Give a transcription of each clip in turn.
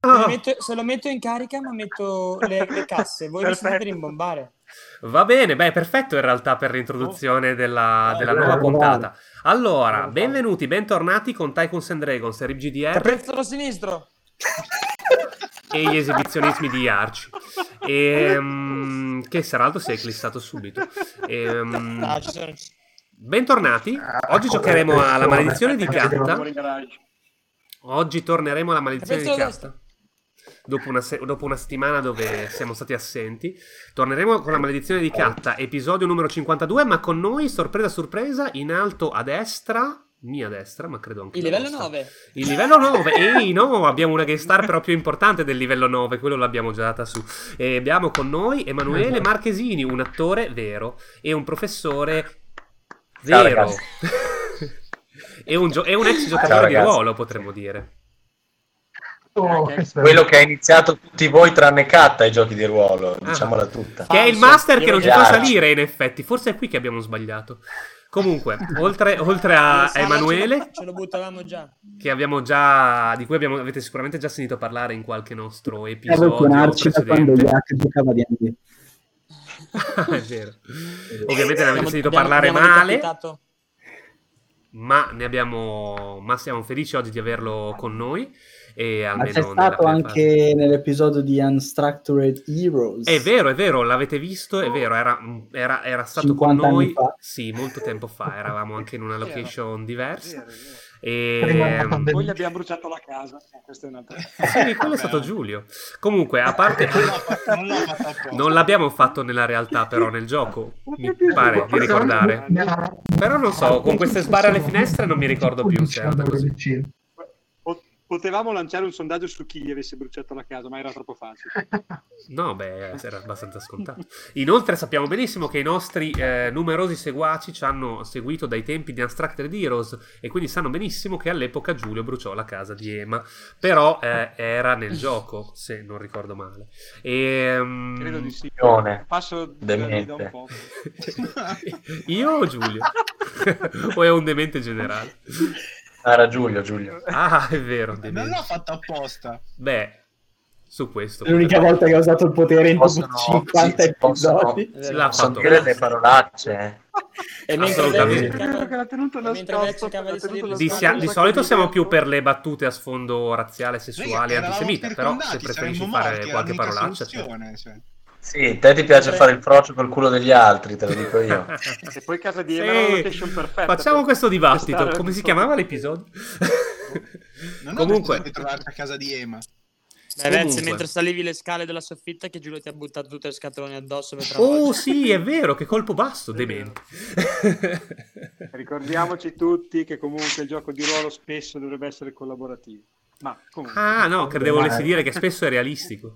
Se lo metto in carica, ma metto le casse. Voi mi state per rimbombare. Va bene, beh, perfetto in realtà per l'introduzione della nuova puntata. Allora, benvenuti, bentornati con Tycoons and Dragons e RipGDR. Capezzolo sinistro! E gli esibizionismi di Arci. Che sarà altro si è eclissato subito. Bentornati. Oggi giocheremo alla maledizione di Gatta. Oggi torneremo alla maledizione di Gatta. Dopo una settimana dove siamo stati assenti, torneremo con la maledizione di Gatta, episodio numero 52, ma con noi, sorpresa, in alto a destra, mia destra, ma credo anche il livello 9. Il livello 9, ehi no, abbiamo una guest star però più importante del livello 9, quello l'abbiamo già data su. E abbiamo con noi Emanuele Marchesini, un attore vero e un professore vero. E un ex giocatore di ruolo, potremmo dire. Quello che ha iniziato tutti voi tranne Katta ai giochi di ruolo, diciamola tutta. Che è il master che non ci fa salire, in effetti. Forse è qui che abbiamo sbagliato. Comunque, oltre a Emanuele, ce lo buttavamo già. Che abbiamo già, di cui avete sicuramente già sentito parlare in qualche nostro episodio con Arci da quando Jack giocava di D&D. È vero. Ovviamente ne avete sentito parlare male. Ma siamo felici oggi di averlo con noi. E ma c'è stato anche nell'episodio di Unstructured Heroes. È vero, l'avete visto, è vero, era stato con noi fa. Sì, molto tempo fa, eravamo anche in una location diversa. E poi gli abbiamo bruciato la casa. Questa è un'altra. Sì, quello è stato Giulio. Comunque, a parte non l'abbiamo fatto nella realtà, però nel gioco mi pare di ricordare. Però non so, con queste sbarre alle finestre non mi ricordo più se era così. Potevamo lanciare un sondaggio su chi gli avesse bruciato la casa, ma era troppo facile. No, era abbastanza scontato. Inoltre sappiamo benissimo che i nostri numerosi seguaci ci hanno seguito dai tempi di Unstructured Heroes e quindi sanno benissimo che all'epoca Giulio bruciò la casa di Ema. Però era nel gioco, se non ricordo male. Credo di sì. Passo da un po'. Io o Giulio? O è un demente generale? Era Giulio. Ah, è vero. Non l'ho fatto apposta. Beh, su questo. È l'unica volta che ho usato il potere in 50 episodi. L'ha fatto. Dire le parolacce. E di solito siamo più per le battute a sfondo razziale, sessuale e antisemita. Però se preferisci fare qualche parolaccia. Sì, te ti piace fare il frocio col culo degli altri, te lo dico io. E poi casa di Ema è una location perfetta. Facciamo questo dibattito. Come si chiamava l'episodio? Comunque, trovarti a casa di Ema. Ragazzi, mentre salivi le scale della soffitta che Giulio ti ha buttato tutte le scatoloni addosso. Sì, è vero, che colpo basso, demente. Ricordiamoci tutti che comunque il gioco di ruolo spesso dovrebbe essere collaborativo. Ma comunque. Ah, no, credevo volessi dire che spesso è realistico.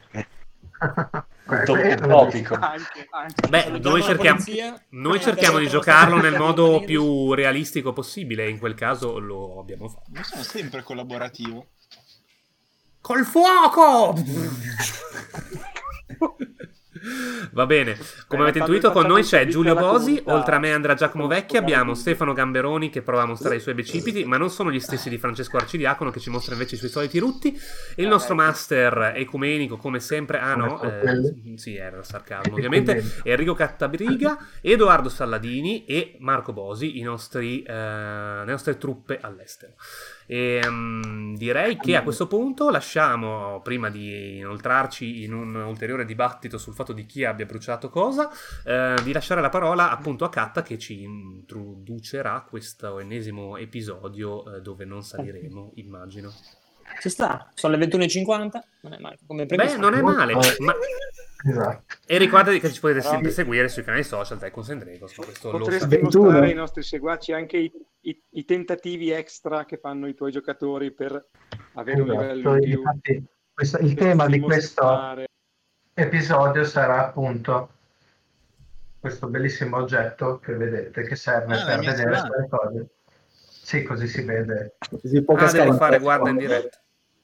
Utopico. Anche. Beh, noi cerchiamo di giocarlo nel modo più realistico possibile e in quel caso lo abbiamo fatto. Io sono sempre collaborativo. Col fuoco! Va bene, come avete intuito con noi c'è Giulio Bosi, oltre a me Andrea Giacomo Vecchi, abbiamo Stefano Gamberoni che prova a mostrare i suoi bicipiti, ma non sono gli stessi di Francesco Arcidiacono che ci mostra invece i suoi soliti rutti, e il nostro master ecumenico come sempre, sì era sarcasmo ovviamente, Enrico Cattabriga, Edoardo Salladini e Marco Bosi, le nostre truppe all'estero. E direi che a questo punto lasciamo, prima di inoltrarci in un ulteriore dibattito sul fatto di chi abbia bruciato cosa, di lasciare la parola appunto a Katta che ci introducerà questo ennesimo episodio dove non saliremo, immagino. Ci sta, sono le 21:50, non è male come previsto. Beh, non è male, ma... Esatto. E ricordate che ci potete sempre seguire sui canali social Tycoons and Dragons. Potresti mostrare ai nostri seguaci anche i tentativi extra che fanno i tuoi giocatori per avere un livello in più. Infatti, il tema di questo episodio sarà appunto questo bellissimo oggetto che vedete, che serve per vedere queste cose. Sì, così si vede. Devo fare guarda in diretta.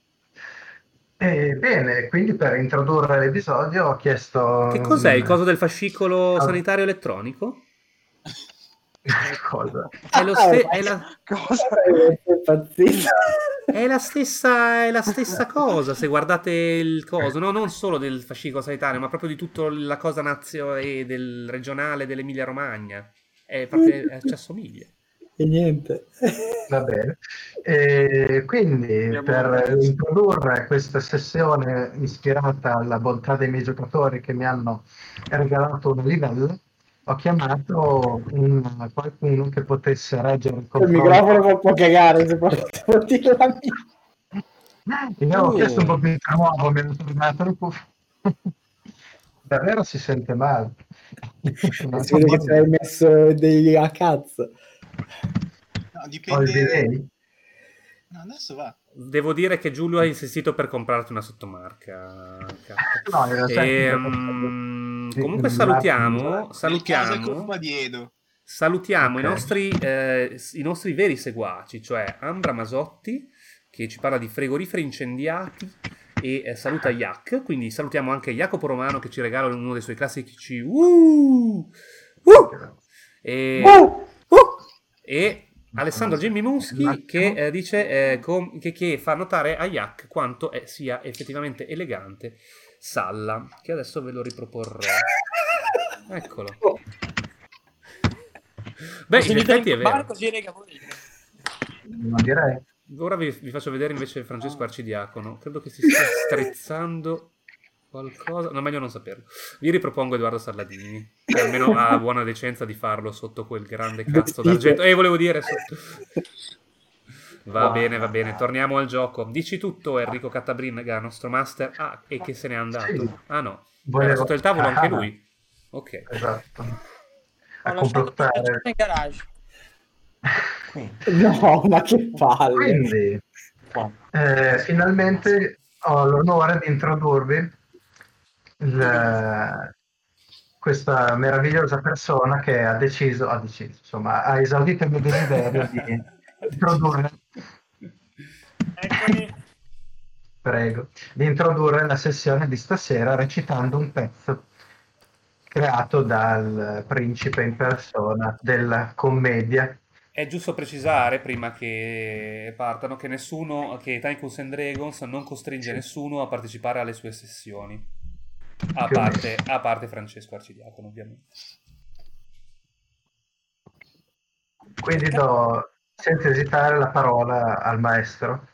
Bene, quindi per introdurre l'episodio ho chiesto... Che cos'è il coso del fascicolo sanitario elettronico? Cosa? È lo Cosa? È pazzesco. È la stessa cosa, se guardate il coso, no? Non solo del fascicolo sanitario, ma proprio di tutta la cosa nazionale del regionale dell'Emilia Romagna. Ci assomiglia. E niente. Va bene. Quindi per introdurre questa sessione ispirata alla bontà dei miei giocatori che mi hanno regalato una livella, ho chiamato qualcuno che potesse reggere il confronto. Il microfono può cagare se può dire la mia. Io ho chiesto un po' più di nuovo, mi hanno tornato. Davvero si sente male. Si vede che ti hai messo dei a cazzo. No, dipende. No, adesso va. Devo dire che Giulio ha insistito per comprarti una sottomarca. No, in realtà comunque salutiamo i nostri veri seguaci, cioè Ambra Masotti, che ci parla di frigoriferi incendiati, e saluta Yak. Quindi salutiamo anche Jacopo Romano, che ci regala uno dei suoi classici e Alessandro Jimmy Muschi, che dice che fa notare a Yak quanto sia effettivamente elegante Salla, che adesso ve lo riproporrò. Eccolo. Beh, in effetti è vero. Non direi. Ora vi faccio vedere invece Francesco Arcidiacono. Credo che si stia strizzando qualcosa. No, meglio non saperlo. Vi ripropongo Edoardo Salladini, che almeno ha buona decenza di farlo sotto quel grande cazzo d'argento. Volevo dire sotto. Va bene, torniamo al gioco. Dici tutto, Enrico Cattabringa, nostro master. E che se n'è andato. Sì. Ah no, era sotto il tavolo anche lui. Ok. Esatto. A complottare. In garage. No, ma che palle. Quindi, finalmente ho l'onore di introdurvi questa meravigliosa persona che ha deciso, insomma, ha esaudito il mio desiderio di introdurre. Eccomi. Prego, di introdurre la sessione di stasera recitando un pezzo creato dal principe in persona della commedia. È giusto precisare, prima che partano, che Tycoons and Dragons non costringe nessuno a partecipare alle sue sessioni. A parte Francesco Arcidiacono, ovviamente. Quindi do, senza esitare, la parola al maestro.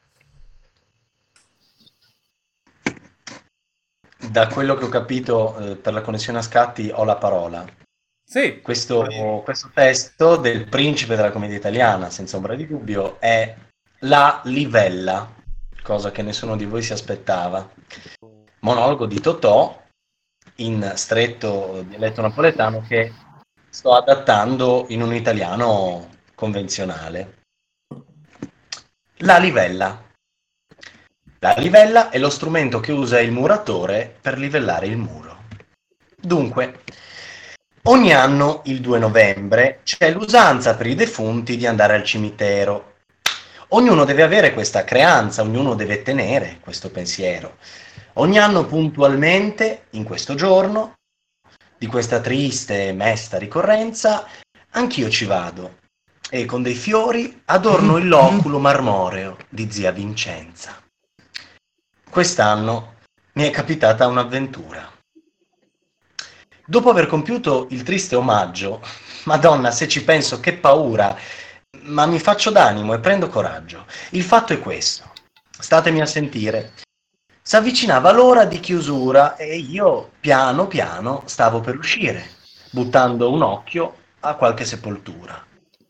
Da quello che ho capito, per la connessione a scatti ho la parola. Sì. Questo testo del principe della commedia italiana, senza ombra di dubbio, è la livella, cosa che nessuno di voi si aspettava. Monologo di Totò, in stretto dialetto napoletano, che sto adattando in un italiano convenzionale. La livella. La livella è lo strumento che usa il muratore per livellare il muro. Dunque, ogni anno, il 2 novembre, c'è l'usanza per i defunti di andare al cimitero. Ognuno deve avere questa creanza, ognuno deve tenere questo pensiero. Ogni anno puntualmente, in questo giorno, di questa triste e mesta ricorrenza, anch'io ci vado e con dei fiori adorno il loculo marmoreo di zia Vincenza. Quest'anno mi è capitata un'avventura. Dopo aver compiuto il triste omaggio, Madonna, se ci penso che paura, ma mi faccio d'animo e prendo coraggio. Il fatto è questo, statemi a sentire. S'avvicinava l'ora di chiusura e io piano piano stavo per uscire, buttando un occhio a qualche sepoltura.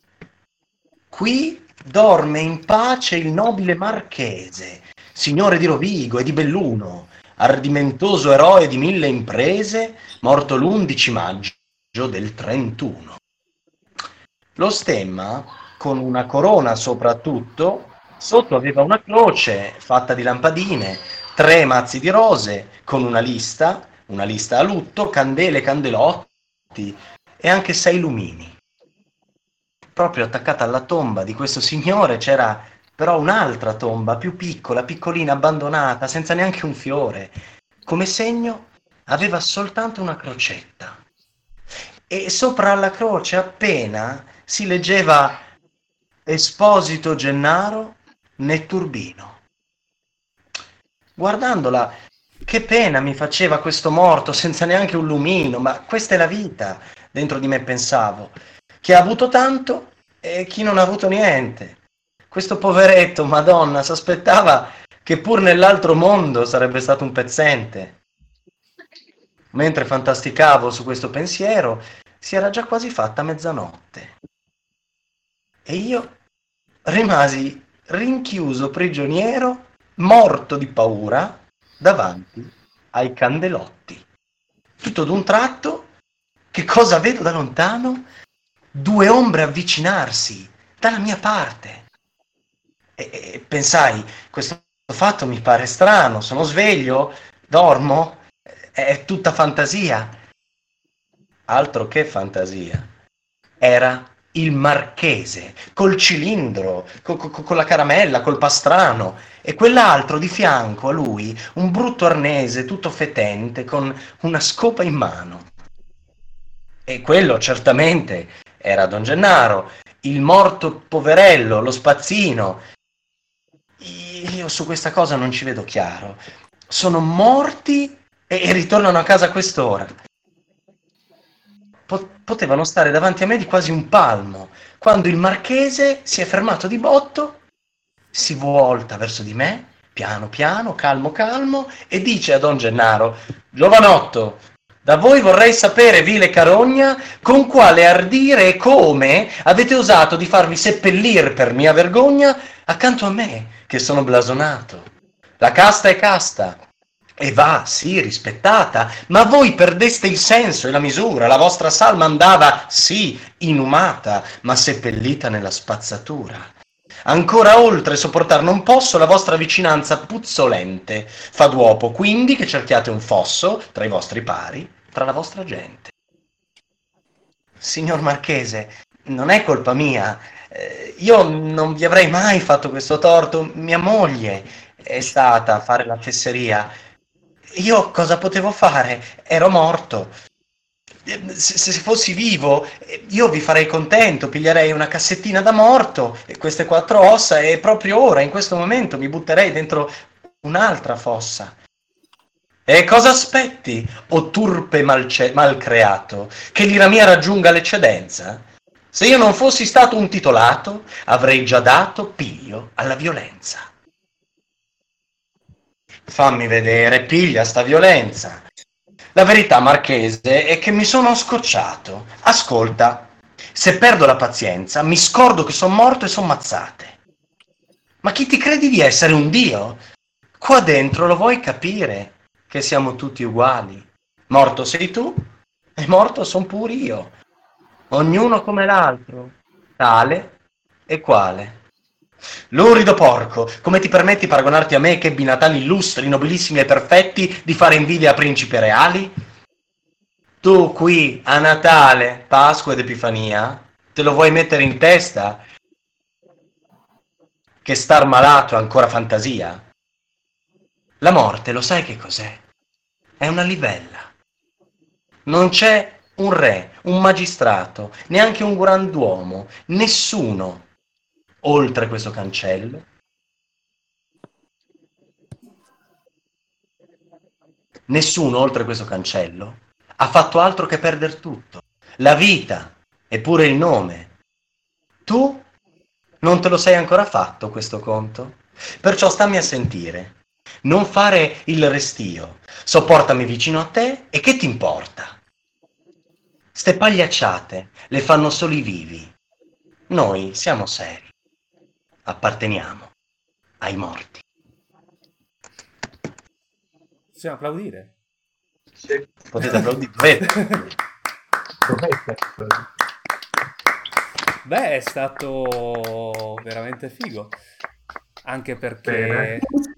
Qui dorme in pace il nobile marchese, signore di Rovigo e di Belluno, ardimentoso eroe di 1000 imprese, morto l'11 maggio del 31. Lo stemma, con una corona soprattutto, sotto aveva una croce fatta di lampadine, 3 mazzi di rose, con una lista a lutto, candele, candelotti e anche 6 lumini. Proprio attaccata alla tomba di questo signore c'era però un'altra tomba, più piccola, piccolina, abbandonata, senza neanche un fiore. Come segno aveva soltanto una crocetta. E sopra la croce appena si leggeva Esposito Gennaro, Netturbino. Guardandola, che pena mi faceva questo morto senza neanche un lumino, ma questa è la vita, dentro di me pensavo. Chi ha avuto tanto e chi non ha avuto niente. Questo poveretto, Madonna, s'aspettava che pur nell'altro mondo sarebbe stato un pezzente. Mentre fantasticavo su questo pensiero, si era già quasi fatta mezzanotte. E io rimasi rinchiuso prigioniero, morto di paura, davanti ai candelotti. Tutto d'un tratto, che cosa vedo da lontano? 2 ombre avvicinarsi dalla mia parte. E pensai, questo fatto mi pare strano, sono sveglio, dormo, è tutta fantasia. Altro che fantasia. Era il marchese, col cilindro, con la caramella, col pastrano, e quell'altro di fianco a lui, un brutto arnese tutto fetente, con una scopa in mano. E quello certamente era Don Gennaro, il morto poverello, lo spazzino. Io su questa cosa non ci vedo chiaro. Sono morti e ritornano a casa a quest'ora. Potevano stare davanti a me di quasi un palmo, quando il marchese si è fermato di botto, si volta verso di me, piano piano, calmo calmo, e dice a Don Gennaro: giovanotto, da voi vorrei sapere, vile carogna, con quale ardire e come avete osato di farvi seppellir per mia vergogna accanto a me, che sono blasonato. La casta è casta, e va, sì, rispettata, ma voi perdeste il senso e la misura, la vostra salma andava, sì, inumata, ma seppellita nella spazzatura. Ancora oltre sopportar non posso la vostra vicinanza puzzolente. Fa d'uopo quindi che cerchiate un fosso tra i vostri pari, tra la vostra gente. Signor Marchese, non è colpa mia. Io non vi avrei mai fatto questo torto. Mia moglie è stata a fare la fesseria. Io cosa potevo fare? Ero morto. Se fossi vivo, io vi farei contento, piglierei una cassettina da morto e queste 4 ossa e proprio ora, in questo momento, mi butterei dentro un'altra fossa. E cosa aspetti, o turpe malcreato, che l'ira mia raggiunga l'eccedenza? Se io non fossi stato un titolato, avrei già dato piglio alla violenza. Fammi vedere, piglia sta violenza. La verità, Marchese, è che mi sono scocciato. Ascolta, se perdo la pazienza, mi scordo che sono morto e son mazzate. Ma chi ti credi di essere, un dio? Qua dentro lo vuoi capire, che siamo tutti uguali. Morto sei tu e morto son pure io. Ognuno come l'altro, tale e quale. Lurido porco, come ti permetti paragonarti a me che ebbi natali illustri, nobilissimi e perfetti, di fare invidia a principi reali? Tu qui a Natale, Pasqua ed Epifania, te lo vuoi mettere in testa che star malato è ancora fantasia? La morte, lo sai che cos'è? È una livella. Non c'è un re, un magistrato, neanche un grand'uomo, nessuno oltre questo cancello. Nessuno oltre questo cancello ha fatto altro che perder tutto, la vita e pure il nome. Tu non te lo sei ancora fatto questo conto? Perciò stammi a sentire. Non fare il restio. Sopportami vicino a te e che ti importa? Ste pagliacciate le fanno solo i vivi. Noi siamo seri. Apparteniamo ai morti. Possiamo applaudire? Sì. Potete applaudire. Dovete. Beh, è stato veramente figo. Anche perché...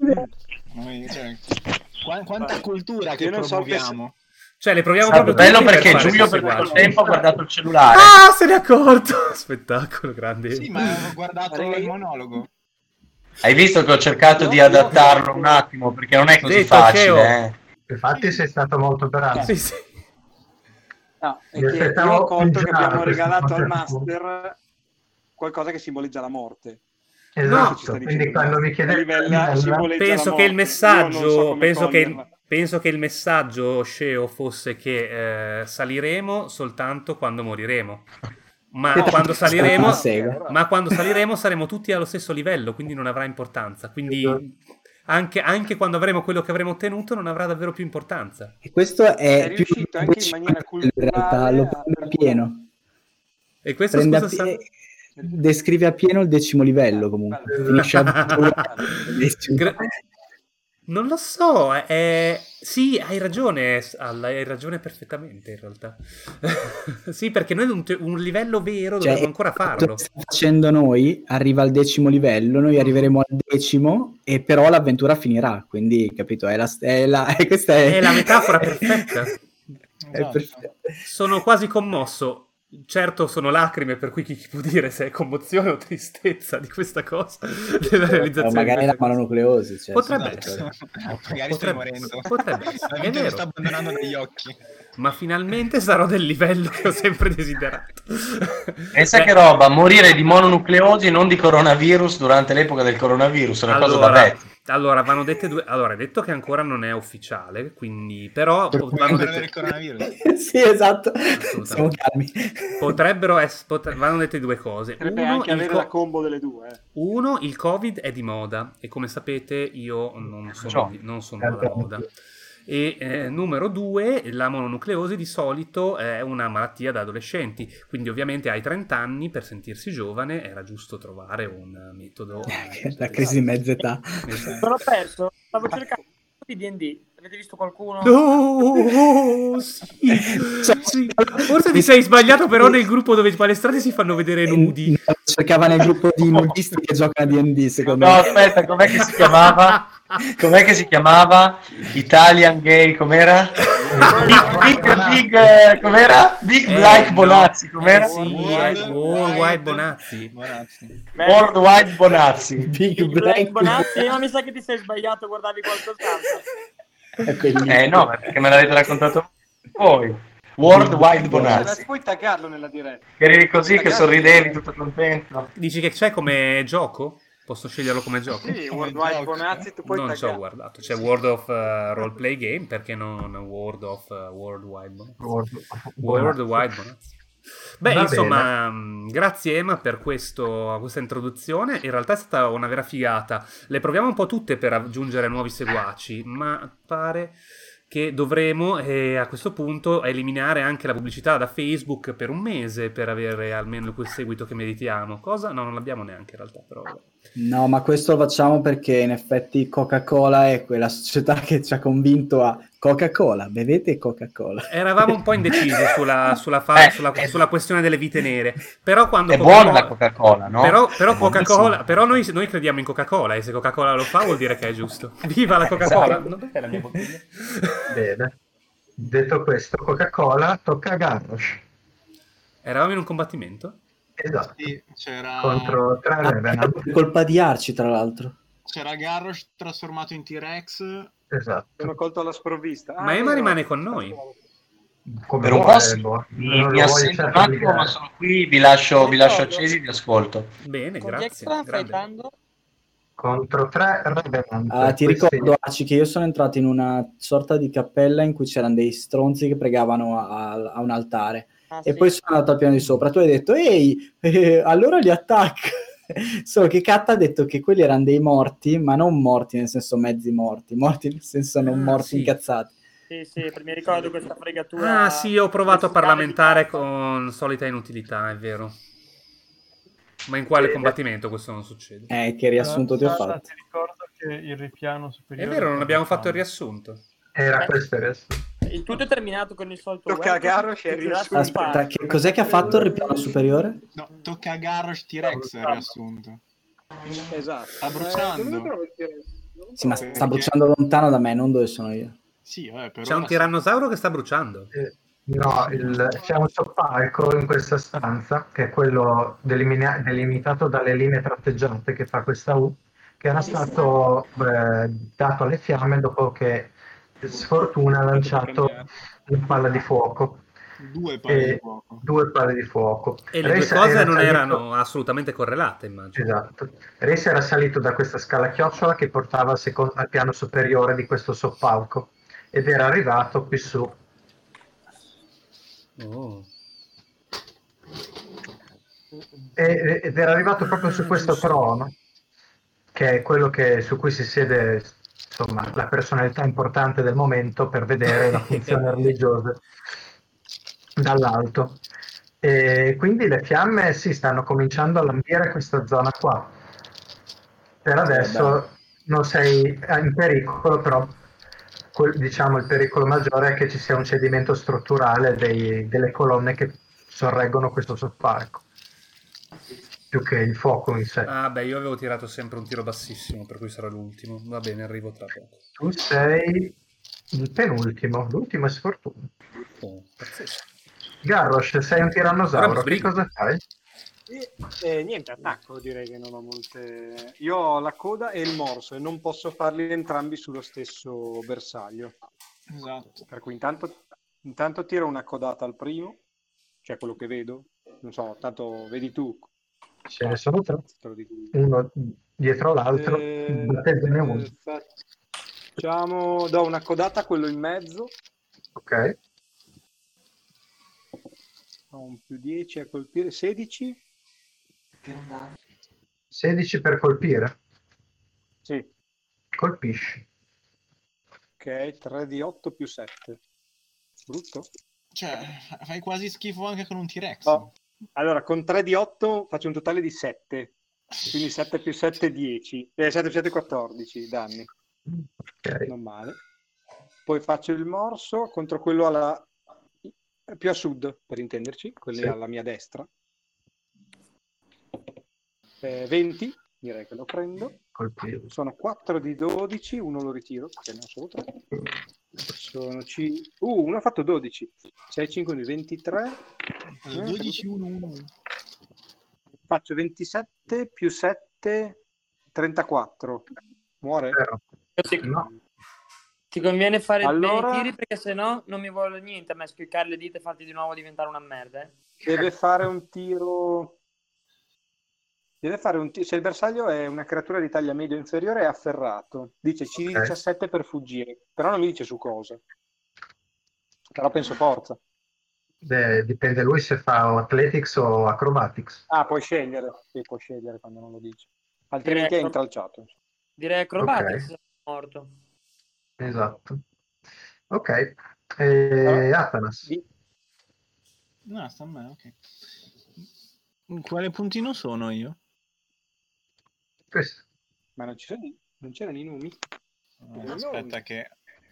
Quanta cultura che promuoviamo. Cioè, le proviamo proprio bello perché Giulio per tutto il tempo ha guardato il cellulare. Ah, se ne è accorto! Spettacolo, grande. Sì, ma ho guardato il monologo. Hai visto che ho cercato di adattarlo un attimo, perché non è così facile. Infatti sei stato molto bravo. Sì, sì. No, è che io ho conto che abbiamo regalato al Master qualcosa che simboleggia la morte. Esatto, quindi quando mi chiedete penso che il messaggio penso che il messaggio Sceo fosse che saliremo soltanto quando moriremo. Ma quando saliremo saremo tutti allo stesso livello, quindi non avrà importanza. Quindi anche quando avremo quello che avremo ottenuto non avrà davvero più importanza. E questo è più riuscito anche in maniera in realtà lo prende pieno. E questo descrive a pieno il 10° livello comunque. Finisce non lo so, sì, hai ragione, hai ragione perfettamente in realtà. Sì, perché noi un livello vero dobbiamo ancora farlo. Stiamo facendo noi, arriva al 10° livello, noi arriveremo al 10° e però l'avventura finirà, quindi capito, questa è la metafora perfetta. È perfetta. Sono quasi commosso. Certo sono lacrime, per cui chi può dire se è commozione o tristezza di questa cosa, della realizzazione. Magari è la mononucleosi, cioè, potrebbe essere. Magari stai morendo. Potrebbe essere. È vero. Sta abbandonando dagli occhi. Ma finalmente sarò del livello che ho sempre desiderato. Pensa che roba, morire di mononucleosi, non di coronavirus durante l'epoca del coronavirus, è una cosa da vecchio. Allora, vanno dette due. Allora, è detto che ancora non è ufficiale, quindi però vanno dette il coronavirus. Sì, esatto. Siamo calmi. Vanno dette due cose. Potrebbe anche avere la combo delle due. Uno, il Covid è di moda e come sapete io non sono alla moda. E numero 2, la mononucleosi di solito è una malattia da adolescenti, quindi ovviamente ai 30 anni per sentirsi giovane era giusto trovare un metodo. La crisi di mezza età. Sono perso, stavo cercando di D&D. Avete visto qualcuno? No, sì. Sì. Forse ti sei sbagliato però nel gruppo dove i palestrati si fanno vedere nudi. Cercava nel gruppo di nudisti che giocano a D&D, secondo me. No, aspetta, com'è che si chiamava? Com'è che si chiamava? Italian Gay, com'era? Big com'era? Big Black Bonazzi, com'era? Sì, Worldwide Bonazzi. Worldwide Bonazzi. Big Black Bonazzi, ma mi sa che ti sei sbagliato, guardavi qualcos'altro. No, perché me l'avete raccontato voi. Worldwide Bonazzi. Puoi taggarlo nella diretta. Eri così che sorridevi tutto contento. Dici che c'è come gioco? Posso sceglierlo come gioco? Sì, Worldwide Bonazzi, tu puoi non taggare. ci ho guardato. C'è World of Roleplay Game, perché non World of Worldwide Bonazzi? Worldwide Bonazzi. Beh, Va insomma, grazie Emma per questa introduzione. In realtà è stata una vera figata. Le proviamo un po' tutte per aggiungere nuovi seguaci, ma pare che dovremo a questo punto eliminare anche la pubblicità da Facebook per un mese per avere almeno quel seguito che meritiamo. Cosa? No, non l'abbiamo neanche in realtà, però. No, ma questo lo facciamo perché in effetti Coca-Cola è quella società che ci ha convinto a Coca-Cola, bevete Coca-Cola. Eravamo un po' indecisi sulla questione delle vite nere, però quando è buona la Coca-Cola, no? Però Coca-Cola, però noi crediamo in Coca-Cola e se Coca-Cola lo fa vuol dire che è giusto. Viva la Coca-Cola! Dov'è la mia bottiglia? Bene. Detto questo, Coca-Cola tocca a Garrosh. Eravamo in un combattimento? Esatto. Sì, c'era contro 3 Revenant. Colpa di Arci, tra l'altro. C'era Garrosh trasformato in T-Rex. Esatto. Sono colto alla sprovvista. Ma Emma rimane con noi. Come per un po' mi assento un attimo, ma sono qui, vi lascio accesi, vi ascolto. Bene, con grazie. Chi sta fightando? Contro 3 Revenant. Ti ricordo, Arci, che io sono entrato in una sorta di cappella in cui c'erano dei stronzi che pregavano a un altare. E sì. Poi sono andato al piano di sopra. Tu hai detto, ehi, allora li attacca. Solo che Kat ha detto che quelli erano dei morti, ma non morti nel senso mezzi morti nel senso non morti, sì. Incazzati. Sì, mi ricordo questa fregatura. Ah sì, ho provato a parlamentare con solita inutilità, è vero. Ma in quale combattimento questo non succede? Che riassunto ti ho fatto? Ti ricordo che il ripiano superiore... È vero, non abbiamo fatto il riassunto. Era questo adesso. Il tutto è terminato con il solito tocca a Garrosh e riassunto. Aspetta, cos'è che ha fatto il ripiano superiore? No, tocca a Garrosh T-Rex il riassunto. Esatto. Sta bruciando. Sì, ma sta bruciando lontano da me, non dove sono io. Sì, però c'è un tirannosauro che sta bruciando. No, c'è un soppalco in questa stanza che è quello delimitato dalle linee tratteggiate che fa questa U, che era stato dato alle fiamme dopo che sfortuna ha lanciato una palla di fuoco. Due palle di fuoco. Due palle di fuoco. E le due cose non erano assolutamente correlate, immagino. Esatto. Race era salito da questa scala a chiocciola che portava al piano superiore di questo soppalco ed era arrivato qui su. Ed era arrivato proprio su questo trono, che è quello su cui si siede, insomma, la personalità importante del momento per vedere la funzione religiosa dall'alto. E quindi le fiamme si stanno cominciando a lambire questa zona qua. Per adesso non sei in pericolo, però diciamo il pericolo maggiore è che ci sia un cedimento strutturale delle colonne che sorreggono questo soppalco, più che il fuoco in sé. Ah beh, io avevo tirato sempre un tiro bassissimo, per cui sarà l'ultimo. Va bene, arrivo tra poco. Tu sei il penultimo, l'ultimo è sfortuna. Pazzesco. Garrosh, sei un tirannosauro, che cosa fai? Niente, attacco, direi che non ho molte... Io ho la coda e il morso e non posso farli entrambi sullo stesso bersaglio. Esatto. Per cui intanto tiro una codata al primo, cioè quello che vedo. Non so, tanto vedi tu. Ce ne sono tre, uno dietro l'altro, battezzene uno. Do una codata a quello in mezzo. Ok. Ho un più 10 a colpire, 16. 16 per colpire? Sì. Colpisci. Ok, 3 di 8 più 7. Brutto? Cioè, fai quasi schifo anche con un T-Rex. Oh. Allora, con 3 di 8 faccio un totale di 7. Quindi 7 più 7 10. 7 più 7 14 danni. Okay. Non male. Poi faccio il morso contro quello più a sud, per intenderci, quelli sì. alla mia destra. 20, direi che lo prendo. Colpito. Sono 4 di 12, uno lo ritiro, perché ne ho solo 3. Sono uno ha fatto 12. 6, 5, 23. 12, 1, 1. Faccio 27 più 7, 34. Muore? No. Ti conviene fare Allora... bene i tiri, perché sennò non mi vuole niente a me schiccare le dita e farti di nuovo diventare una merda. Deve fare un tiro... Se il bersaglio è una creatura di taglia medio inferiore è afferrato. Dice C17 per fuggire, però non mi dice su cosa. Però penso forza. Dipende lui se fa athletics o acrobatics. Ah, puoi scegliere. Sì, puoi scegliere quando non lo dice. Altrimenti è intralciato. Direi acrobatics, okay. morto. Esatto. Ok. Atanas. No, sta a me, ok. In quale puntino sono io? Questo. Ma non c'erano i nomi? Aspetta che...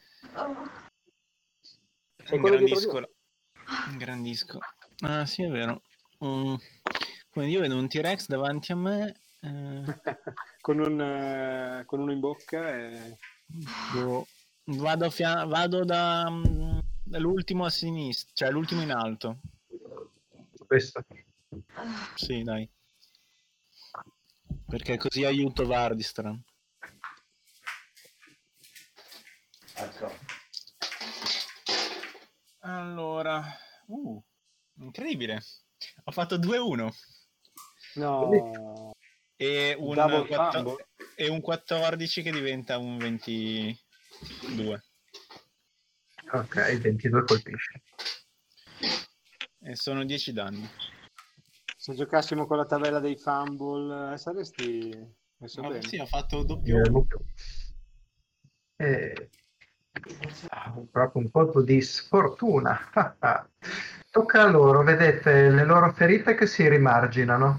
Ingrandisco. Ah, sì, è vero. Quindi io vedo un T-Rex davanti a me. con uno in bocca e... Vado dall'ultimo a sinistra, cioè l'ultimo in alto. Questo? Sì, dai. Perché così aiuto Vardistran. Allora, incredibile. Ho fatto 2-1. No. E un 14 che diventa un 22. Ok, 22 colpisci. E sono 10 danni. Se giocassimo con la tabella dei fumble saresti messo bene. Sì, ho fatto doppio. Proprio un colpo di sfortuna. Tocca a loro, vedete le loro ferite che si rimarginano.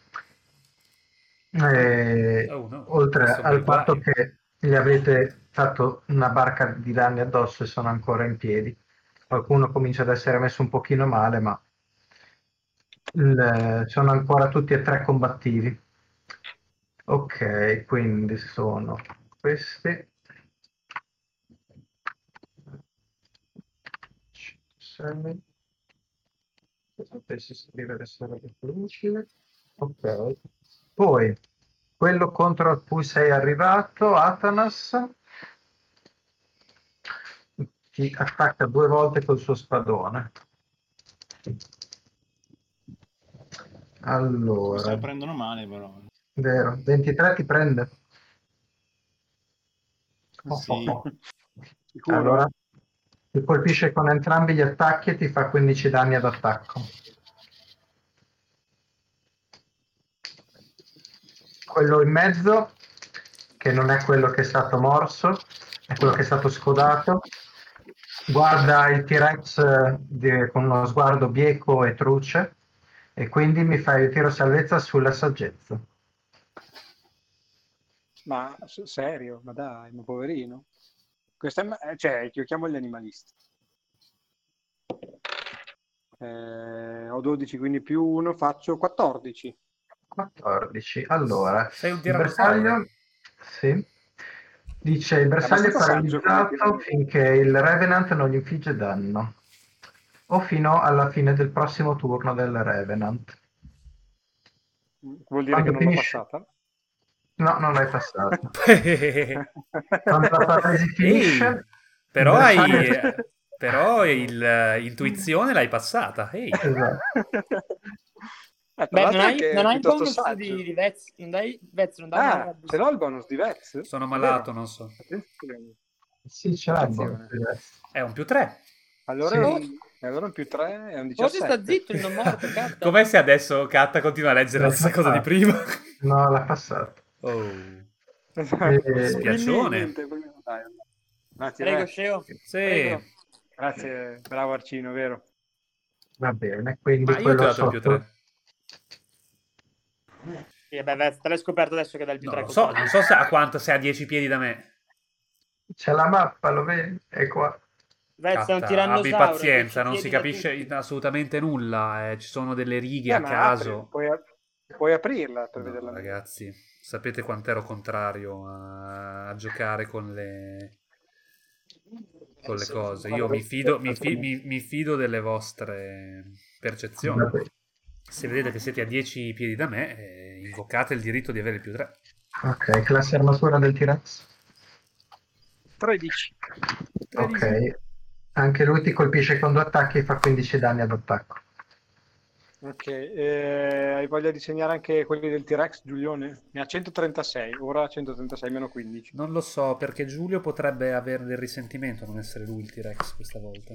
Oltre al fatto che gli avete fatto una barca di danni addosso e sono ancora in piedi. Qualcuno comincia ad essere messo un pochino male, ma sono ancora tutti e tre combattivi. Ok, quindi sono questi. 6. Potessi scrivere sarebbe più utile. Ok. Poi quello contro cui sei arrivato, Atanas, ti attacca 2 volte col suo spadone. Allora, Se la prendono male, però. vero, 23 ti prende? Sì. Sicuro? Allora, ti colpisce con entrambi gli attacchi e ti fa 15 danni ad attacco. Quello in mezzo, che non è quello che è stato morso, è quello che è stato scodato, guarda il T-Rex con uno sguardo bieco e truce, e quindi mi fai il tiro salvezza sulla saggezza. Ma serio? Ma dai, ma poverino. Questa cioè, io chiamo gli animalisti. Ho 12, quindi più 1, faccio 14. 14. Allora, Sei un il tirannosauro. bersaglio, sì, dice il bersaglio è abbastanza saggio come paralizzato tirannosauro. finché il Revenant non gli infligge danno, o fino alla fine del prossimo turno del Revenant. Vuol dire che non l'ho passata? No, non l'hai passata. Quando la paralisi finisce, però il hai... bersaglio... Però l'intuizione l'hai passata. Ehi. Esatto. Tra Beh, l'altro non è che hai è il piuttosto bonus saggio. di Vez, non dai Vez, non dà una... Ce l'ho il bonus di Vez? Sono È malato, vero? non so. Attenzione. Sì, ce l'hai il Attenzione. bonus. È un +3. Allora, Sì. allora un più 3 è un 17. Forse sta zitto il non morto, Catta. Com'è se adesso Katta continua a leggere la stessa cosa di prima? No, l'ha passata. Oh. Quindi, Spiacione. niente, dai. Grazie, Prego, Vez. Sceo. Sì. Prego. Grazie, bravo Arcino, vero? Va bene, quindi Ma io ti quello ho dato il sotto... +3. Sì, vabbè, Vez, te l'hai scoperto adesso che dà il più No, 3 non so, non so a quanto, se a 10 piedi da me. C'è la mappa, lo vedi? È qua. Vez è un Katta, tirannosauro. abbi pazienza, 10 non si piedi da capisce tutti. assolutamente nulla. Ci sono delle righe a Ma caso. puoi aprirla per No, vederla meglio. ragazzi, sapete quant'ero contrario a giocare con le cose. Io mi fido delle vostre percezioni. Se vedete che siete a 10 piedi da me, invocate il diritto di avere il +3. Ok, classe armatura del T-Rex. 13. Ok, anche lui ti colpisce con 2 attacchi e fa 15 danni ad attacco. Ok, hai voglia di segnare anche quelli del T-Rex, Giulione? Ne ha 136, ora 136 meno 15. Non lo so, perché Giulio potrebbe avere del risentimento a non essere lui il T-Rex questa volta.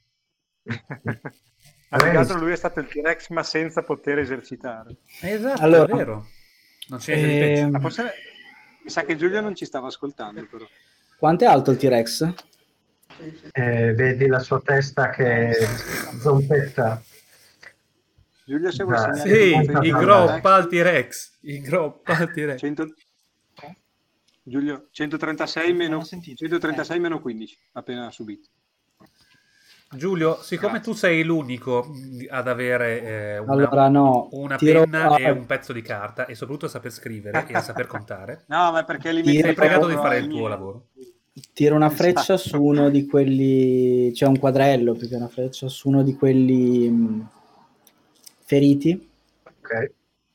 Più che altro lui è stato il T-Rex ma senza poter esercitare. Esatto, Allora, è vero. Non c'è niente di peggio. Ma mi sa che Giulio non ci stava ascoltando però. quanto è alto il T-Rex? Vedi la sua testa che zompetta. Giulio, se vuoi segnare Sì, tu, i groppa al T-Rex. I groppa al T-Rex. 100... Giulio, 136 meno 136 meno 15, appena subito. Giulio, siccome tu sei l'unico ad avere Allora, no, una tiro penna e un pezzo di carta e soprattutto a saper scrivere e a saper contare, No, ma perché li Tiro- sei pregato di metti fare ai il tuo miei. lavoro. tiro una freccia Esatto. su uno di quelli, c'è un quadrello più che una freccia, su uno di quelli feriti. Ok.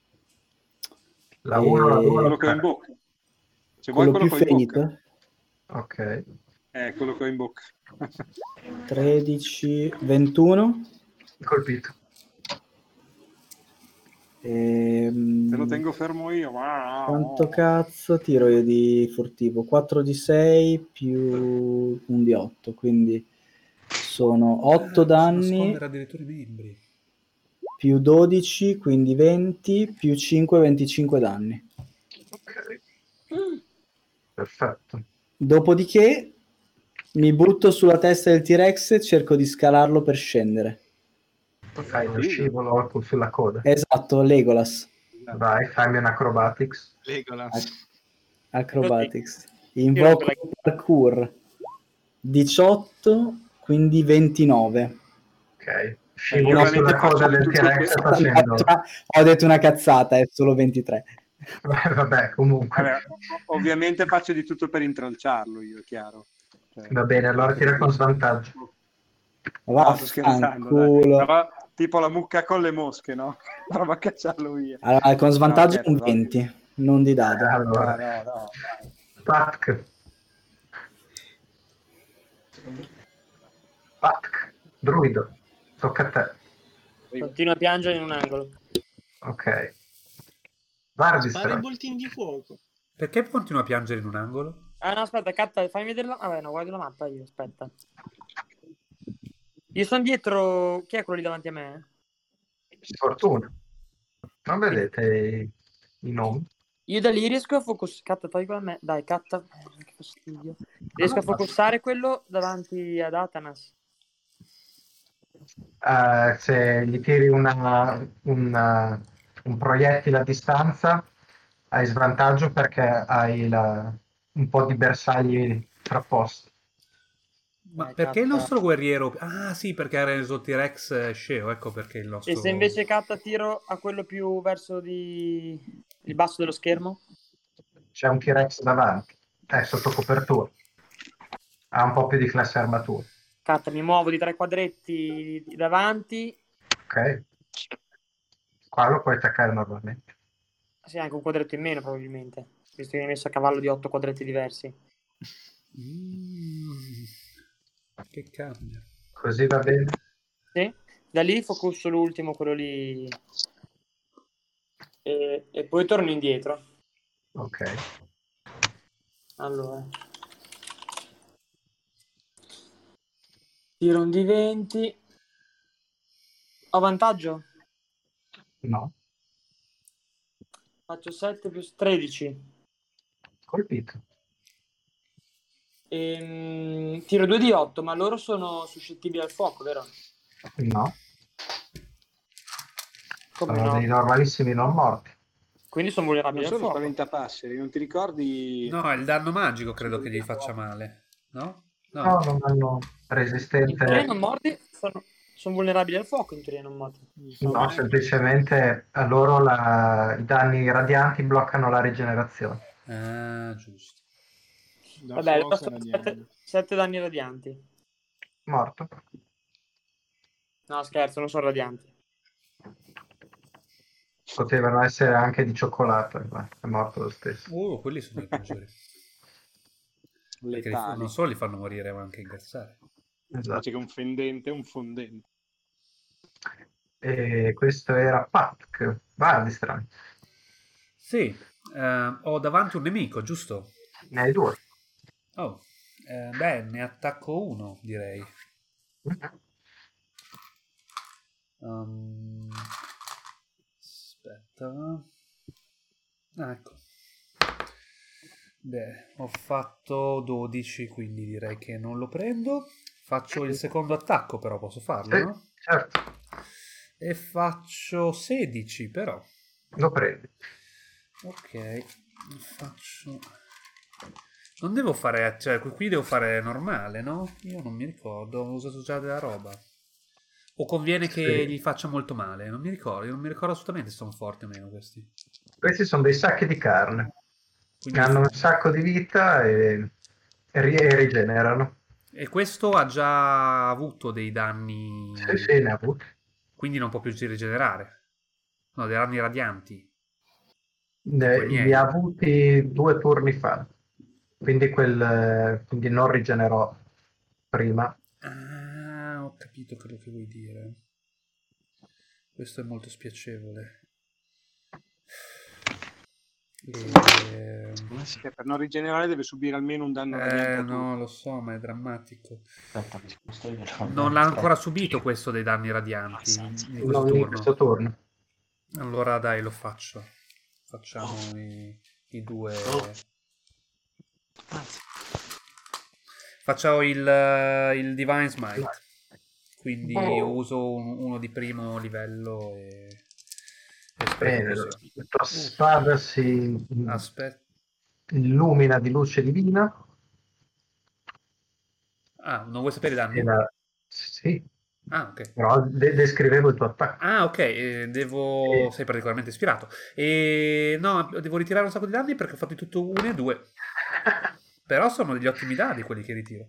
La 1, la 2, Quello che ho in bocca. Se quello vuoi più quello che ho in bocca. ferito, Ok. Quello che ho in bocca. 13, 21. Colpito. Se lo tengo fermo io. Quanto cazzo tiro io di furtivo? 4 di 6 più un di 8, quindi sono 8 danni Nascondere addirittura i membri. più 12, quindi 20 più 5, 25 danni. Ok. Perfetto. Dopodiché mi butto sulla testa del T-Rex e cerco di scalarlo per scendere. Fai lo scivolo sulla coda. Esatto, Legolas. Vai, fammi un acrobatics. Legolas. Acrobatics. Invoco parkour. 18, quindi 29. Ok. Scivolo ovviamente sulla coda faccio del tutto T-Rex questo. facendo... Ho detto una cazzata, è solo 23. Vabbè, comunque. Vabbè, ovviamente faccio di tutto per intralciarlo io, è chiaro. Cioè, Va bene, allora tira con svantaggio. no, sto scherzando. Dai. Vaffanculo. Prova, tipo la mucca con le mosche, no? Prova a cacciarlo via. Allora, con svantaggio No, un scherzo, 20, non di dado. Allora, no. Patk, druido, tocca a te. Continua a piangere in un angolo. Ok. Spara i Vardistra. boltini di fuoco. Perché continua a piangere in un angolo? No, aspetta, Catta, fammi vedere la... Vabbè, no, guardo la mappa io, aspetta. Io sono dietro... Chi è quello lì davanti a me? Sfortuna. Non vedete i nomi? Io da lì riesco a focussare... Catta, togli con me. Dai, Catta. Che fastidio. Riesco a focussare quello davanti ad Atanas. Se gli tiri un proiettile a distanza, hai svantaggio perché hai un po' di bersagli frapposti. Ma perché il nostro guerriero... Ah sì, perché ha reso T-Rex sceo, ecco perché il nostro... E se invece Catta tiro a quello più verso il basso dello schermo? C'è un T-Rex davanti, è sotto copertura, ha un po' più di classe armatura. Catta, mi muovo di 3 quadretti davanti. Ok, qua lo puoi attaccare normalmente. Sì, anche un quadretto in meno probabilmente, visto che mi hai messo a cavallo di 8 quadretti diversi. Che cambia. Così va bene? Sì, da lì focusso l'ultimo, quello lì, e poi torno indietro. Ok. Allora, tiro un di 20. Ho vantaggio? No, Faccio 7 più 13. colpito. Tiro 2 di 8, ma loro sono suscettibili al fuoco, vero? No, Come sono no? dei normalissimi non morti. Quindi sono Non vulnerabili al sono fuoco. spaventapasseri, non ti ricordi? No, il danno magico credo che gli faccia male, no? No, non hanno In teoria resistente. non morti sono vulnerabili al fuoco, in teoria non morti. No, semplicemente a loro i danni radianti bloccano la rigenerazione. Ah, giusto. Da Vabbè, fuoco sono radiante. 7 danni radianti. Morto. No, scherzo, non sono radianti. Potevano essere anche di cioccolato, ma è morto lo stesso. Quelli sono i peggiori. Perché Letali. non solo li fanno morire, ma anche ingrassare. Esatto. Invece che un fendente, un fondente. E questo era Patk. Vardistra. Sì, ho davanti un nemico, giusto? Ne hai due. Oh, beh, ne attacco uno, direi. Aspetta. Ecco. Beh, ho fatto 12, quindi direi che non lo prendo. Faccio il secondo attacco, però posso farlo, Sì, no? certo. E faccio 16, però. Lo prendi. Ok, faccio... Non devo fare... Cioè, qui devo fare normale, no? Io non mi ricordo, ho usato già della roba. O conviene che Sì. gli faccia molto male? Non mi ricordo, io non mi ricordo assolutamente se sono forti o meno questi. Questi sono dei sacchi di carne. Quindi Hanno un sacco di vita e rigenerano. E questo ha già avuto dei danni... Sì, ne ha avuti. Quindi non può più rigenerare. No, dei danni radianti. Li ha avuti 2 turni fa. Quindi quindi non rigenerò prima. Ah, ho capito quello che vuoi dire. Questo è molto spiacevole. Che per non rigenerare deve subire almeno un danno radiante. No, lo so, ma è drammatico. Aspetta, mi sposto io. Non l'ha ancora subito questo dei danni radianti in questo Non in turno. questo turno. Allora dai, lo faccio. Facciamo i due. Faccio il Divine Smite. Quindi uso uno di primo livello e Bene, la tua spada si illumina di luce divina. Ah, non vuoi sapere i danni? Sì. Ah, ok. Però descrivevo il tuo attacco. Ah, ok, sei particolarmente ispirato. No, devo ritirare un sacco di danni perché ho fatto di tutto 1 e 2. Però sono degli ottimi dadi quelli che ritiro.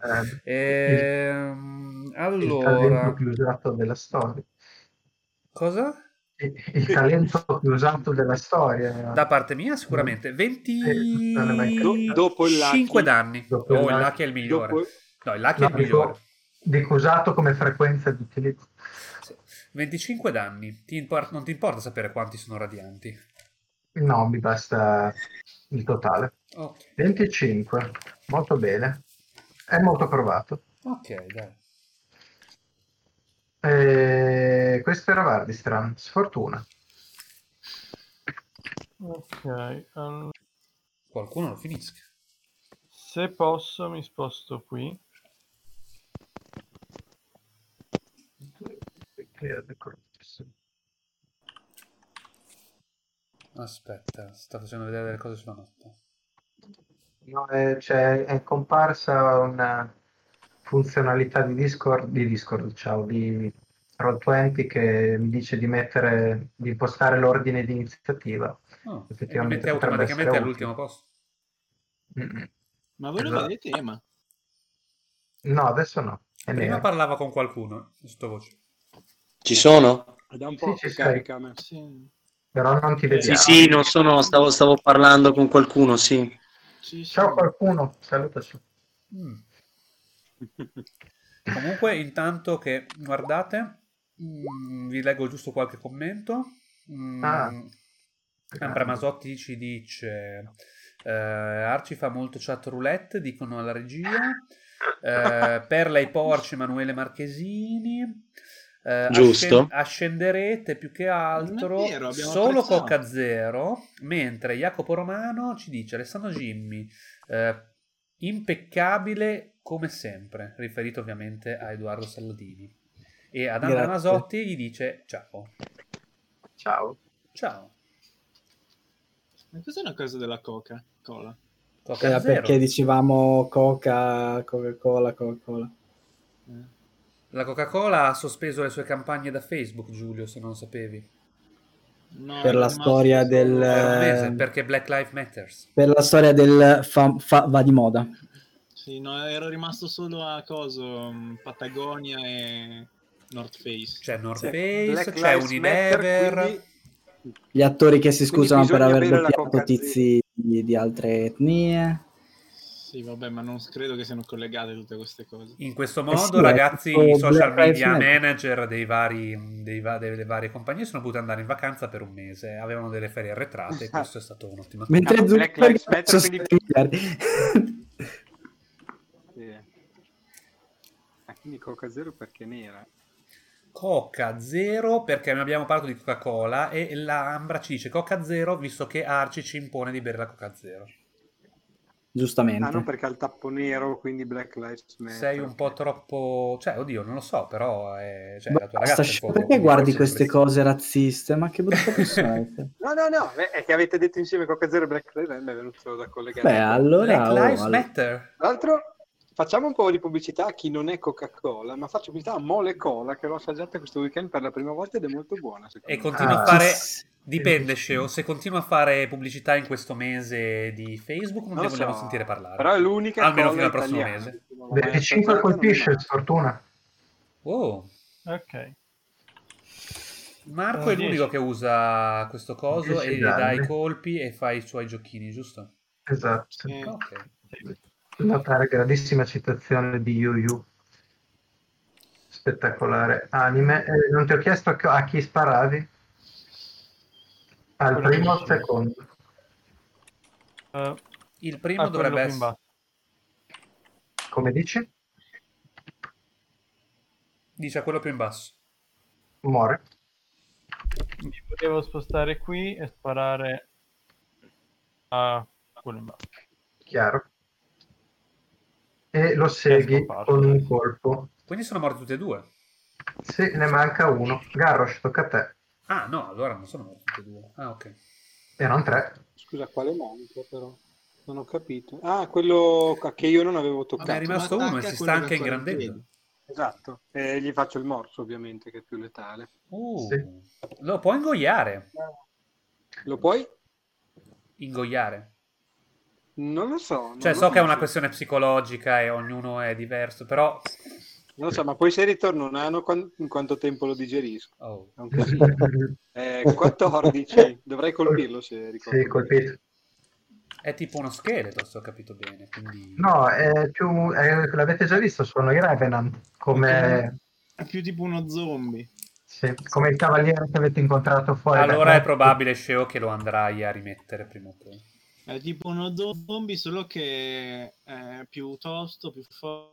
Il talento più usato della storia. Cosa? Il talento più usato della storia. Da parte mia sicuramente 25 dopo il Lucky. danni. Il Lucky è il migliore. No, il Lucky è il migliore. Dico usato come frequenza di utilizzo. Sì. 25 danni. Non ti importa sapere quanti sono radianti? No, mi basta il totale. Ok. 25, molto bene. È molto provato. Ok, dai. Questo era Vardistran, sfortuna. Ok, Qualcuno lo finisca. se posso mi sposto qui. Aspetta, sta facendo vedere delle cose sulla mappa. No, è comparsa una funzionalità di Discord, ciao, di Roll20 che mi dice di impostare l'ordine di iniziativa. Oh, e mi Effettivamente mette potrebbe automaticamente essere all'ultimo utile. posto. Mm-mm. Ma voi lo Esatto. vedete, Ema? No, adesso no. È Prima nero. parlava con qualcuno, sottovoce. Ci sono? È da un po' Sì, che ci sei. carica a me. Sì. Però non ti Sì, vediamo. Sì, non sono, stavo parlando con qualcuno, sì. Sì, Ciao qualcuno, salutaci. Comunque, intanto che guardate, vi leggo giusto qualche commento. Ah. Ambra Masotti ci dice: Arci fa molto chat roulette, dicono alla regia. Perla i porci, Emanuele Marchesini. Giusto. Ascenderete più che altro Non è vero, abbiamo solo apprezzato. Coca Zero, mentre Jacopo Romano ci dice: Alessandro Jimmy, impeccabile come sempre, riferito ovviamente a Edoardo Salladini, e ad Andrea Grazie. Masotti gli dice ciao. Ciao. Ma cos'è una cosa della Coca-Cola? Coca Era Zero. perché dicevamo Coca-Cola. La Coca-Cola ha sospeso le sue campagne da Facebook, Giulio, se non sapevi. No, Per ero la rimasto storia solo del Per un mese, perché Black Lives Matters. per la storia del va di moda. Sì, no, ero rimasto solo a Patagonia e North Face. C'è North Sì, Face, Black c'è Lives Matter, Unilever. quindi Gli attori che si Quindi scusano per bisogna aver bere la doppiato Coca tizi di altre etnie. Sì, vabbè, ma non credo che siano collegate tutte queste cose. In questo modo, sì, ragazzi, tipo i social Black Lives media Matter. manager delle varie compagnie sono potuti andare in vacanza per un mese. Avevano delle ferie arretrate e questo è stato un'ottima cosa. Mentre No, Black Zuckerberg Lives ha Matter, perso quindi- 7 miliardi. sì. Quindi Coca Zero perché nera. Coca Zero, perché ne abbiamo parlato di Coca-Cola, e la Ambra ci dice Coca Zero, visto che Arci ci impone di bere la Coca Zero. Giustamente. Ah, non perché ha il tappo nero, quindi Black Lives Matter. Sei un po' troppo... Cioè, oddio, non lo so, però la tua Basta, ragazza in fondo. perché quindi guardi forse queste dovresti- cose razziste? Ma che brutta persona sei. No, è che avete detto insieme Coca Zero e Black Lives Matter, mi è venuto da collegare. Beh, allora... Black Lives oh, Matter. Tra l'altro, facciamo un po' di pubblicità a chi non è Coca-Cola, ma faccio pubblicità a Mole Cola, che l'ho assaggiata questo weekend per la prima volta ed è molto buona. E Me. continua a Ah, fare... sì. Dipende, Sceo, se continua a fare pubblicità in questo mese di Facebook non Non ne lo vogliamo so, sentire parlare. però è l'unica Almeno cola fino al prossimo italiana. mese. Non l'ho mai 25 assaggiata, non è colpisce, male. sfortuna. Oh, Ok. Marco è l'unico 10. che usa questo coso 10 e dà i danni. colpi e fa i suoi giochini, giusto? Esatto. Ok. Notare grandissima citazione di Yu Yu. Spettacolare anime. Non ti ho chiesto a chi sparavi? Al Quello primo o al vicino. secondo? Il primo Quello dovrebbe più in essere... basso. Come dici? Dice a quello più in basso. Muore. Mi potevo spostare qui e sparare a quello in basso. Chiaro. E lo segui scomparso. con un colpo. Quindi sono morti tutti e due. Sì, ne manca uno. Garrosh, tocca a te. Ah, no, allora non sono morti tutti e due. Ah, ok. Erano 3. Scusa, quale manca però? Non ho capito. Ah, quello che io non avevo toccato. Ne è rimasto uno e si sta anche ingrandendo. Esatto. E gli faccio il morso, ovviamente, che è più letale. Sì. Lo può ingoiare. Lo puoi? Ingoiare. Non lo so. Cioè, non so lo che è una dice. questione psicologica e ognuno è diverso, però... Non lo so, ma poi se ritorno un anno, in quanto tempo lo digerisco? Oh. È un casino. 14. Dovrei colpirlo se ricordo. Sì, colpito. È tipo uno scheletro, se ho capito bene. Quindi... No, è l'avete già visto, sono i Revenant. Come... È più tipo uno zombie. Sì, come il cavaliere che avete incontrato fuori. Allora è probabile, Sceo, che lo andrai a rimettere prima o poi. È tipo uno zombie, solo che è più tosto, più forte.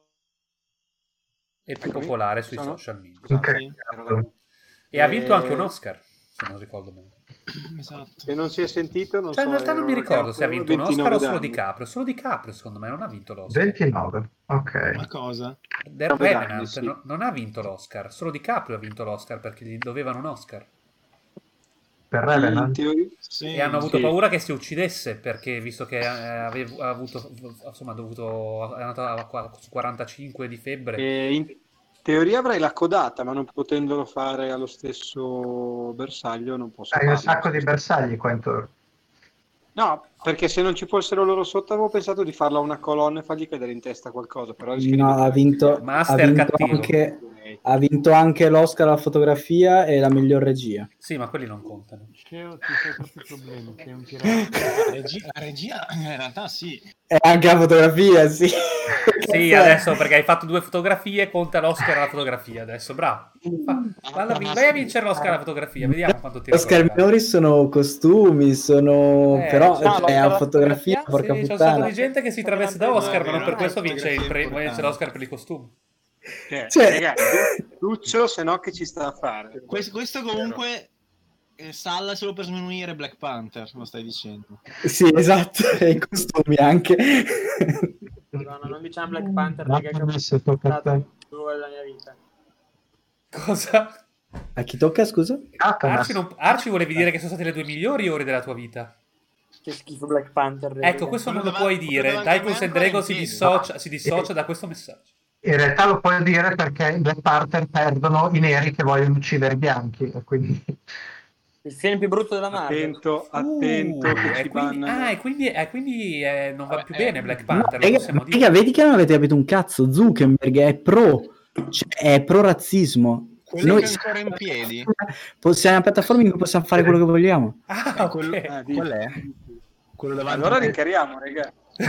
E più popolare sui sono? social media. Incredibile. E ha vinto anche un Oscar, se non ricordo male. Esatto. Se non si è sentito, non Cioè, so. in realtà non mi ricordo se ha vinto un Oscar o solo d'anni. DiCaprio. Solo DiCaprio, secondo me, non ha vinto l'Oscar. 29, ok. Ma cosa? The 29 Revenant anni, sì. non ha vinto l'Oscar, solo DiCaprio ha vinto l'Oscar perché gli dovevano un Oscar. Per In Revenant? teoria, Sì, E hanno avuto sì. paura che si uccidesse perché, visto che ha avuto, insomma, è andato a 45 di febbre. In teoria avrei la codata, ma non potendolo fare allo stesso bersaglio non posso Hai un farlo. sacco di bersagli qua intorno. No, perché se non ci fossero loro sotto avevo pensato di farla a una colonna e fargli cadere in testa qualcosa, però rischia di No, ha vinto, Master cattivo. ha vinto anche l'Oscar alla fotografia e la miglior regia. Sì, ma quelli non contano. Sceo, ti fai tutti i problemi, sei un tirante. La regia in realtà sì. E anche la fotografia, sì. Sì, adesso perché hai fatto 2 fotografie, conta l'Oscar alla fotografia adesso, bravo. Vai a vincere l'Oscar alla fotografia, vediamo quanto ti Oscar ricorderai. minori sono costumi, sono però no, è a fotografia, Sì, porca c'è un sacco puttana. di gente che si traveste da Oscar, ma non per questo vince il fotografia vince l'Oscar per i costumi. Cioè- ragazzi, Duccio, se no che ci sta a fare. Questo comunque salla solo per sminuire Black Panther, lo stai dicendo. Sì, esatto, e i costumi anche. Madonna, non diciamo Black Panther, No, raga, che adesso tocca a te. della mia vita. Cosa? A chi tocca, scusa? Arci volevi dire che sono state le 2 migliori ore della tua vita. Che schifo Black Panther. raga. Ecco, questo non lo puoi dire. davanti a me Tychus and ancora Drago in si piedi. dissocia da questo messaggio. In realtà lo puoi dire perché in Black Panther perdono i neri che vogliono uccidere i bianchi, e quindi... Il film più brutto della Marvel. Attento che ci bannano. E quindi non va Vabbè, più bene Black No, Panther, lo possiamo dire. raga, vedi che non avete capito un cazzo. Zuckerberg è è pro razzismo. Quello che è ancora in piedi. Siamo una piattaforma in cui possiamo fare quello che vogliamo. Ah, Quello, ok. qual è? Quello davanti Allora a me. rincariamo, raga.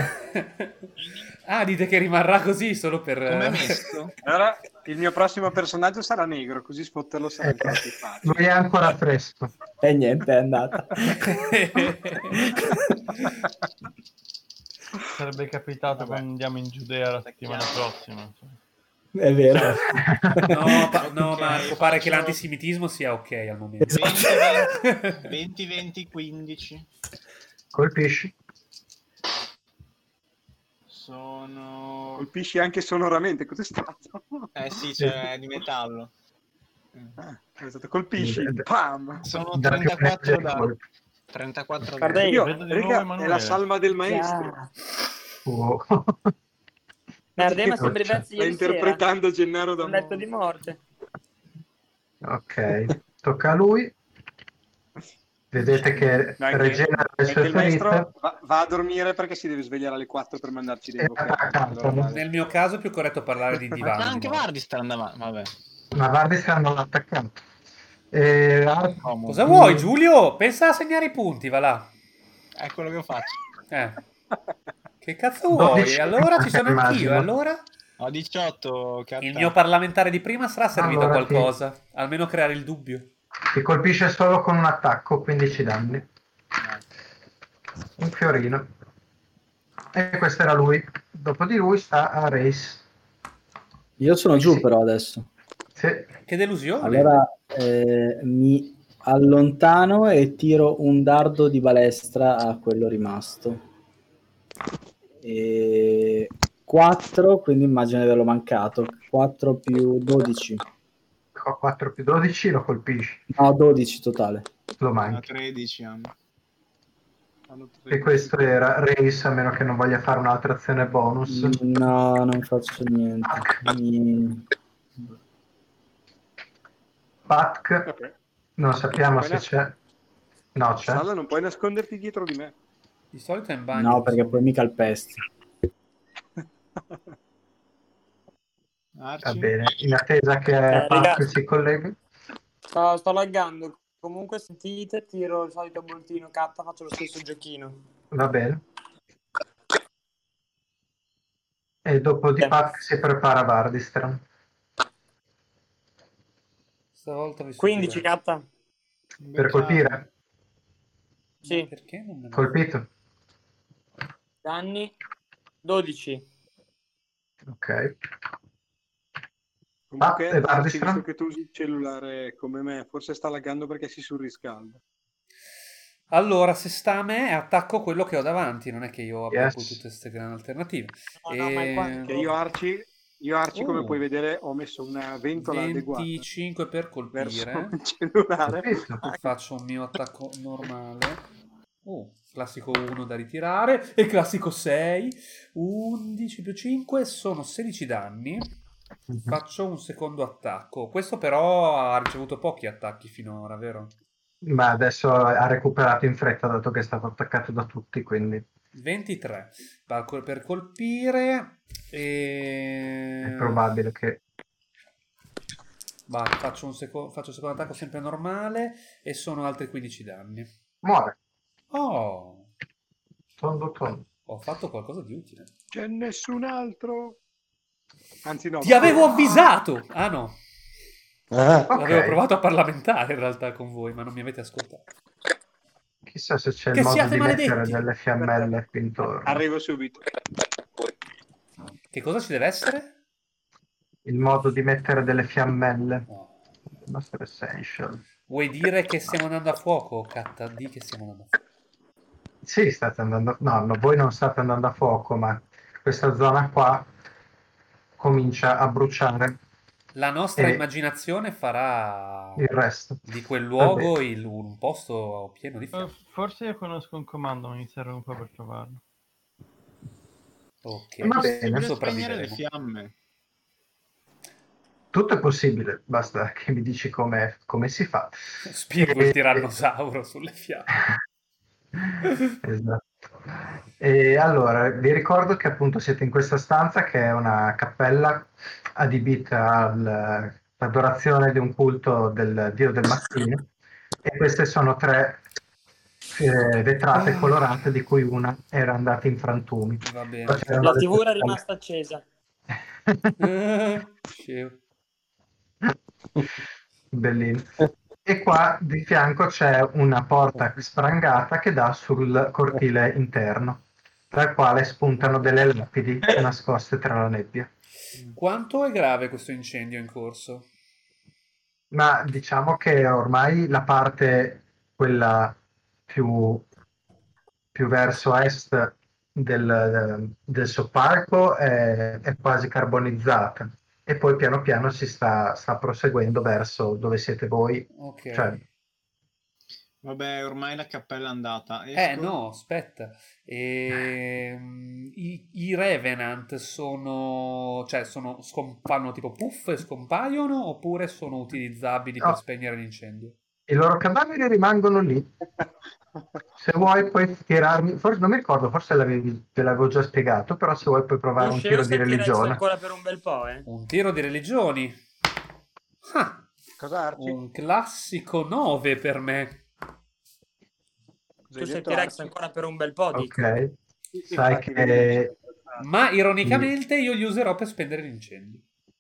Ah, dite che rimarrà così solo per... Come è messo? Allora il mio prossimo personaggio sarà negro, così spotterlo sarà ancora più facile. Lui è ancora fresco. E niente, è andata. Sarebbe capitato quando andiamo in Giudea la settimana prossima. È vero. No, Marco, pare che l'antisemitismo sia ok al momento. 20, 20, 15. Colpisci. Sono... Colpisci anche sonoramente, cos'è stato? sì, cioè è di metallo. È stato colpisci, pam! Sono Da più 34 legge da... colpi. 34 Guarda da... io. Io, vedo di raga, nuovo è Emanuele. la salma del maestro. Oh. Merda, ma sembri Vezzi Sta ieri interpretando Gennaro sera. da Un letto di morte. Ok, tocca a lui. Vedete che Dai, rigenera le che sue il maestro ferite. va a dormire perché si deve svegliare alle 4 per mandarci dei E vocali. attaccato. Allora, vale. Nel mio caso è più corretto parlare di Ma divano. anche Vardi sta andando avanti, vabbè. Ma Vardi stanno l'attaccando. Cosa vuoi, Giulio? Pensa a segnare i punti, va là. È quello che faccio. Che cazzo vuoi? 12 Allora ci sono anch'io. immagino. Allora Ho 18 il mio parlamentare di prima sarà servito a Allora, qualcosa. Almeno creare il dubbio. Ti colpisce solo con un attacco, 15 danni. Un fiorino. E questo era lui. Dopo di lui sta a Race. Io sono giù Sì. però adesso. Sì. Che delusione. Allora mi allontano e tiro un dardo di balestra a quello rimasto. 4, quindi immagino di averlo mancato. 4 più 12. 4 più 12 lo colpisci. No, 12 totale. Lo manchi. 13 hanno. E questo era Race, a meno che non voglia fare un'altra azione bonus. No, non faccio niente. Patk, non sappiamo se c'è. No, c'è. Salla, non puoi nasconderti dietro di me. Di solito è in bagno. No, perché poi mi calpesti. Va bene, in attesa che Patk ragazzi. si colleghi. Sto laggando. Comunque sentite, tiro il solito boltino catta, faccio lo stesso giochino. Va bene. E dopo di Patk si prepara Vardistran. Stavolta vi 15 stupirò. Catta. Per colpire? Sì. Perché non me lo... Colpito. Danni 12. Ok. Comunque, e Arci, Bardistran? visto che tu usi il cellulare come me, forse sta laggando perché si surriscalda. Allora, se sta a me, attacco quello che ho davanti. Non è che io abbia poi Yes. tutte queste grandi alternative. No, ma è qua. Che io Arci, come Oh. puoi vedere, ho messo una ventola adeguata 25 per verso colpire. il cellulare. Colpito. Faccio un mio attacco normale. Classico 1 da ritirare. E classico 6. 11 più 5 sono 16 danni. Faccio un secondo attacco. Questo però ha ricevuto pochi attacchi finora, vero? Ma adesso ha recuperato in fretta dato che è stato attaccato da tutti, quindi 23 per colpire. è probabile che... Faccio un secondo attacco sempre normale. E sono altri 15 danni. Muore. Oh, Tondo tondo. ho fatto qualcosa di utile. C'è nessun altro. Anzi, no. Ti avevo avvisato! Ah no, Ah, avevo Ok. provato a parlamentare in realtà con voi, ma non mi avete ascoltato. Chissà se c'è Che il modo siate di mettere maledetti! delle fiammelle qui intorno. Arrivo subito. Che cosa ci deve essere? Il modo di mettere delle fiammelle. No. Master Essential. Vuoi dire che stiamo andando a fuoco, Catta? Di che stiamo andando a fuoco. Sì, state andando... No, voi non state andando a fuoco, ma questa zona qua comincia a bruciare La nostra E- immaginazione farà il resto. di quel luogo Vabbè. un posto pieno di fiamme. Forse io conosco un comando, ma iniziare un po' per trovarlo. Ok, Va bene. Possibile spegnere le sopravviveremo. fiamme. Tutto è possibile, basta che mi dici come si fa. Spingo il tirannosauro sulle fiamme. Esatto. E allora, vi ricordo che appunto siete in questa stanza che è una cappella adibita all'adorazione di un culto del dio del mattino e queste sono 3 vetrate colorate di cui una era andata in frantumi. Va bene. Poi c'erano La le TV era cappelle. rimasta accesa. Scemo. Bellino. E qua di fianco c'è una porta sprangata che dà sul cortile interno, dal quale spuntano delle lapidi nascoste tra la nebbia. Quanto è grave questo incendio in corso? Ma diciamo che ormai la parte, quella più verso est del soppalco è quasi carbonizzata e poi piano piano si sta proseguendo verso dove siete voi. Ok. Cioè, Vabbè, ormai la cappella è andata. No, aspetta. I Revenant fanno tipo puff e scompaiono oppure sono utilizzabili per No. spegnere l'incendio? i loro cadaveri rimangono lì. Se vuoi puoi tirarmi, forse non mi ricordo, forse te l'avevo già spiegato, però se vuoi puoi provare un tiro di Senti Rex religione. ancora per un bel po', eh? Un tiro di religioni. Ah, Cosa Arci? un classico 9 per me. Cosa Tu hai detto, senti Rex Arci? ancora per un bel po', dico. Ok, Sì, sai infatti, che Ma ironicamente io li userò per spegnere l'incendio.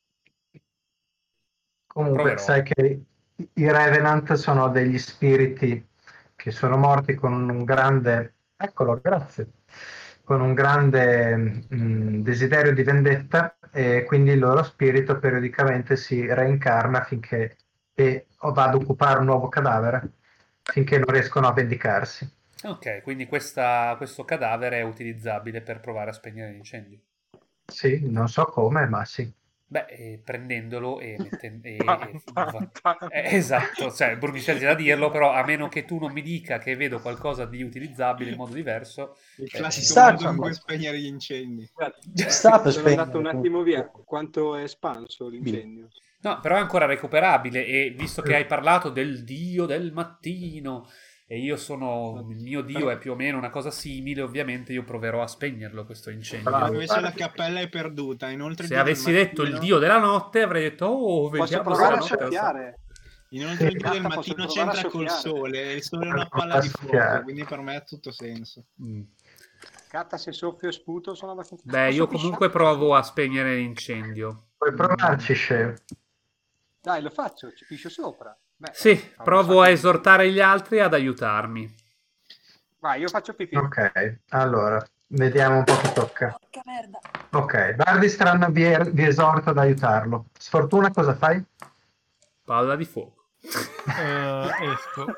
comunque Proverò. sai che i Revenant sono degli spiriti che sono morti con un grande, eccolo, grazie, con un grande desiderio di vendetta e quindi il loro spirito periodicamente si reincarna finché va ad occupare un nuovo cadavere finché non riescono a vendicarsi. Ok, quindi questo cadavere è utilizzabile per provare a spegnere l'incendio. Sì, non so come, ma sì. Beh, prendendolo e mettendo... Pam. esatto, cioè, brutticelli da dirlo, però a meno che tu non mi dica che vedo qualcosa di utilizzabile in modo diverso... Il classico sta- modo in cui spegnere gli incendi. sta per Sono andato un spegnere. attimo via. Quanto è espanso l'incendio? No, però è ancora recuperabile e visto che hai parlato del dio del mattino e il mio dio è più o meno una cosa simile, ovviamente io proverò a spegnerlo questo incendio. Bravo. Invece la cappella è perduta. Inoltre Se avessi detto il dio della notte avrei detto Posso vediamo se provare la a notte soffiare? Inoltre il dio del Gatta, mattino posso provare a c'entra col soffiare? sole e il sole è una Posso palla di soffiare. fuoco, quindi per me ha tutto senso. Catta, se soffio e sputo sono abbastanza... Beh, Posso io pisciare? comunque provo a spegnere l'incendio. Puoi provarci, Sheo. Dai, lo faccio, ci piscio sopra. Beh, Sì, fa un provo sacco a di- esortare gli altri ad aiutarmi. Vai, io faccio pipì. Ok, allora, vediamo un po' chi tocca. Porca merda. Ok, Bardistran vi esorto ad aiutarlo. Sfortuna cosa fai? Palla di fuoco. Esco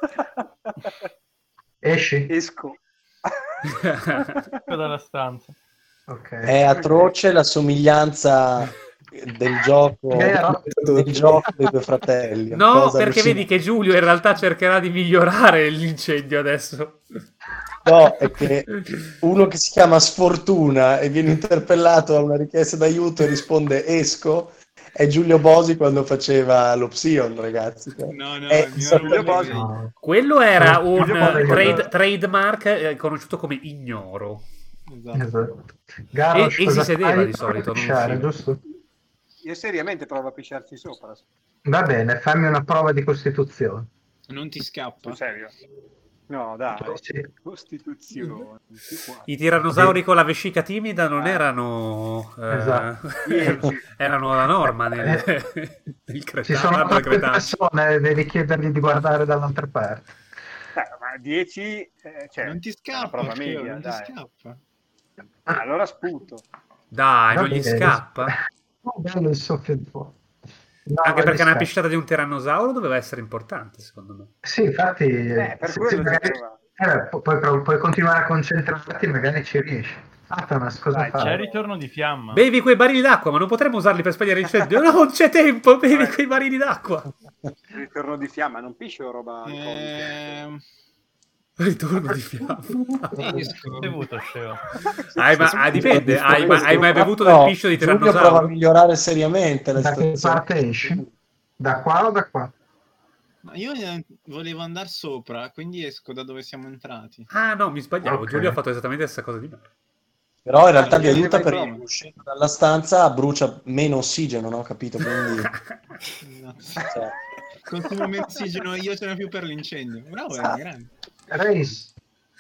Esci? Esco. dalla stanza. Ok. È atroce la somiglianza del gioco, Vero? del gioco dei due fratelli. Una No, cosa perché vedi allucinante. che Giulio in realtà cercherà di migliorare l'incendio adesso. No, è che uno che si chiama Sfortuna e viene interpellato a una richiesta d'aiuto e risponde esco, è Giulio Bosi quando faceva l'Opsion, ragazzi. No, no, È il mio Giulio Bosi. No. Quello era un Giulio Bosi, trademark conosciuto come ignoro. Esatto. esatto. Garrosh, E si cosa sedeva fai? di solito, non Pisciare, usciva. giusto? Io seriamente provo a pisciarci sopra. Va bene, fammi una prova di costituzione. Non ti scappa? Sul serio? No, dai. Sì. Costituzione. I tirannosauri con la vescica timida non erano... Esatto. 10. erano la norma nel Ci sono Cretaceo. troppe persone, devi chiedergli di guardare dall'altra parte. Ma 10... cioè, Non ti è una scappa, prova Chio, media, non ti dai. scappa. Allora sputo. Dai, Va non gli bene. scappa? Oh, bello il soffio di fuoco. No, Anche non perché gli una scappa. pisciata di un tirannosauro doveva essere importante, secondo me. Sì, infatti, Per se quello ci magari- provato. puoi continuare a concentrarti, magari ci riesci. Thomas, cosa Dai, C'è fai? ritorno di fiamma. Bevi quei barili d'acqua, ma non potremmo usarli per spegnere l'incendio. No, non c'è tempo, bevi quei barili d'acqua. Ritorno di fiamma, non piscio roba alcolica. Ritorno di fiamma. Esco. Bevuto, Sceo. Dipende, hai mai bevuto No, del piscio di Giulio prova a tirannosauro? migliorare seriamente la Da che situazione. parte esci? Da qua o da qua? Ma io volevo andare sopra, quindi esco da dove siamo entrati. Ah no, mi sbagliavo, Ok. Giulio ha fatto esattamente la stessa cosa di me. Però in realtà vi Io aiuta vai perché prova. uscendo dalla stanza brucia meno ossigeno, no? Capito? Quindi No. cioè, Consumo meno ossigeno, io ce n'ho più per l'incendio. Bravo, è grande. Race,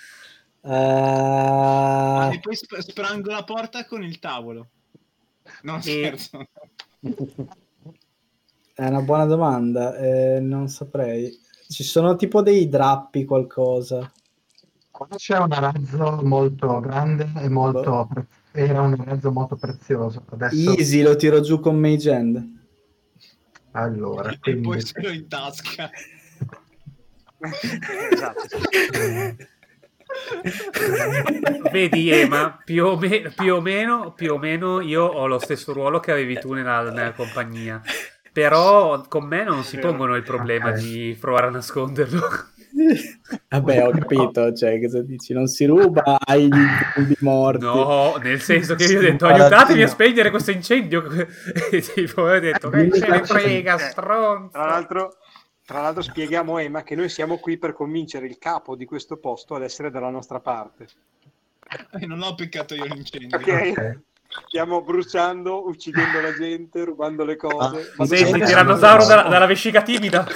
E poi sprango la porta con il tavolo. No, scherzo. È una buona domanda, non saprei. Ci sono tipo dei drappi, qualcosa. qua c'è un razzo molto grande e molto... Era un razzo molto prezioso. Adesso, Easy, lo tiro giù con Mage Hand. allora, E quindi... poi ce l'ho in tasca. Esatto. Vedi Ema, più o meno io ho lo stesso ruolo che avevi tu nella compagnia. Però con me non si pongono il problema Ok. di provare a nasconderlo. Vabbè, ho capito, cioè, cosa dici? Non si ruba ai zombie morti. No, nel senso che io ho detto Sì, aiutatemi a Paladino. spegnere questo incendio. E tipo ho detto che ce ne frega, stronzo. Tra l'altro spieghiamo a Emma che noi siamo qui per convincere il capo di questo posto ad essere dalla nostra parte. Non ho peccato io l'incendio. Ok? Ok. Stiamo bruciando, uccidendo la gente, rubando le cose. Ma Senti, Gente, tirannosauro sono- dalla vescica timida.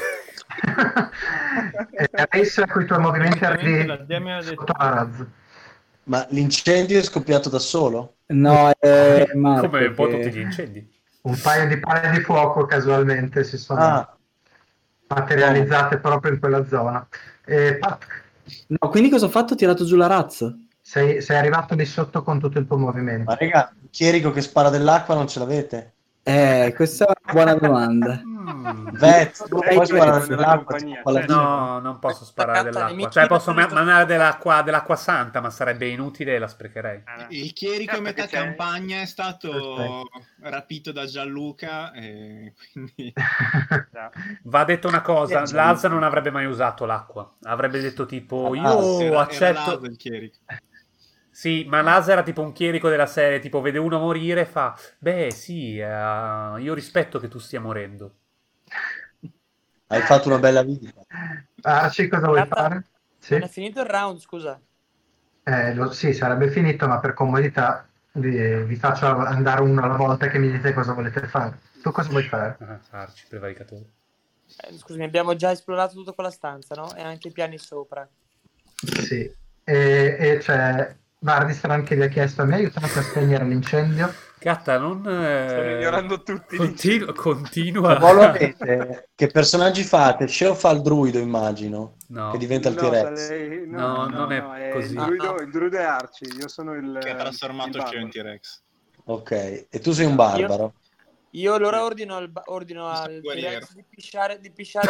Race con i tuoi movimenti Ovviamente la arrivi DM ha detto sotto la razzo. Ma l'incendio è scoppiato da solo? No, è Marco Come un po' che- tutti gli incendi. Un paio di palle di fuoco casualmente si sono Ah, materializzate proprio in quella zona. Pat, No, quindi cosa ho fatto? Ho tirato giù la razza. sei arrivato lì sotto con tutto il tuo movimento. ma raga, il chierico che spara dell'acqua non ce l'avete? Questa è una buona domanda. Vet, tu Dai, puoi sparare Vet. dell'acqua Compagnia, tipo Paladino? No, non posso sparare Attaccata ai dell'acqua. nemici Cioè posso per questo- mandare dell'acqua santa, ma sarebbe inutile e la sprecherei. Il chierico a Certo metà che c'è. campagna è stato rapito da Gianluca e quindi Va detto una cosa, Sì, Lazza non avrebbe mai usato l'acqua. Avrebbe detto tipo, Ah, io era accetto... Laso il chierico. Sì, ma Lazza era tipo un chierico della serie, tipo vede uno morire e fa, beh sì, io rispetto che tu stia morendo. Hai fatto una bella visita. Arci, cosa vuoi Gatta, fare? Sì? Non è finito il round, scusa. Sì, sarebbe finito, ma per comodità vi faccio andare uno alla volta che mi dite cosa volete fare. Tu cosa vuoi fare? Arci, prevaricatore. Scusami, abbiamo già esplorato tutta quella stanza, no? E anche i piani sopra. Sì, e c'è Vardistran che vi ha chiesto: mi aiutate a spegnere l'incendio? Gatta, non... Stanno ignorando tutti. Continua. Che ruolo avete? Che personaggi fate? Sceo fa il druido, immagino. No. Che diventa il No, T-Rex. No, non è così. Il druido è Arci, io sono il... Che ha trasformato il Sceo in barbaro. T-Rex. Ok, e tu sei un barbaro. Io allora ordino al guerriero. T-Rex di pisciare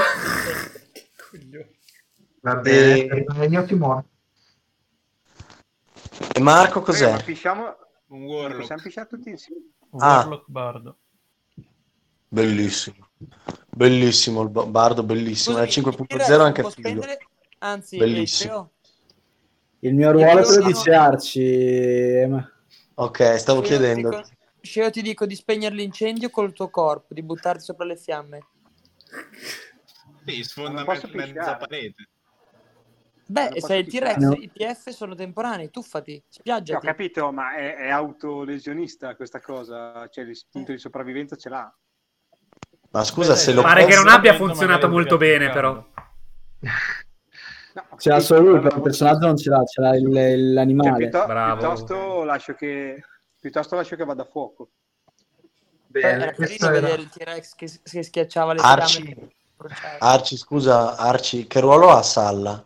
Va bene, io ti muovo. E Marco cos'è? Ma pisciamo... Un Possiamo warlock. pisciare tutti insieme. Warlock Bardo. Bellissimo. Bellissimo il bardo, bellissimo. È Scusi, 5.0 anche può figo. spendere, anzi, Bellissimo. Il mio ruolo te lo no. dice Arci. Ok, stavo Sceo, chiedendo. Sceo, ti dico di spegnere l'incendio col tuo corpo, di buttarti sopra le fiamme. Sì, sfonda Non posso mezza pisciare. parete. Beh, Non sei il posso T-Rex, pisciare. i TF sono temporanei, tuffati, Ho spiaggiati. capito, ma è autolesionista questa cosa, cioè l'istinto di sopravvivenza ce l'ha. Ma scusa, se lo Pare che non posso... abbia funzionato molto bene, però. No, Ce l'ha sì, solo lui, però però il personaggio non ce l'ha, ce l'ha Cioè, l'animale. Bravo. piuttosto lascio che vada a fuoco. Bene, Era questo carino era... vedere il T-Rex che schiacciava le Arci. fiamme. bruciare. Arci, che ruolo ha Salla?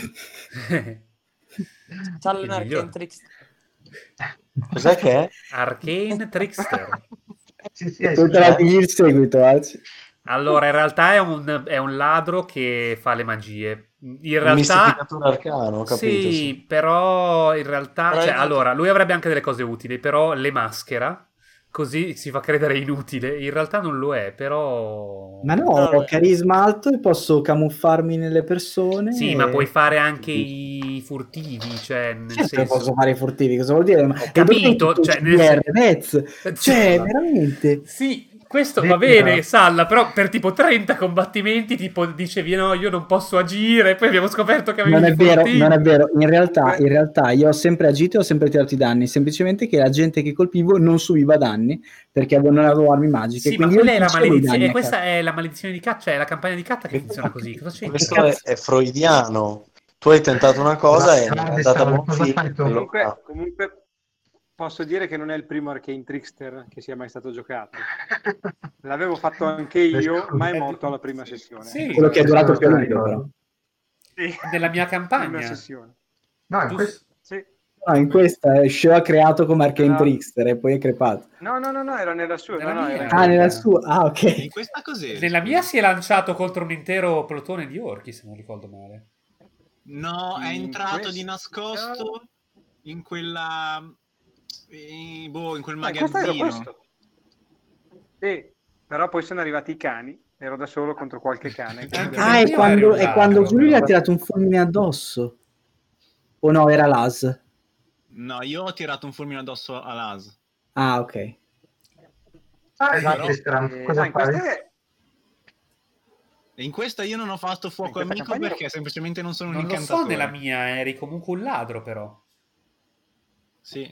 Salla Il Arcane migliore. Trickster. Cos'è che è? Arcane Trickster. Sì, Tu te la digli il seguito, Arci. Allora, in realtà è un ladro che fa le magie. In Un realtà... mistificatore arcano, ho capito. Sì, però in realtà... Però è Cioè, inutile. allora, lui avrebbe anche delle cose utili, però le maschera, così si fa credere inutile. In realtà non lo è, però... Ma no, No, ho no. carisma alto e posso camuffarmi nelle persone. Sì, e- ma puoi fare anche i furtivi, cioè, nel Certo che senso... posso fare i furtivi, cosa vuol dire? Ma Ho capito, tutto cioè, il nel CDR, sen- Vez. Cioè, veramente. Sì, questo va bene, Salla, però per tipo 30 combattimenti tipo dicevi no, io non posso agire, poi abbiamo scoperto che avevi Non i è vero, furtivi. non è vero. In Comunque- realtà io ho sempre agito e ho sempre tirato i danni, semplicemente che la gente che colpivo non subiva danni perché non avevo armi magiche. Sì, ma quindi quella io è la facevo i maledizione, danni e a questa caso. è la maledizione di caccia, è la campagna di Catta che funziona così. Cosa c'è? Questo cazzo? è freudiano. Tu hai tentato una cosa e non è andata a buon cosa fine. fai tu? Comunque posso dire che non è il primo Arcane Trickster che sia mai stato giocato. L'avevo fatto anche io, ma è morto alla prima sessione. Sì. Quello che è durato più a Scusa, lungo, però. Sì. Della mia campagna. Prima sessione. No, in Giusto. questo... Sì. No, in questa Sheo ha creato come Arcane No. Trickster e poi è crepato. No, era nella sua. Nella no, mia. era in Ah, quella. nella sua. Ah, In ok. questa cos'è? Nella mia si è lanciato contro un intero plotone di orchi, se non ricordo male. No, è In entrato questa- di nascosto in quella... in quel Ah, in questa ero magazzino. questo. Sì, però poi sono arrivati i cani. Ero da solo contro qualche cane. quindi- Ah, Io ero un è quando ladro, Giulio gli ha però. tirato un fulmine addosso. O no, era l'AS. No, io ho tirato un fulmine addosso a Laz. Ah, ok. Vardistran, cosa in fai? questa è... E in questa io non ho fatto fuoco In questa amico campagna- perché semplicemente non sono un Non lo so incantatore. nella mia, eri comunque un ladro, però. Sì.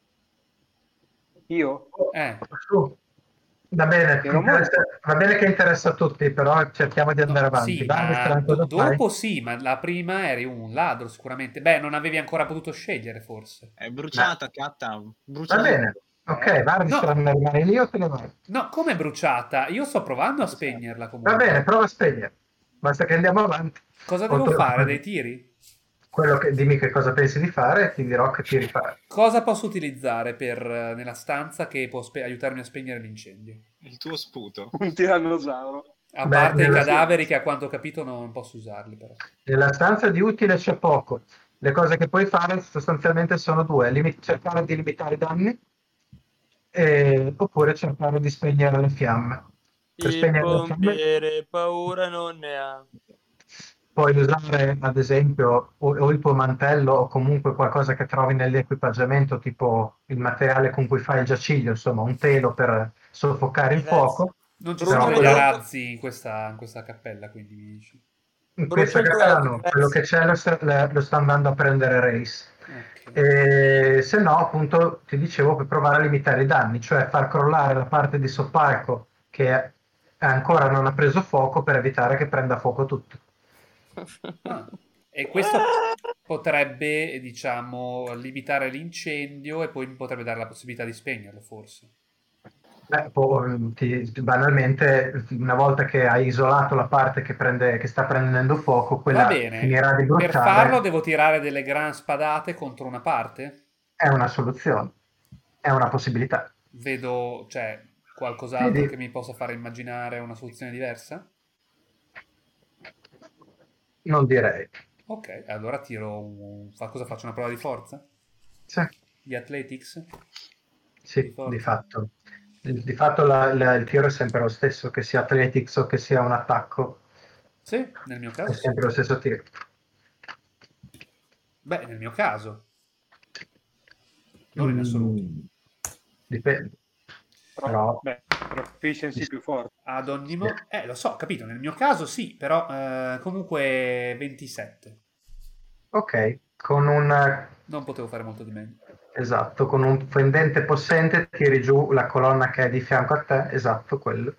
Io? Su. Va bene, Ero va bene che interessa a tutti, però cerchiamo di andare No, avanti. sì, ma Vardistran, cosa fai? dopo sì, ma la prima eri un ladro sicuramente. Beh, non avevi ancora potuto scegliere, forse. È bruciata, Catta. Va Bruciata. bene, ok, Vardistran rimane lì o te ne vai? No, come bruciata? Io sto provando a spegnerla comunque. Va bene, prova a spegnere. Basta che andiamo avanti. Cosa devo Oltre- fare? Dei tiri? Dimmi che cosa pensi di fare e ti dirò che tiri fare. Cosa posso utilizzare nella stanza che può aiutarmi a spegnere l'incendio? Il tuo sputo. Un tirannosauro. A Beh, parte i nella- cadaveri che a quanto ho capito non posso usarli però. Nella stanza di utile c'è poco. Le cose che puoi fare sostanzialmente sono due: cercare di limitare i danni oppure cercare di spegnere le fiamme. Per Il spegnere le fiamme pompiere paura non ne ha. puoi usare ad esempio o il tuo mantello o comunque qualcosa che trovi nell'equipaggiamento, tipo il materiale con cui fai il giaciglio, insomma un telo per soffocare il fuoco. Non ci Però sono gli quello- arazzi in questa cappella, quindi mi dici. In Brucia questa il tuo cappella no, Equifax. quello che c'è lo sta andando a prendere Race. Ok. E se no, appunto, ti dicevo per provare a limitare i danni, cioè far crollare la parte di soppalco che ancora non ha preso fuoco per evitare che prenda fuoco tutto. Ah. E questo potrebbe, diciamo, limitare l'incendio e poi potrebbe dare la possibilità di spegnerlo, forse. Banalmente, una volta che hai isolato la parte che sta prendendo fuoco, Va quella bene, finirà di per farlo bruciare. devo tirare delle gran spadate contro una parte? È una soluzione, è una possibilità. Vedo, cioè, qualcos'altro Vedi? che mi possa fare immaginare una soluzione diversa? Non direi. Ok, allora cosa faccio? Una prova di forza? Sì, Di athletics? Di sì, di forza? fatto. Di fatto il tiro è sempre lo stesso, che sia athletics o che sia un attacco, Sì, nel mio è caso sì. sempre lo stesso tiro. Beh, nel mio caso. Non in assoluto. Dipende. Però proficiency più forte. Ad ogni modo... lo so, capito, nel mio caso sì, però comunque 27. ok, con un Non potevo fare molto di meglio. esatto, con un fendente possente tiri giù la colonna che è di fianco a te, esatto, quello.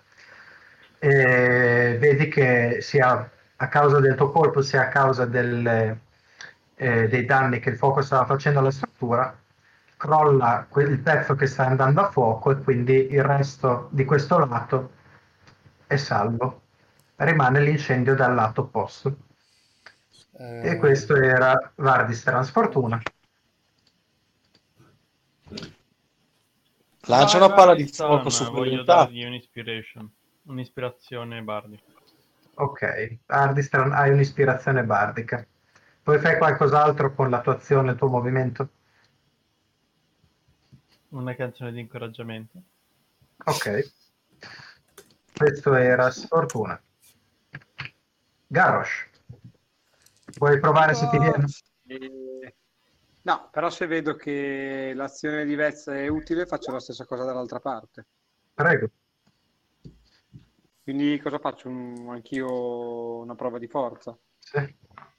E vedi che sia a causa del tuo colpo, sia a causa dei danni che il fuoco stava facendo alla struttura, crolla il pezzo che sta andando a fuoco e quindi il resto di questo lato è salvo. Rimane l'incendio dal lato opposto. E questo era Vardis Sfortuna. Lancia una palla di fuoco Vardistan, voglio supplementare. dargli un'ispirazione bardica. Ok, Ardistran hai un'ispirazione bardica. Poi fai qualcos'altro con la tua azione e il tuo movimento? Una canzone di incoraggiamento. Ok. Questo era Sfortuna. Garrosh. Vuoi provare se ti viene? No, però se vedo che l'azione di Vezza è utile, faccio la stessa cosa dall'altra parte. Prego. Quindi cosa faccio? Anch'io una prova di forza. Sì,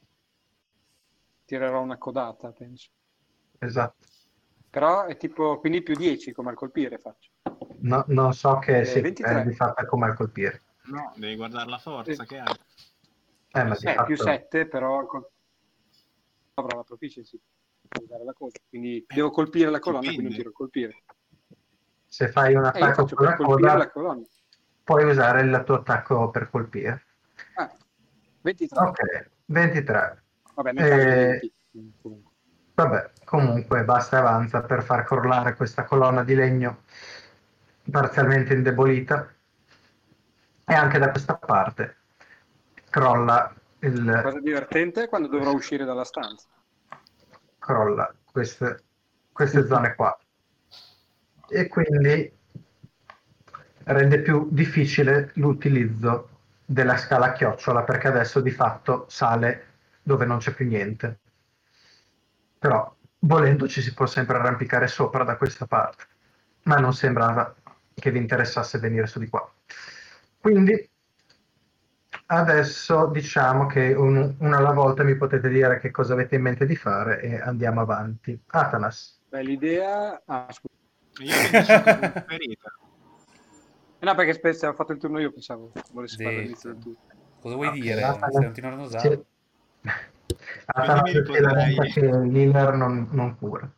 Tirerò una codata, penso. esatto. Però è tipo, quindi più 10 come al colpire faccio. No, non so che si 23. di fatta come al colpire. No, devi guardare la forza che hai. Ma di Più fatto 7, però avrò la proficiency per usare la coda. Quindi devo colpire la colonna, quindi non tiro a colpire. se fai un Io attacco faccio con per la colpire coda, la colonna. puoi usare il tuo attacco per colpire. 23. Ok, 23. Vabbè, metà di 20. Vabbè, comunque basta e avanza per far crollare questa colonna di legno parzialmente indebolita. E anche da questa parte crolla La cosa divertente è quando dovrò uscire dalla stanza. crolla queste zone qua. E quindi rende più difficile l'utilizzo della scala a chiocciola perché adesso di fatto sale dove non c'è più niente. Però volendo ci si può sempre arrampicare sopra da questa parte, ma non sembrava che vi interessasse venire su di qua. Quindi adesso diciamo che una alla volta mi potete dire che cosa avete in mente di fare e andiamo avanti. Atanas. Beh, l'idea... scusa. Io ho 25 punti ferita. No, perché spesso ho fatto il turno io, pensavo volessi fare Zitto. l'inizio del turno. Cosa vuoi dire? Atanas- Stai continuando a usare? Atanas Quindi mi si lamenta potrei... che l'healer non cura.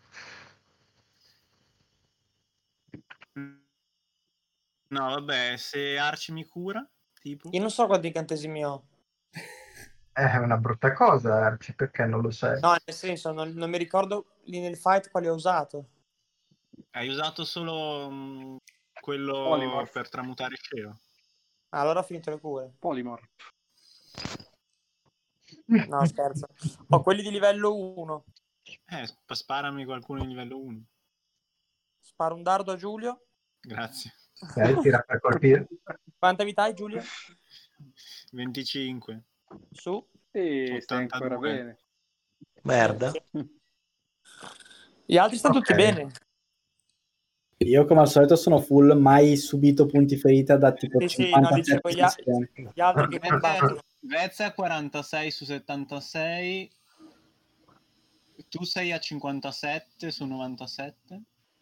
No, vabbè, se Arci mi cura, tipo... Io non so quanti incantesimi ho. È una brutta cosa, Arci, perché non lo sai? No, nel senso, non mi ricordo lì nel fight quali ho usato. Hai usato solo quello Polymorph. per tramutare Sceo. Allora ho finito le cure. Polymorph. No, scherzo. Ho quelli di livello 1. Sparami qualcuno di livello 1. Sparo un dardo a Giulio. Grazie. Tira per colpire. Quanta vita hai, Giulio? 25. Su. E stai ancora 82. bene. Merda. Gli altri stanno tutti bene. Io come al solito sono full, mai subito punti ferita da tipo Sì, 50 no, dicevo gli altri che combattono. Vezza 46 su 76. Tu sei a 57 su 97.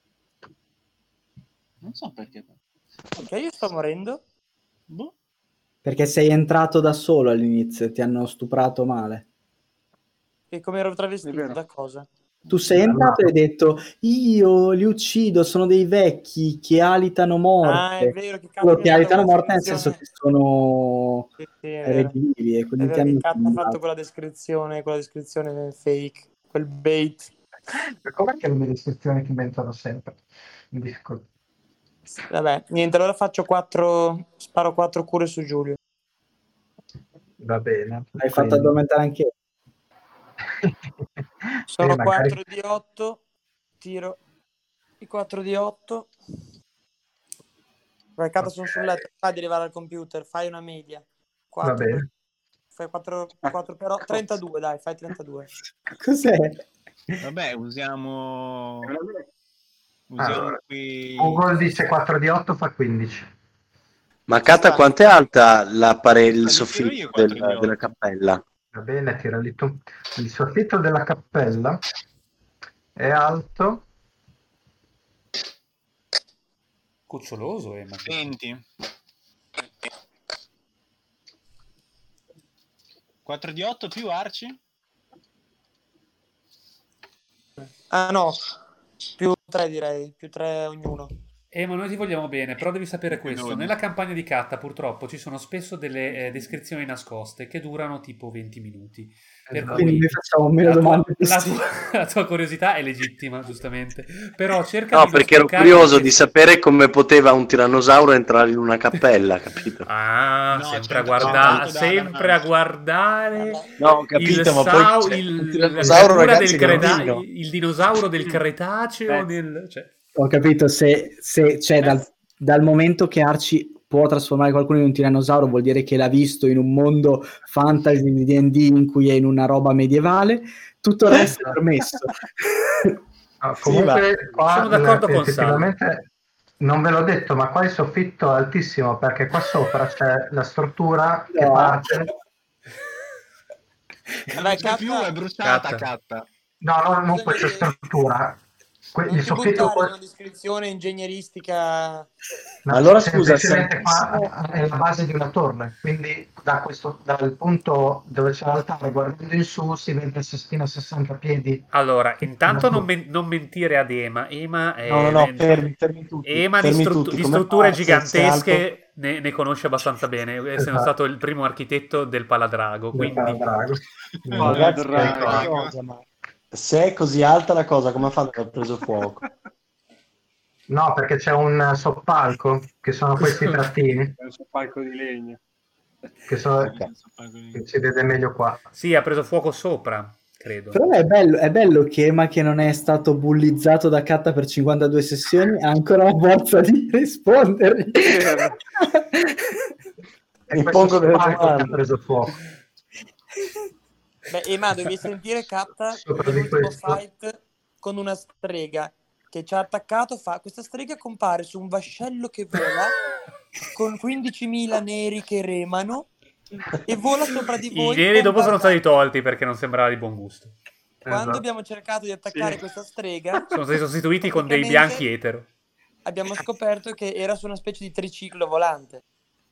Non so perché. Ok, io sto morendo. Boh. Perché sei entrato da solo all'inizio e ti hanno stuprato male. E come ero È travestito? vero. Da cosa? Tu sei entrato e hai detto io li uccido, sono dei vecchi che alitano Ah, è morte. vero che Kat Loro mi che ha fatto alitano quella morte nel senso descrizione. che sono Sì, sì, è vero. revivi e È quindi ti vero che hanno Kat ha ucciso. fatto quella descrizione fake, quel bait. Com'è che le mie descrizioni ti inventano sempre? In Discord. Vabbè, niente, allora sparo 4 cure su Giulio. Va bene. Hai fatto addormentare anche io. Sono magari 4 di 8, tiro i 4 di 8. Vai, Kat, sono sul letto, fai di arrivare al computer, fai una media. va 4 bene. fai 4 però 32, dai, fai 32. Cos'è? Vabbè, usiamo Allora, qui... Google dice 4 di 8 fa 15. Ma Cata, quanto è alta il li tiro io soffitto 4 di 8. della cappella? Va bene, tirali tu. Il soffitto della cappella è alto Cuccioloso, Emma. 20. 4 di 8 più Arci? Ah no, più 3 direi, più 3 ognuno. Ma noi ti vogliamo bene, però devi sapere questo. 12. Nella campagna di Katta purtroppo ci sono spesso delle descrizioni nascoste che durano tipo 20 minuti. Per Esatto. Quindi cui noi facciamo meno la tua, domande la possibili. tua- la tua curiosità è legittima, giustamente. Però cerca No, di non perché ero sporcare curioso le di sapere come poteva un tirannosauro entrare in una cappella, capito? Ah, No, sempre a 100% guardare, da sempre a guardare No, ho capito, ma poi c'è un tirannosauro, la creatura ragazzi, grandino. il dinosauro del Cretaceo cioè, Ho capito, se c'è dal momento che Arci può trasformare qualcuno in un tirannosauro vuol dire che l'ha visto in un mondo fantasy di D&D in cui è in una roba medievale, tutto il resto è permesso. No, comunque qua sono d'accordo con effettivamente non ve l'ho detto, ma qua il soffitto è altissimo perché qua sopra c'è la struttura che No. parte. Non c'è più, è bruciata, Catta. No, non questa struttura. Non Il ti soffitto buttare in una descrizione ingegneristica. no, Allora, scusa, semplicemente qua è la base di una torre, quindi dal punto dove c'è l'altare guardando in su si vede fino a 60 piedi. allora, intanto non mentire ad Ema. Ema è No, fermi tutti. Ema Fermi tutti. di Come strutture fa se è alto? gigantesche ne conosce abbastanza bene, essendo Esatto. stato il primo architetto del Paladrago. Del Quindi Paladrago. Ragazzi, Drago. se è così alta la cosa, come fanno ad aver preso fuoco? No, perché c'è un soppalco, che sono questi trattini, È un soppalco di legno. che si vede meglio qua. sì, ha preso fuoco sopra, credo. Però è bello che Ema, che non è stato bullizzato da Katta per 52 sessioni, ha ancora la forza di rispondergli. E Mi questo pongo delle soppalco che ha domande. preso fuoco. Beh, Ema, devi sentire Katta Sopra di nell'ultimo questo. fight con una strega che ci ha attaccato. Questa strega compare su un vascello che vola con 15.000 neri che remano e vola sopra di voi. I neri dopo sono stati bombardando. tolti perché non sembrava di buon gusto. Quando Esatto. abbiamo cercato di attaccare Sì. questa strega, Sono stati sostituiti con dei praticamente bianchi etero. abbiamo scoperto che era su una specie di triciclo volante,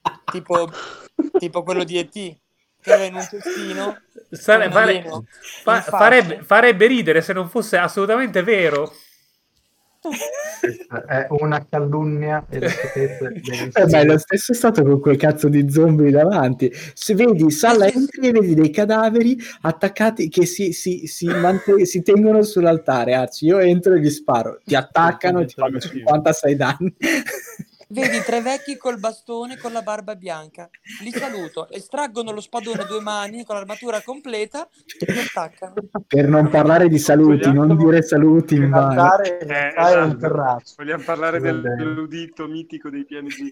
tipo quello di E.T., che era in un cestino con un alieno in faccia. Farebbe ridere se non fosse assolutamente vero. Questa è una calunnia e lo sapete Beh, lo stesso è stato con quel cazzo di zombie davanti. Se vedi, Salla entri e vedi dei cadaveri attaccati che si tengono sull'altare. Arci, io entro e gli sparo. Ti attaccano e ti fanno 56 danni. Vedi 3 vecchi col bastone con la barba bianca. Li saluto, estraggono lo spadone a 2 mani con l'armatura completa e mi attaccano. Per non parlare di saluti, non dire saluti in vano. L'altare è un terrazzo. Vogliamo parlare Va bene. dell'udito mitico dei piani B.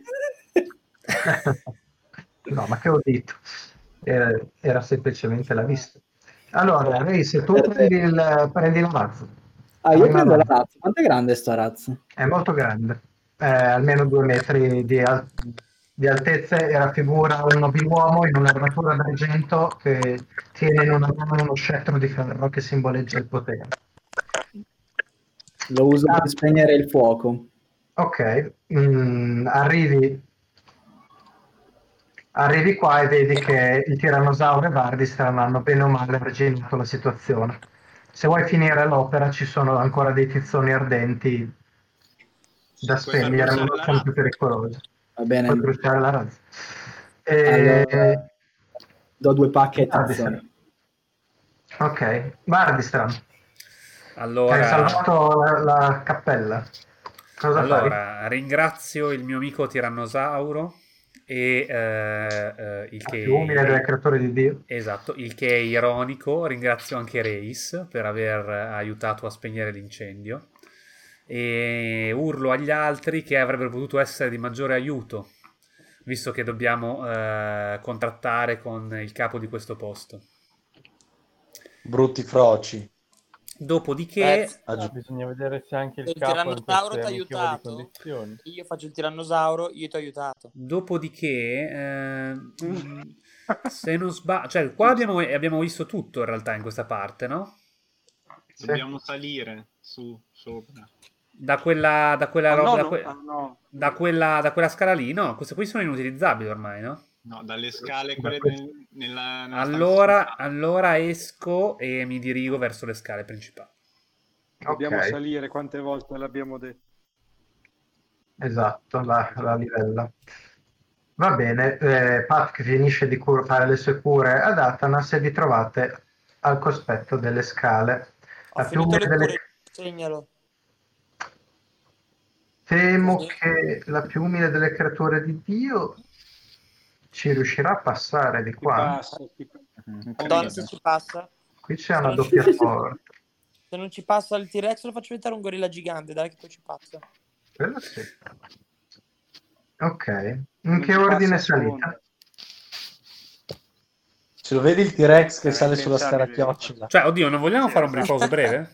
No, ma che ho detto? Era semplicemente la vista. Allora, Reis, tu prendi la razza. Io prendo la razza. Quanto è grande sta razza? È molto grande, almeno 2 metri di altezza e raffigura un nobiluomo in un'armatura d'argento che tiene in una mano uno scettro di ferro che simboleggia il potere. Lo uso per spegnere il fuoco. Ok, arrivi arrivi qua e vedi che il tirannosauro e Vardistan hanno bene o male arginato la situazione. Se vuoi finire l'opera ci sono ancora dei tizzoni ardenti da Puoi far spegnere, ma bruciare non la sono più razza. pericolosi. Va bene. Puoi bruciare la razza. Allora, do 2 pacche ai Vardistan. tizzoni. Ok, Vardistan. Hai Allora, salvato la cappella. Cosa fai? allora, ringrazio il mio amico tirannosauro e il Più umile del che... creatore di Dio. Esatto, il che è ironico. Ringrazio anche Reis per aver aiutato a spegnere l'incendio. E urlo agli altri che avrebbero potuto essere di maggiore aiuto, visto che dobbiamo contrattare con il capo di questo posto. Brutti froci. Dopodiché, Bisogna vedere se anche il Il capo è in tirannosauro queste ti ha amichevoli aiutato? condizioni. Io faccio il tirannosauro, io ti ho aiutato. se non sbaglio, cioè qua abbiamo visto tutto in realtà in questa parte, no? Dobbiamo salire su sopra. Da quella Ah, roba, no, no. da quella scala lì, no? Queste qui sono inutilizzabili ormai, no? No, dalle scale quelle nella Allora esco e mi dirigo verso le scale principali. Dobbiamo Ok. salire, quante volte l'abbiamo detto. Esatto, la livella. Va bene, Pat che finisce di fare le sue cure ad Atanas e vi trovate al cospetto delle scale. Ho finito le cure, segnalo. Temo Così. che la più umile delle creature di Dio ci riuscirà a passare di Si qua. passa. Madonna, se ci passa. Qui c'è una doppia porta. Se non ci passa il T-Rex lo faccio diventare un gorilla gigante, dai che poi ci passa. Quello sì. Ok, in Non che ci ordine passa salite? Se lo vedi il T-Rex che È sale sulla impensabile. scarachiocciola. Cioè, oddio, non vogliamo fare un riposo breve?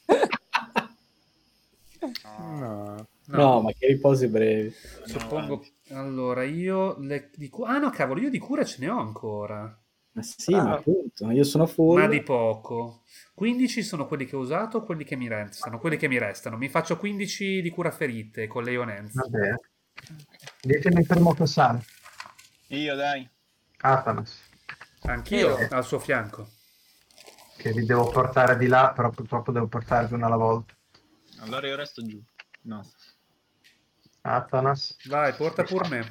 No, ma che riposi brevi. Suppongo. Allora, io ah no, cavolo, io di cura ce ne ho ancora. Ma sì, ma appunto, io sono full. Ma di poco. 15 sono quelli che ho usato, quelli che mi restano. Quelli che mi restano. Mi faccio 15 di cura ferite con Leonenz. Va bene. Ditemi il primo che sale. Io, dai. Atanas, Anch'io al suo fianco. che vi devo portare di là, però purtroppo devo portarvi una alla volta. Allora io resto giù. No. Atanas, Vai, porta pur me.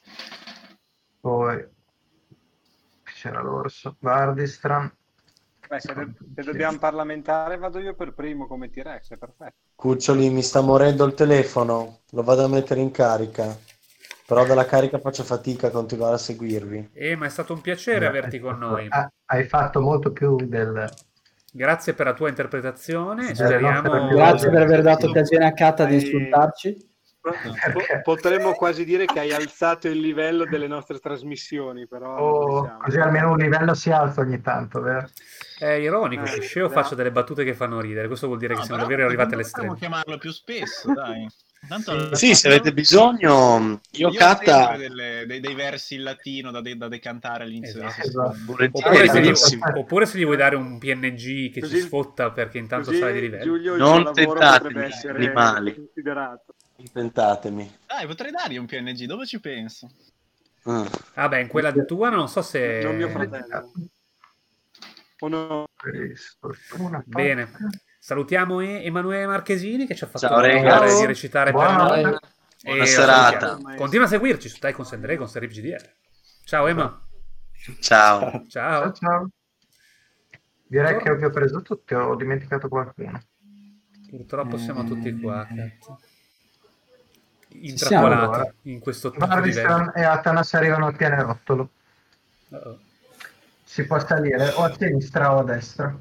poi c'era l'orso, Vardistran. Beh, se dobbiamo parlamentare vado io per primo come T-Rex, è perfetto. Cuccioli, mi sta morendo il telefono. Lo vado a mettere in carica. Però dalla carica faccio fatica a continuare a seguirvi. Ma è stato un piacere averti con noi. Hai fatto molto più del... Grazie per la tua interpretazione. Grazie per aver dato occasione a Kata di insultarci. Potremmo quasi dire che hai alzato il livello delle nostre trasmissioni, però così almeno un livello si alza ogni tanto, vero? È ironico che io faccio delle battute che fanno ridere. Questo vuol dire che siamo davvero arrivati all'estremo. Possiamo chiamarlo più spesso, dai. Tanto Sì, se avete bisogno, io Katta... dei versi in latino da decantare all'inizio. Esatto. Oppure se gli vuoi dare un PNG che ci sfotta perché intanto sale di livello. Giulio, non tentatemi, animali. Considerato. Non tentatemi. Dai, potrei dargli un PNG, dove ci penso? Vabbè, in quella tua non so se... Non mio fratello. O no? Bene. Salutiamo Emanuele Marchesini che ci ha fatto Ciao, l'onore di recitare per noi. Buona serata. Continua a seguirci su Tycoons and Dragons e RPGDR. Ciao Emma. Ciao. Ciao. Direi che vi ho preso tutti, ho dimenticato qualcuno. Purtroppo siamo tutti qua, cazzo. Intrappolati in questo Vardistan e Atanas arrivano al pianerottolo. Si può salire o a sinistra o a destra.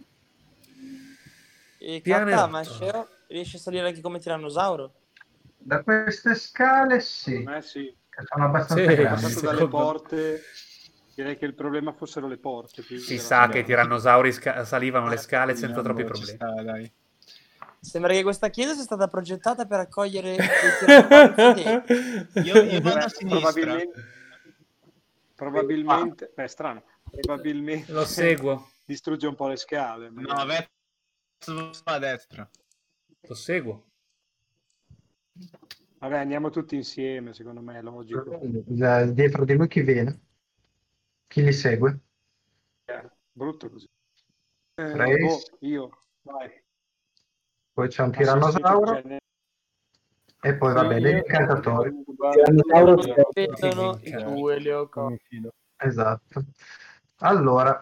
E Katta, ma Sheo riesce a salire anche come tirannosauro? Da queste scale sì. Sì. Che sono abbastanza grandi. Passato dalle porte, direi che il problema fossero le porte. Si sa che i tirannosauri salivano le scale senza troppi problemi. Sembra che questa chiesa sia stata progettata per accogliere i tirannosauri. Io vado a sinistra. Probabilmente, è strano. Probabilmente lo seguo. Distrugge un po' le scale. No, a destra. Lo seguo. Vabbè, andiamo tutti insieme, secondo me è logico. Dietro di lui chi viene? Chi li segue? Brutto così. Trace, Io, vai. poi c'è un Ma sì, tirannosauro e poi Sì, vabbè, degli io incantatori. Tirannosauro Non vedono i minchia. due Leoco. mi fido. Esatto. Allora,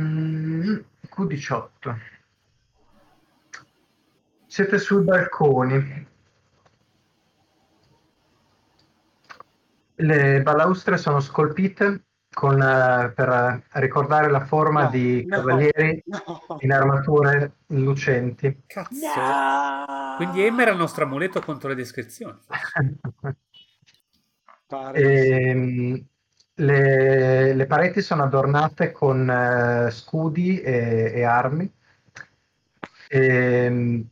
Q18. Siete sui balconi. Le balaustre sono scolpite per ricordare la forma No, di no, cavalieri no. in armature lucenti. Cazzo. Quindi Emma era il nostro amuleto contro le descrizioni. Pare di sì. Le pareti sono adornate con scudi e armi. Ehm,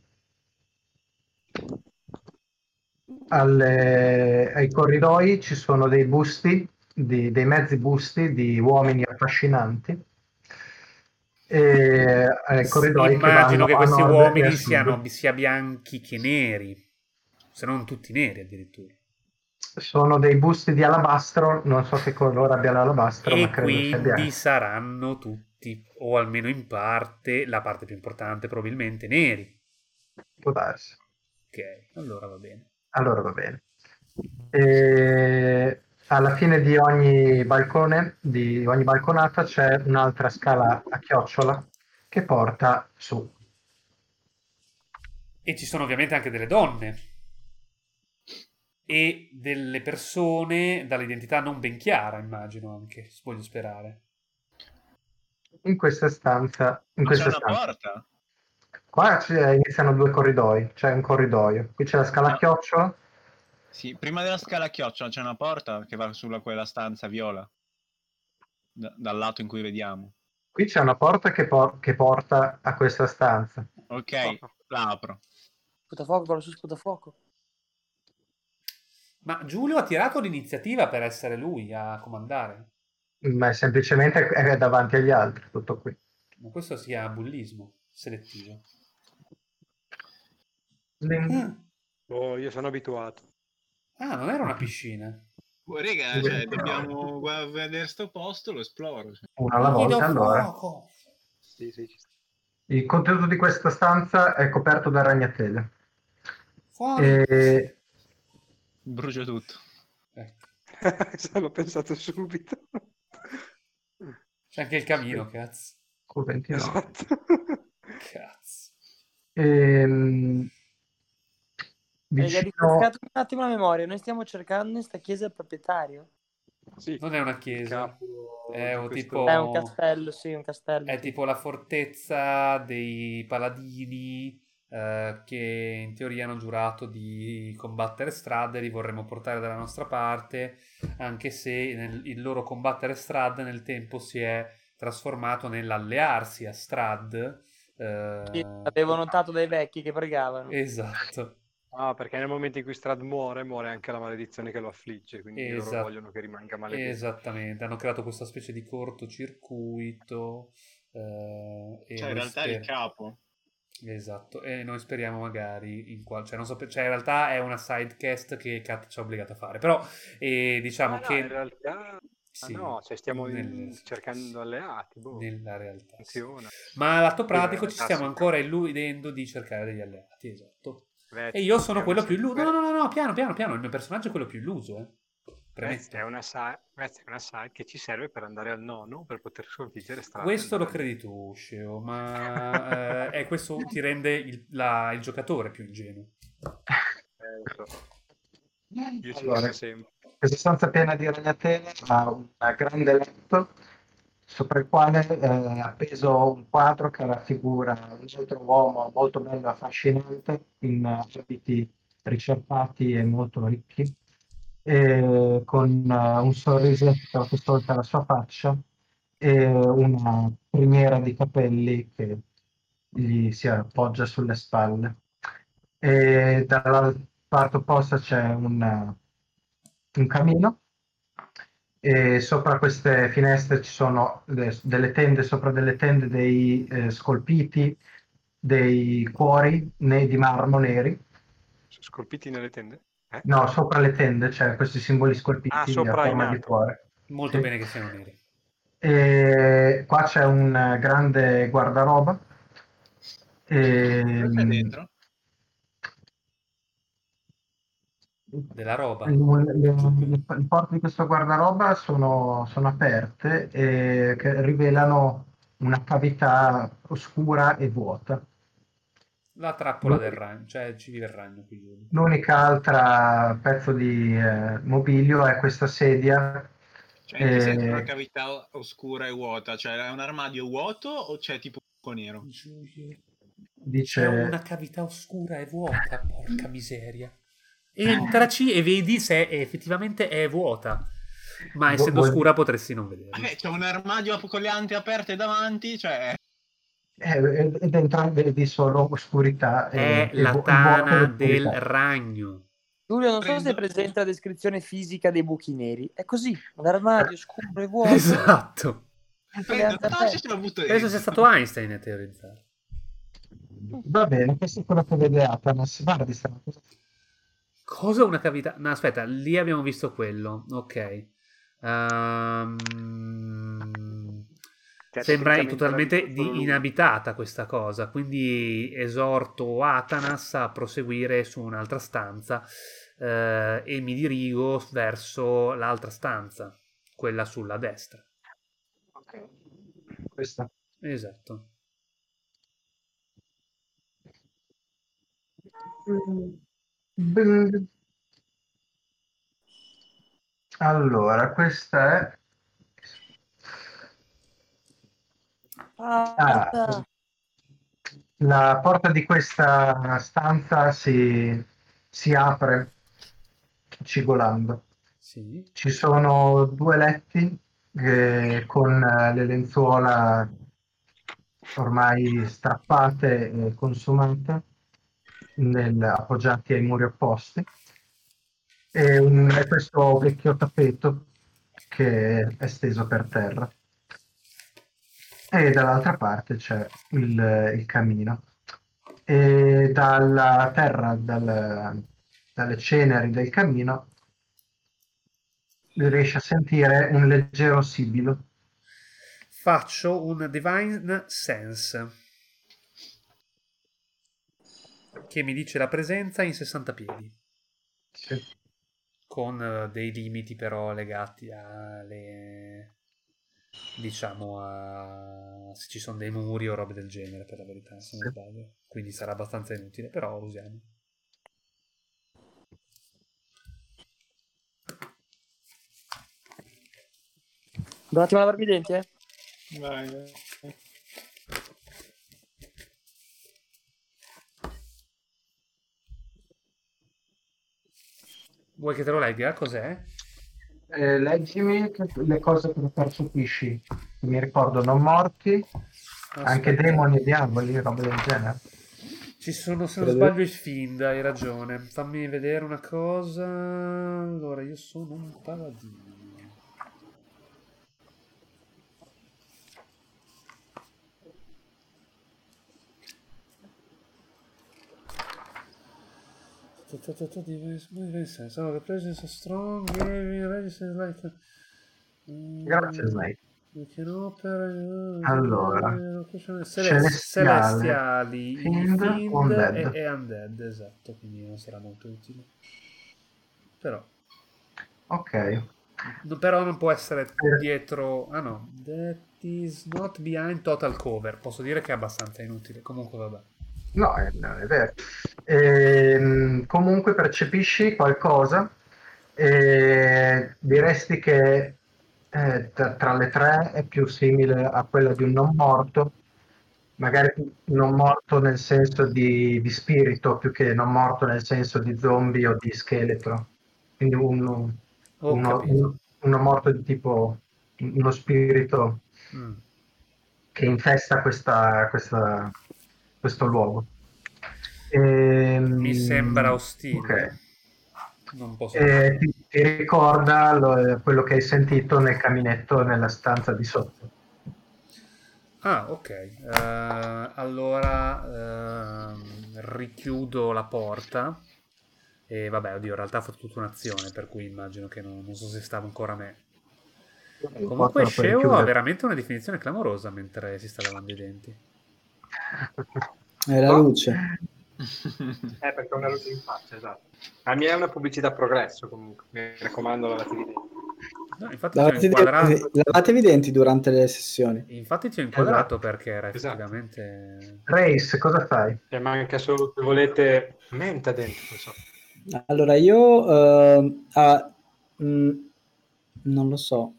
ai corridoi ci sono dei busti, dei mezzi busti di uomini affascinanti. E ai corridoi che Immagino vanno che a questi nord e a uomini sud. sia bianchi che neri, se non tutti neri addirittura. Sono dei busti di alabastro, non so che colore abbia l'alabastro, ma E credo sia quindi bianco. saranno tutti, o almeno in parte, la parte più importante probabilmente, neri. Può darsi. Ok, allora va bene. Allora va bene. E alla fine di ogni balcone, di ogni balconata, c'è un'altra scala a chiocciola che porta su. E ci sono ovviamente anche delle donne e delle persone dall'identità non ben chiara, immagino anche, voglio sperare. In questa stanza, Ma c'è una porta? qua iniziano due corridoi, c'è un corridoio. Qui c'è la scala a No. chiocciola. Sì, prima della scala a chiocciola c'è una porta che va sulla quella stanza viola. Dal lato in cui vediamo. Qui c'è una porta che porta a questa stanza. Ok, la apro. Sputafuoco, quello su sputafuoco. Ma Giulio ha tirato l'iniziativa per essere lui a comandare. Ma semplicemente è davanti agli altri, tutto qui. Ma questo si chiama bullismo selettivo. Io sono abituato. Ah, non era una piscina. Oh, raga, cioè, dobbiamo vedere sto posto, lo esploro. Una alla Gli do volta, allora. fuoco. Sì, ci sta. Il contenuto di questa stanza è coperto da ragnatele. Fuori. E Brucio tutto. L'ho pensato subito. C'è anche il camino, cazzo. Q29. Esatto. Cazzo. Hai Vicino... distaccato un attimo la memoria. Noi stiamo cercando in questa chiesa il proprietario. Sì. Non è una chiesa. È un tipo... È un castello, sì, un castello. È tipo la fortezza dei paladini che in teoria hanno giurato di combattere Strahd e li vorremmo portare dalla nostra parte, anche se il loro combattere Strahd nel tempo si è trasformato nell'allearsi a Strahd. Sì, avevo notato dai vecchi che pregavano. Esatto. Ah, perché nel momento in cui Strahd muore anche la maledizione che lo affligge, quindi loro vogliono che rimanga maledetto. Esattamente, hanno creato questa specie di cortocircuito. Cioè, in realtà è il capo. Esatto, e noi speriamo magari cioè, non so, cioè in realtà è una side quest che Kat ci ha obbligato a fare, però diciamo che in realtà sì, no, cioè stiamo cercando alleati, nella realtà funziona. sì. Ma a lato pratico ci stiamo ancora illudendo di cercare degli alleati, esatto. E io sono quello più illuso. No, piano, il mio personaggio è quello più illuso, È una side che ci serve per andare al nono per poter sconfiggere Strahd. Questo lo credi tu, Sceo, ma questo ti rende il giocatore più ingenuo. Io ci Allora, sempre. questa stanza piena di ragnatele ha un grande letto sopra il quale è appeso un quadro che raffigura un altro uomo molto bello e affascinante in abiti ricercati e molto ricchi, e con un sorrisetto che solca la sua faccia e una criniera di capelli che gli si appoggia sulle spalle. E dalla parte opposta c'è un camino e sopra queste finestre ci sono delle tende, sopra delle tende dei scolpiti, dei cuori di marmo neri. Scolpiti nelle tende? No, sopra le tende c'è questi simboli scolpiti a sopra in forma di alto. cuore. Molto Sì. bene che siano neri. E qua c'è un grande guardaroba. Cosa c'è dentro? Della roba. Le porte di questo guardaroba sono aperte e che rivelano una cavità oscura e vuota. La trappola del ragno, cioè ci vive il ragno qui giù. L'unica altra pezzo di mobilio è questa sedia. Cioè, in che senso una cavità oscura e vuota? Cioè, è un armadio vuoto o c'è tipo un buco nero? Dice... C'è una cavità oscura e vuota, porca miseria. Entraci e vedi se effettivamente è vuota. Ma essendo scura potresti non vederla. C'è un armadio con le ante aperte davanti, cioè... e dentro vedi solo oscurità È e la vuoto tana e del oscurità. ragno. Giulio, non so se è presente la descrizione fisica dei buchi neri. È così, un armadio scuro e vuoto. Esatto. Penso sia stato Einstein a teorizzare. Va bene, questo è quello che vede Atanas. Guardi, Cosa una cavità? No, aspetta, lì abbiamo visto quello. Ok. Sembra totalmente inabitata questa cosa, quindi esorto Atanas a proseguire su un'altra stanza e mi dirigo verso l'altra stanza, quella sulla destra. Ok. Questa. Esatto. Allora, questa è... la porta di questa stanza si apre cigolando. Sì. Ci sono 2 letti con le lenzuola ormai strappate e consumate, appoggiati ai muri opposti, e questo vecchio tappeto che è steso per terra. E dall'altra parte c'è il camino. E dalla terra, dalle ceneri del camino, riesce a sentire un leggero sibilo. Faccio un Divine Sense che mi dice la presenza in 60 piedi. Sì. Con dei limiti però legati alle... diciamo a... se ci sono dei muri o robe del genere, per la verità, se non sbaglio. Quindi sarà abbastanza inutile, però lo usiamo. Un attimo a lavarmi i denti, eh? Vai. Vuoi che te lo legga? Cos'è? Leggimi le cose che percepisci. Mi ricordo non morti, anche demoni e diavoli, roba del genere. Ci sono, se non sbaglio, i Fiend, hai ragione. Fammi vedere una cosa. Allora, io sono un paladino. Grazie, Snake. Allora, celestiali, Fiend, Undead. e Undead, esatto, quindi non sarà molto utile. Però. Ok. Però non può essere dietro... Ah no, that is not behind total cover. Posso dire che è abbastanza inutile, comunque vabbè. No, è vero. Comunque percepisci qualcosa e diresti che tra le tre è più simile a quella di un non morto, magari non morto nel senso di spirito più che non morto nel senso di zombie o di scheletro. Quindi uno morto di tipo uno spirito che infesta questo luogo. Mi sembra ostile. Okay. Non posso ti ricorda quello che hai sentito nel caminetto nella stanza di sotto. Ah, ok. Allora richiudo la porta E vabbè, oddio, in realtà ha fatto tutta un'azione, per cui immagino che non so se stava ancora a me. Comunque Possono poi Sceo ha richiudere. veramente una definizione clamorosa mentre si sta lavando i denti. È la luce. Perché ho una luce in faccia, esatto. La mia è una pubblicità a progresso, comunque. Mi raccomando, lavatevi i denti. No, infatti ti ho inquadrato. Lavatevi i denti durante le sessioni. Infatti ti ho inquadrato Esatto. perché era Esatto. effettivamente... Race, cosa fai? E manca solo se volete menta dentro, non so. Allora io non lo so.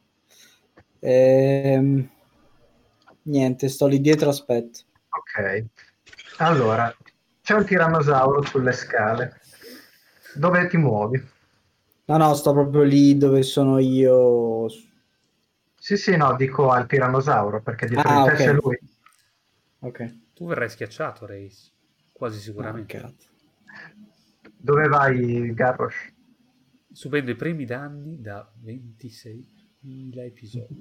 Niente, sto lì dietro, aspetto. Ok. Allora, c'è un tirannosauro sulle scale. Dove ti muovi? No, sto proprio lì dove sono io. Sì, no, dico al tirannosauro, perché dietro di te ok. c'è lui. Ok. Tu verrai schiacciato, Race. Quasi sicuramente. cazzo. Dove vai, Garrosh? Subendo i primi danni da 26.000 episodi.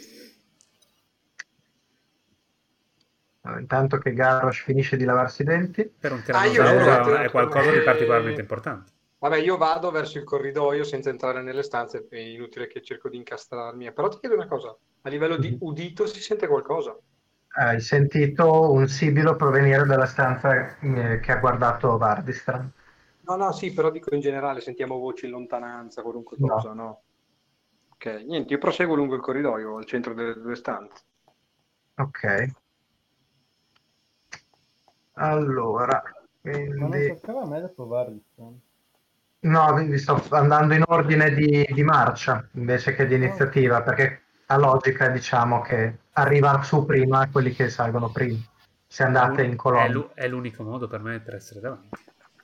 Intanto che Garrosh finisce di lavarsi i denti. Per un tirannosauro è qualcosa di particolarmente importante. Vabbè, io vado verso il corridoio senza entrare nelle stanze, è inutile che cerco di incastrarmi. Però ti chiedo una cosa, a livello di udito si sente qualcosa? Hai sentito un sibilo provenire dalla stanza che ha guardato Vardistran? No, sì, però dico in generale, sentiamo voci in lontananza, qualunque cosa, no? Ok, niente, io proseguo lungo il corridoio, al centro delle due stanze. Ok. Allora, Ma non quindi... toccava a me dopo Vardistan. No, vi sto andando in ordine di marcia invece che di iniziativa, perché a logica diciamo che arriva su prima quelli che salgono prima. Se andate in colonna. È l'unico modo per me per essere davanti.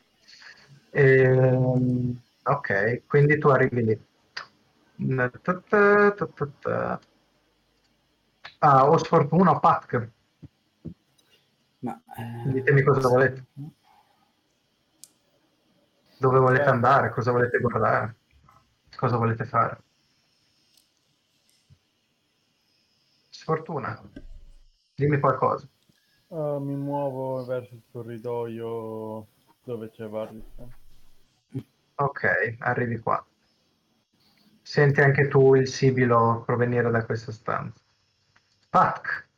Ok, quindi tu arrivi lì. O sfortuna o Patk. Ma Ditemi cosa volete. Dove volete andare, cosa volete guardare, cosa volete fare. Sfortuna, dimmi qualcosa. Mi muovo verso il corridoio dove c'è Vardistan. Ok, arrivi qua. Senti anche tu il sibilo provenire da questa stanza. Patk,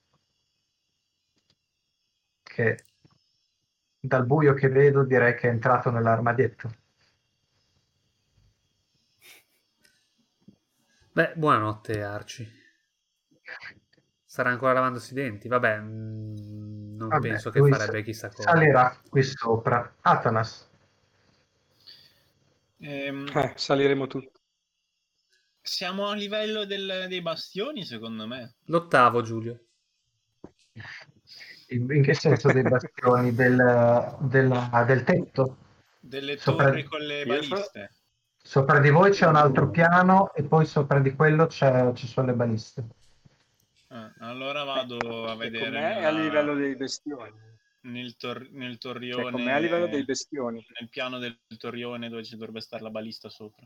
che dal buio che vedo direi che è entrato nell'armadietto. Beh, buonanotte Arci. Starà ancora lavandosi i denti? Vabbè, non penso che lui farebbe chissà cosa. salirà qui sopra. Atanas. Saliremo tutti. Siamo a livello dei bastioni, secondo me. L'8º, Giulio. In che senso dei bastioni? Del tetto? Delle Sopra- torri con le baliste. Sopra di voi c'è un altro piano e poi sopra di quello ci sono le baliste. Allora vado a vedere. Com'è a livello dei bestioni? Nel torrione. Cioè, com'è a livello dei bestioni? Nel piano del torrione dove ci dovrebbe stare la balista sopra.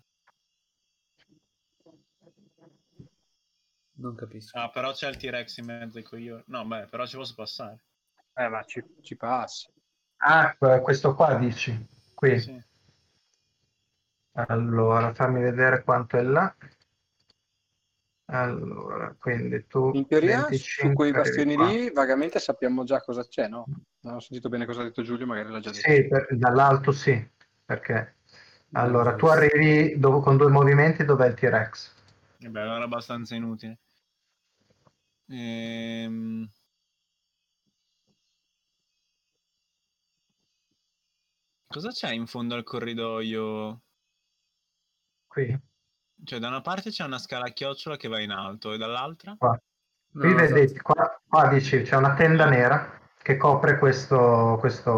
Non capisco. Ah, però c'è il T-Rex in mezzo ai coglioni. No, beh, però ci posso passare. Ma ci passi. Ah, questo qua dici? Qui. Sì. Allora, fammi vedere quanto è là. Allora, quindi tu In teoria 25, su quei bastioni arrivi lì vagamente sappiamo già cosa c'è, no? Non ho sentito bene cosa ha detto Giulio, magari l'ha già detto. Sì, dall'alto sì, perché allora tu arrivi con 2 movimenti dove è il T-Rex. Beh, allora abbastanza inutile. Cosa c'è in fondo al corridoio? Qui? Cioè, da una parte c'è una scala a chiocciola che va in alto e dall'altra? Qua. Qui vedete, qua dici c'è una tenda nera che copre questo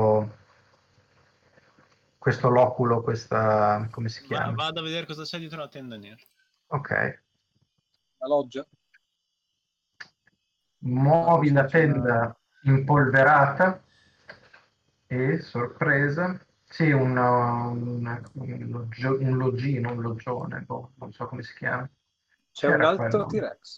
loculo, questa, come si chiama? Vado a vedere cosa c'è dietro la tenda nera. Ok. La loggia? Muovi la tenda impolverata e sorpresa. Sì, un loggino, un loggione, non so come si chiama. C'è un altro T-Rex.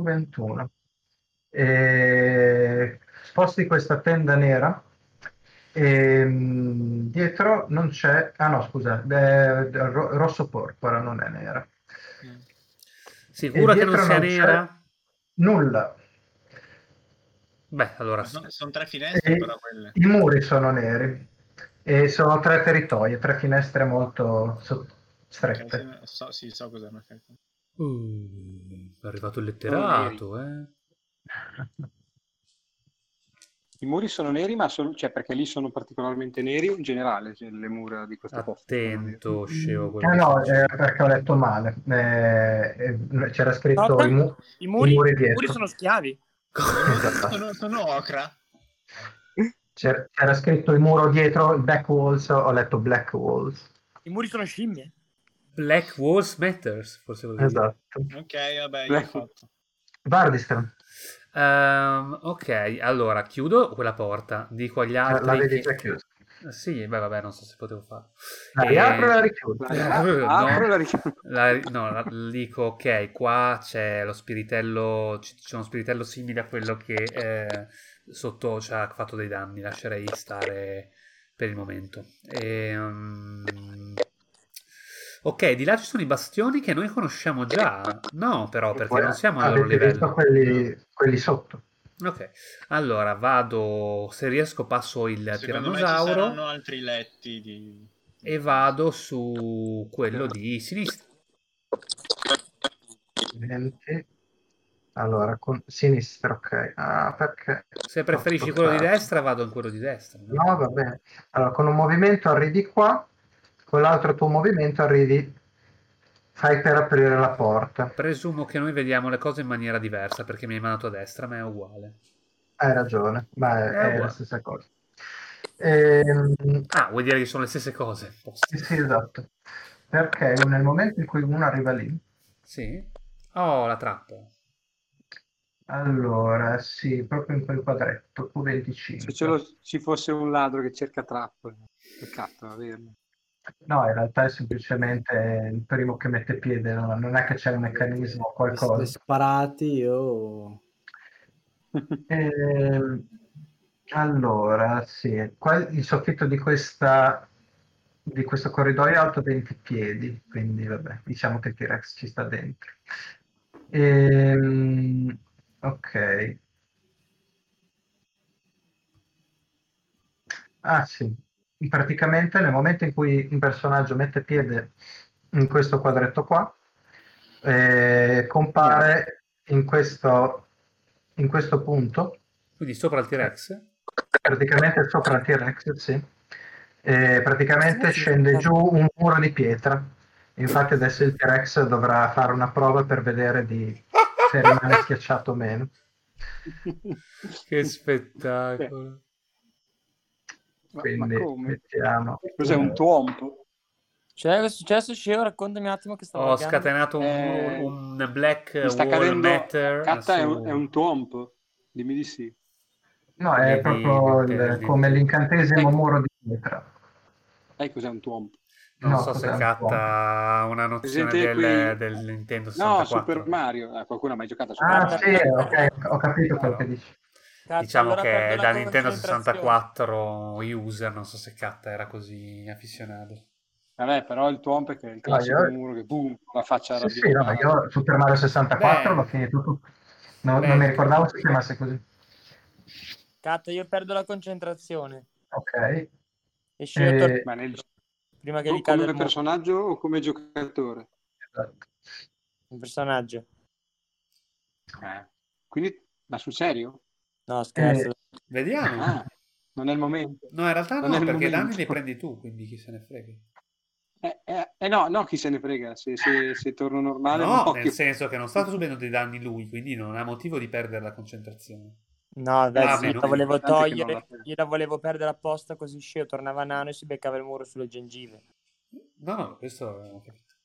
21. E sposti questa tenda nera Dietro non c'è... Ah no, scusa, rosso porpora, non è nera. E Sicura che non dietro sia non c'è nera? nulla. Beh, allora Sono 3 finestre, E però quelle. i muri sono neri e sono 3 territori, 3 finestre molto strette. Sì, so cos'è in effetti. È arrivato il Sono neri. letterato, eh. I muri sono neri, ma cioè, perché lì sono particolarmente neri o in generale cioè, le mura di questo posto? Attento, scemo quello che No, stai dicendo. perché ho letto male. C'era scritto Aspetta, i muri muri dietro. sono schiavi. Sono ocra. C'era scritto il muro dietro, il back walls, ho letto black walls. I muri sono scimmie. Black Walls Matters, forse volevo dire. Esatto. Ok, vabbè, io ho fatto. Vardistan, Ok, allora chiudo quella porta. Dico agli altri la vedi che... già chiusa. Sì, beh, vabbè, non so se potevo farlo. La riapro e la richiudo. Apro la richiamo. Dico, ok, qua c'è lo spiritello, c'è uno spiritello simile a quello che sotto ci ha fatto dei danni. Lascerei stare per il momento. Ok, di là ci sono i bastioni che noi conosciamo già. No, però, perché non siamo al loro Avete visto livello. quelli sotto? Ok, allora vado, se riesco passo il Secondo me ci tirannosauro saranno altri letti di... e vado su quello di sinistra. 20. Allora, con sinistra, ok. Ah, perché? Se preferisci quello di destra, vado in quello di destra. No, va bene. Allora, con un movimento arrivi qua, con l'altro tuo movimento arrivi, fai per aprire la porta. Presumo che noi vediamo le cose in maniera diversa perché mi hai mandato a destra, ma è uguale. Hai ragione, ma È è la uguale. stessa cosa. Ah, vuol dire che sono le stesse cose. Sì, sì, esatto. Perché nel momento in cui uno arriva lì, Sì? Oh, la trappola. allora, sì, proprio in quel quadretto, Q25. Se ci fosse un ladro che cerca trappole, peccato averlo. No, in realtà è semplicemente il primo che mette piede, no? Non è che c'è un meccanismo o Vi siete qualcosa. sparati, io... Allora, sì, qua il soffitto di questo corridoio è alto 20 piedi, quindi vabbè, diciamo che il T-Rex ci sta dentro. Ok. Ah sì, praticamente nel momento in cui un personaggio mette piede in questo quadretto qua, compare in questo punto, Quindi sopra il T-Rex? praticamente sopra il T-Rex, sì. Praticamente scende giù un muro di pietra. Infatti adesso il T-Rex dovrà fare una prova per vedere se rimane schiacciato o meno. Che spettacolo. Quindi ma come? mettiamo... Cos'è un tuompo? Cioè, cosa è successo, Sceo? Raccontami un attimo che stavo Ho laggando. scatenato un Black Mi sta Wall cadendo. Matter Catta è su... un tuompo? Dimmi di sì. No, è proprio come l'incantesimo muro di pietra. Cos'è un tuompo? Non No, so se cos'è un Katta ha una nozione Presente del Nintendo No, 64. Super Mario. Qualcuno ha mai giocato a Super Ah, Mario? sì, ok, ho capito quello che dici. Cazzo, Diciamo allora che perdo la da Nintendo concentrazione. 64 user, non so se Katta era così affezionato. Vabbè, però il tuompo è che è il classico muro che boom, la faccia Sì, sì, no, arrabbiata. io Super Mario 64 Beh, l'ho finito tutto. Non beh, mi ricordavo si chiamasse così. Cazzo, io perdo la concentrazione. Ok. E Sceo torna Ma prima che gli cade come il mondo. personaggio o come giocatore? Esatto. Un personaggio. Quindi, ma sul serio? No, scherzo. Vediamo. Ah, non è il momento. No, in realtà Non no, è il perché i danni momento. li prendi tu, quindi chi se ne frega. No, chi se ne frega, se torno normale No, muoio. nel senso che non sta subendo dei danni lui, quindi non ha motivo di perdere la concentrazione. No, dai, sì, meno la volevo l'importante è che non togliere. la Io la volevo perdere apposta così Sceo tornava nano e si beccava il muro sulle gengive. No, questo ho capito.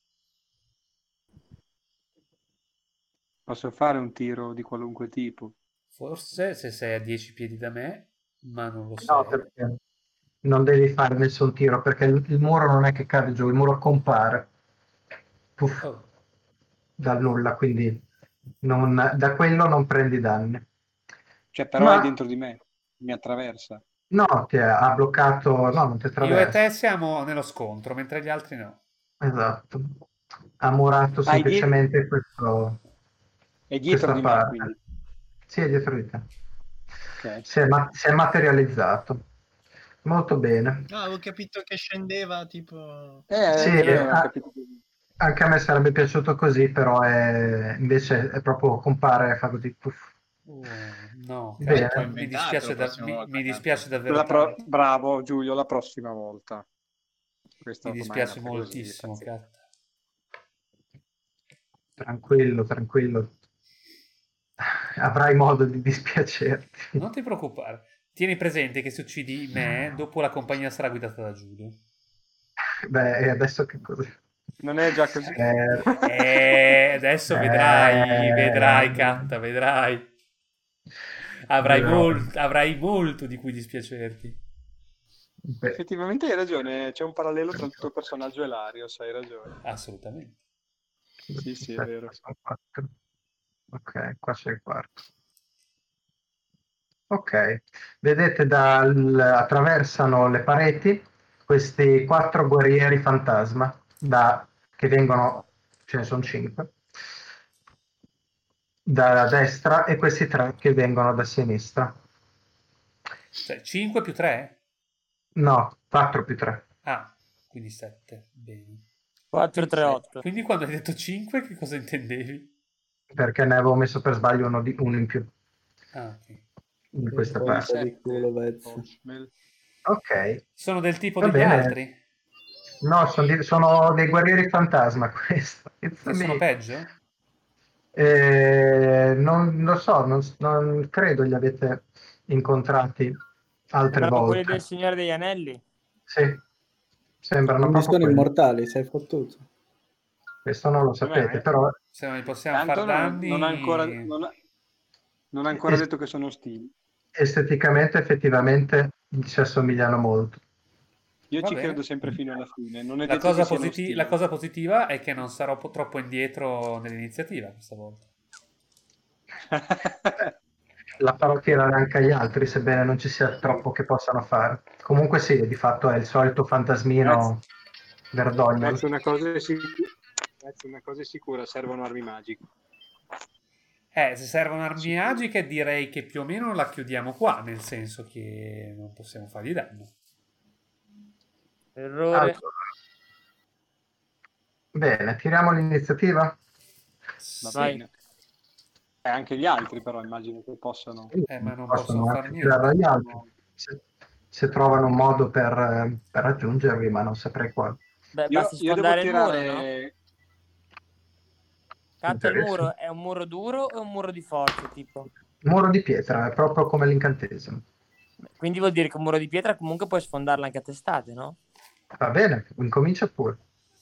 Posso fare un tiro di qualunque tipo. Forse se sei a 10 piedi da me, ma non lo No, sei. perché non devi fare nessun tiro, perché il muro non è che cade giù, il muro compare. Puff, Oh. dal nulla, quindi da quello non prendi danni. Cioè, però è dentro di me, mi attraversa. No, ha bloccato, no, non ti Io e attraversa. te siamo nello scontro, mentre gli altri no. Esatto. Ha murato Ah, semplicemente è dietro questa di me, parte. quindi. Sì, è dietro di te. Ok. Si è materializzato. Molto bene. No, avevo capito che scendeva tipo... Sì, Anche io ho capito così. anche a me sarebbe piaciuto così, però invece è proprio compare e fa così. Puff. No, Bene. cazzo, mi Inventato dispiace, la prossima volta, mi cazzo. dispiace davvero tanto. Bravo Giulio, la prossima volta. Questa Mi ormai è dispiace andata così, moltissimo, pazienza. cazzo. Tranquillo, tranquillo. Avrai modo di dispiacerti. Non ti preoccupare. Tieni presente che se uccidi me, dopo la compagnia sarà guidata da Giulio. Beh, e adesso che cosa? Non è già così? Adesso vedrai, Catta, vedrai. Avrai molto di cui dispiacerti. Beh, Effettivamente hai ragione, c'è un parallelo tra il tuo personaggio e Larios, hai ragione. Assolutamente. Sì, è vero. sono 4. Ok, qua c'è il quarto. Ok, vedete attraversano le pareti questi 4 guerrieri fantasma che vengono, ce ne sono 5, da destra e questi 3 che vengono da sinistra. Cioè, 5 più 3? No, 4 più 3. Ah, quindi 7. Bene. 4, 3, 8. Quindi quando hai detto 5, che cosa intendevi? Perché ne avevo messo per sbaglio uno in più Ah, ok. in questa Quindi parte. di culo, Vezzo. Ok, Sono del tipo va degli bene. altri? No, sono dei guerrieri fantasma questo. It's Che sono me. peggio? Non lo so, non credo li avete incontrati altre Sembrano quelli del volte. Signore degli Anelli. Sì, sembrano Quindi proprio sono quelli. immortali, sei fottuto. Questo non lo sapete, però Se non li possiamo Tanto far danni... non ha ancora detto che sono ostili. esteticamente effettivamente ci assomigliano molto. Io Va ci bene. credo sempre fino alla fine. Non è La detto che cosa, siano ostili. la cosa positiva è che non sarò troppo indietro nell'iniziativa questa volta. La farò tirare anche agli altri, sebbene non ci sia troppo che possano fare. Comunque sì, di fatto è il solito fantasmino verdognolo. Una cosa è sicura, servono armi magiche. Se servono armi magiche direi che più o meno la chiudiamo qua, nel senso che non possiamo fargli danno. Errore. Allora. Bene, tiriamo l'iniziativa. Sì. Bene. E anche gli altri però immagino che possano... Ma non possono far anche tirare niente. agli altri. Se trovano un modo per raggiungervi, ma non saprei quale. Beh, Io basta devo sfondare il muro, no? tirare... Cazzo, il Interessa. muro è un muro duro o un muro di forza, tipo? Muro di pietra, è proprio come l'incantesimo. Quindi vuol dire che un muro di pietra comunque puoi sfondarlo anche a testate, no? Va bene, incomincia pure.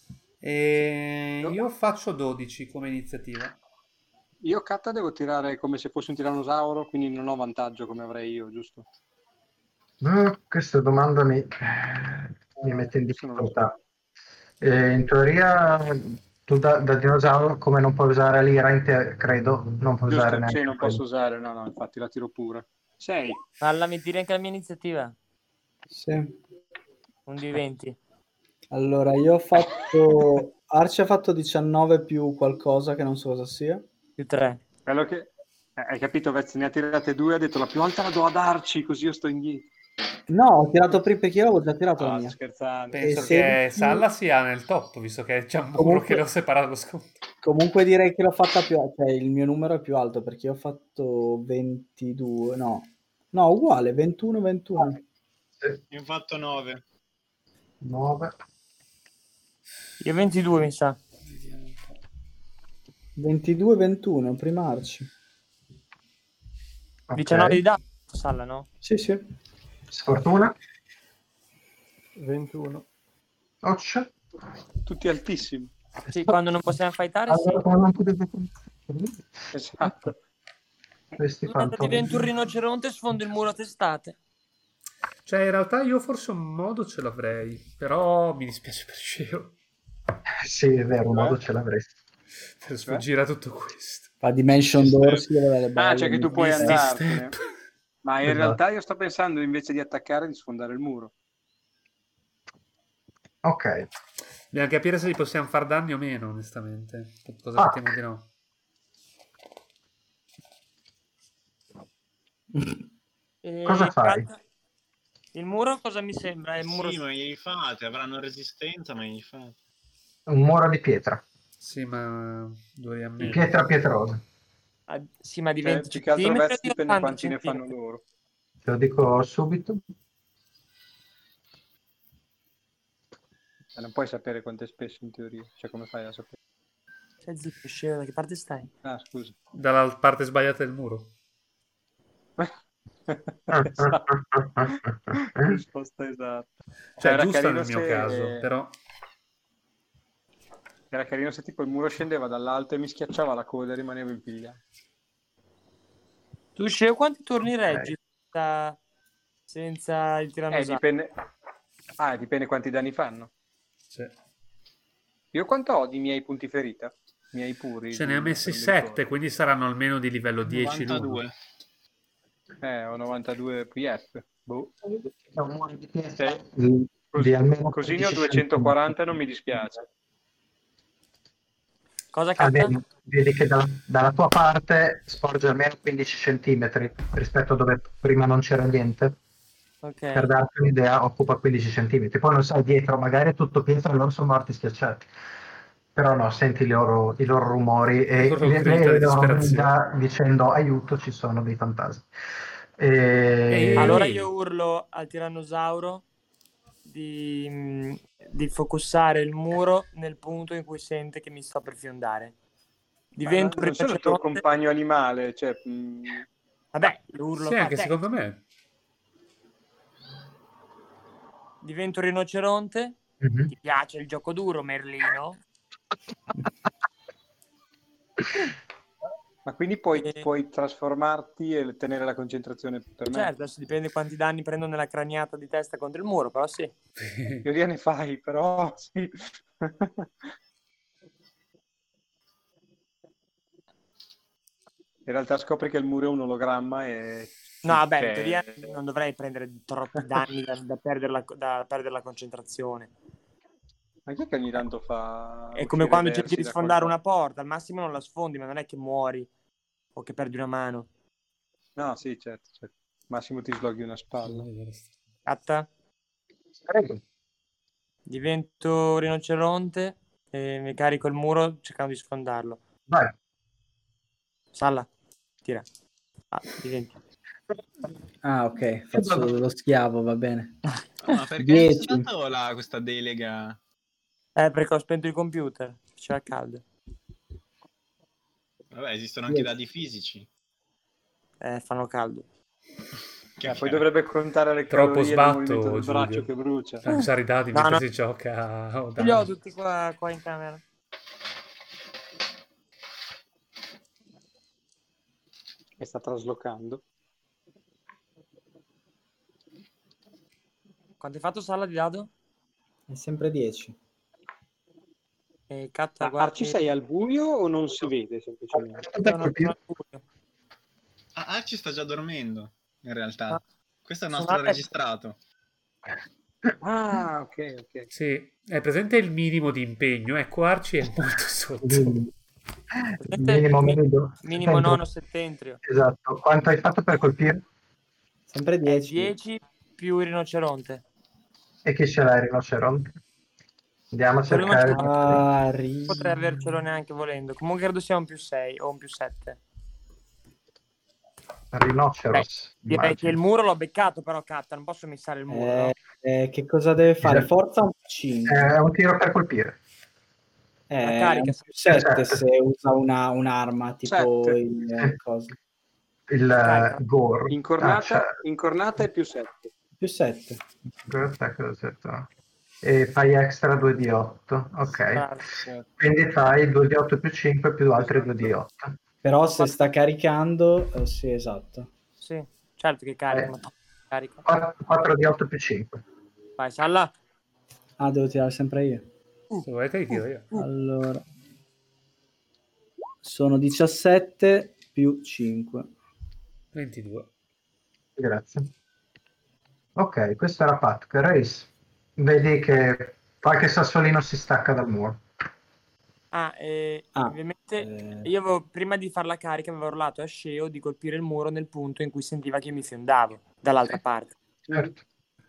Io faccio 12 come iniziativa. Io Katta devo tirare come se fosse un tirannosauro, quindi non ho vantaggio come avrei io, giusto? Questa domanda mi mette in difficoltà. In teoria tu da dinosauro, come non puoi usare l'ira, credo, non puoi usare Giusto, neanche sì, non quello. posso usare, no, infatti la tiro pure. 6. Alla, mi tiri anche la mia iniziativa? Sì. Un di 20. Allora, io ho fatto... Arci ha fatto 19 più qualcosa che non so cosa sia. Più 3. Quello che... hai capito, Vezzi, ne ha tirate 2, ha detto la più alta la do ad Arci, così io sto indietro. No, ho tirato prima perché io avevo già tirato la mia. Scherzando. Penso E che 16 Salla sia nel top, visto che c'è un muro Comunque- che lo separa dallo scontro. Comunque direi che l'ho fatta più alta, cioè il mio numero è più alto perché io ho fatto 22, no, uguale, 21. Io ho fatto 9. 9. Io 22, mi sa. 22, prima Arci. 19 di dato, Salla, no? Sì. Sfortuna. 21. Occhio. Tutti altissimi. Sì, quando non possiamo fightare, sì. Allora, come non potete... Esatto. Questi Divento fantoni. un rinoceronte e sfondo il muro a testate. Cioè, in realtà io forse un modo ce l'avrei, però mi dispiace per Sceo Sì, è vero, un modo ce l'avresti. per sfuggire a tutto questo. Fa Dimension Door si deve dare Ah, cioè che tu puoi Misty andartene. Step. Ma in Esatto. realtà io sto pensando invece di attaccare di sfondare il muro. Ok. Dobbiamo capire se gli possiamo far danni o meno, onestamente. Cosa mettiamo di no? Cosa fai? Il muro cosa mi sembra? È il muro... Sì, ma gli fate, avranno resistenza, ma gli fate. Un muro di pietra. Sì, ma doveva meno. Pietra pietrosa. Sì, ma di 20 Più che altro centimetri o Vez di dipende 80 quanti ne fanno centimetri? loro. Te lo dico subito. Non puoi sapere quanto è spesso in teoria. Cioè, come fai a sapere? Stai zitto, scemo, da che parte stai? Ah, scusa. Dalla parte sbagliata del muro. Esatto. Risposta esatta. Cioè, Era giusta carino nel mio se- caso, però... Era carino se tipo il muro scendeva dall'alto e mi schiacciava la coda e rimanevo impigliato. Tu, Sceo, quanti turni Ok. reggi senza il tirannosauro? Dipende quanti danni fanno. Sì. Io quanto ho di miei punti ferita? Miei puri? Ce ne ha messi Non mi 7, ricordo. quindi saranno almeno di livello 10 l'uno. 92. Ho 92 PF. Boh. È un muro di pietra Sì. di almeno Così ne ho 15 240 e non mi dispiace. Cosa Ah, capita? vedi che dalla tua parte sporge almeno 15 centimetri rispetto a dove prima non c'era niente. Ok. Per darti un'idea, occupa 15 centimetri. Poi non sai, dietro magari è tutto pietra e loro sono morti schiacciati. Però no, senti i loro rumori e Loro grida di le loro disperazione. grida dicendo aiuto, ci sono dei fantasmi. Allora Ehi. io urlo al tirannosauro di focussare il muro nel punto in cui sente che mi sto per fiondare. Divento Non sono il tuo rinoceronte. compagno animale, cioè... Vabbè, lo urlo Sì, a anche te. secondo me. Divento rinoceronte. Mhm. Ti piace il gioco duro, Merlino? Ma quindi puoi trasformarti e tenere la concentrazione per me? Certo, adesso dipende quanti danni prendo nella craniata di testa contro il muro, però sì. In teoria ne fai, però sì. In realtà scopri che il muro è un ologramma e... No, vabbè, in cioè- teoria non dovrei prendere troppi danni da perdere la concentrazione. Ma chi è che ogni tanto fa È come uscire quando cerchi versi di da sfondare qualcosa? una porta, al massimo non la sfondi, ma non è che muori o che perdi una mano. No, sì, certo. Massimo ti sloghi una spalla. Atta, Prego. divento rinoceronte e mi carico il muro cercando di sfondarlo. Vai. Salla, tira. Diventi. Ah, ok, faccio lo schiavo, va bene. Ma perché 10. è dato questa delega? Perché ho spento il computer, c'era caldo. Vabbè, esistono anche dadi fisici. Fanno caldo. Poi dovrebbe contare le Troppo calorie del movimento sbatto, del braccio Giulio. che brucia. Lanciare i dadi No, mentre no. si gioca. Oh, Ce li ho dai. tutti qua in camera. E sta traslocando. Quanto hai fatto, Salla, di dado? È sempre 10. Catta, Ma guardi. Arci sei al buio o non si vede semplicemente? Sono al buio. Arci sta già dormendo, in realtà. Ah, Questo è il sono nostro a letto. registrato. Ah, ok. Sì, è presente il minimo di impegno. Ecco, Arci è molto sotto. Minimo medio. Minimo nono settentrio. Esatto. Quanto hai fatto per colpire? Sempre 10. 10 più il rinoceronte. E chi ce l'ha il rinoceronte? Andiamo a cercare. Potrei avercelo neanche volendo. Comunque credo sia un più 6 o un più 7. Rinoceros. Direi che il muro l'ho beccato, però Catta, non posso missare il muro, no? Che cosa deve fare? Forza un 5. È un tiro per colpire. La carica, Un più 7 7. se usa un'arma tipo 7. il coso. Il gore. Incornata è più 7. Più 7. E fai extra 2 di 8. Ok. Quindi fai 2 di 8 più 5 più altri 2 di 8. Però se sta caricando, sì, esatto. Sì, certo che carica. Ma carica. 4 di 8 più 5. Vai, Salla. Ah, devo tirare sempre io. Se volete li tiro io. Allora, sono 17 più 5. 22. Grazie. Ok, questo era Pat. Race. Vedi che qualche sassolino si stacca dal muro. Ovviamente io avevo, prima di far la carica, avevo urlato a Sceo di colpire il muro nel punto in cui sentiva che io mi fiondavo dall'altra parte. Certo.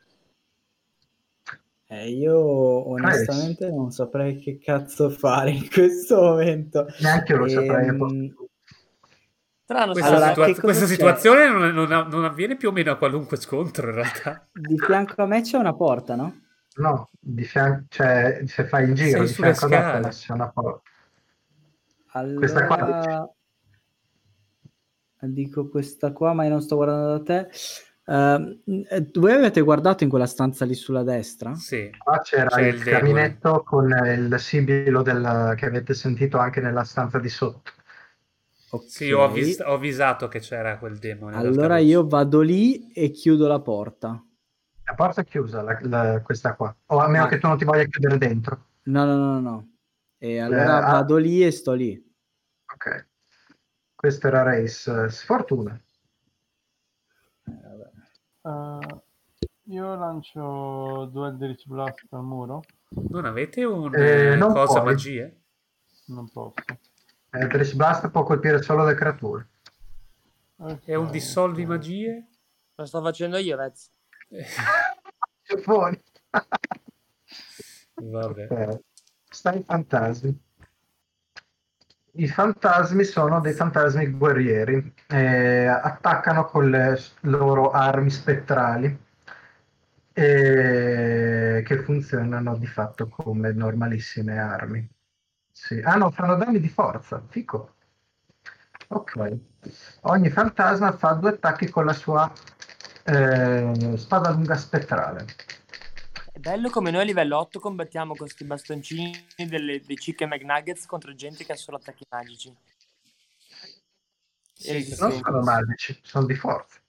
Io onestamente non saprei che cazzo fare in questo momento. Neanche io lo saprei. Strano, Questa situazione non avviene più o meno a qualunque scontro in realtà. Di fianco a me c'è una porta, no? No, di fianco, cioè se fai il giro Sei di sulle fianco a scale. te c'è una porta. Allora, Questa qua dico questa qua, ma io non sto guardando da te. Voi avete guardato in quella stanza lì sulla destra? Sì. Qua c'era il caminetto con il sibilo che avete sentito anche nella stanza di sotto. Okay. Sì, ho avvisato che c'era quel demone. Allora io vado lì e chiudo la porta. La porta è chiusa, questa qua. O a meno che tu non ti voglia chiudere dentro. No. E allora vado lì e sto lì. Ok. Questo era Race. Sfortuna. Io lancio 2 Eldritch Blast al muro. Non avete un non cosa puoi. magie? Non posso. Eldritch Blast può colpire solo le creature. Okay. È un dissolvi magie? Lo sto facendo io, Vez. Fuori. Vabbè. Okay. Stai fantasmi. I fantasmi sono dei fantasmi guerrieri. Attaccano con le loro armi spettrali che funzionano di fatto come normalissime armi. Sì. Ah no, fanno danni di forza. Fico. Ok. Ogni fantasma fa 2 attacchi con la sua spada lunga spettrale. È bello come noi a livello 8 combattiamo con questi bastoncini dei Chicken McNuggets contro gente che ha solo attacchi magici. Sì, non sono magici, sono di forza.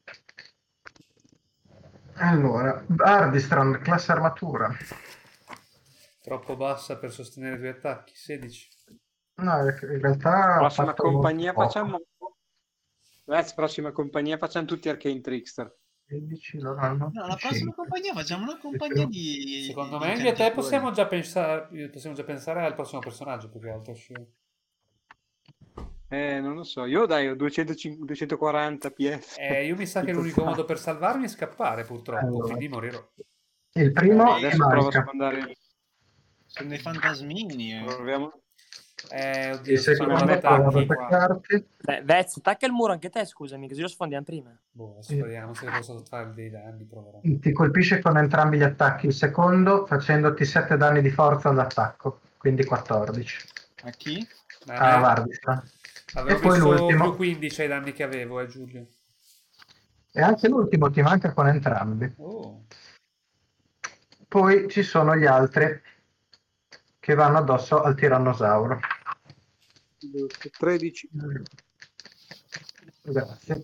Allora, Ardistron, classe armatura. Troppo bassa per sostenere 2 attacchi, 16. No, in realtà prossima compagnia facciamo tutti Arcane Trickster. 16 loro hanno No, la prossima compagnia facciamo una compagnia di... Secondo me io e te possiamo già pensare al prossimo personaggio più che altro. Non lo so, io dai ho 240 PS. Io mi sa che l'unico modo per salvarmi è scappare, purtroppo, allora, quindi morirò. Il primo adesso provo a spandare. Sono dei fantasmini. Proviamo. Oddio, sono attacchi. Vez, attacca il muro anche te, scusami, così lo sfondiamo prima. Speriamo se posso fare dei danni. Proverò. Ti colpisce con entrambi gli attacchi il secondo, facendoti 7 danni di forza all'attacco, quindi 14. A chi? A Vardista. Avevo e poi visto l'ultimo. più 15 ai danni che avevo, Giulio. E anche l'ultimo ti manca con entrambi. Poi ci sono gli altri che vanno addosso al tirannosauro. 13. Grazie.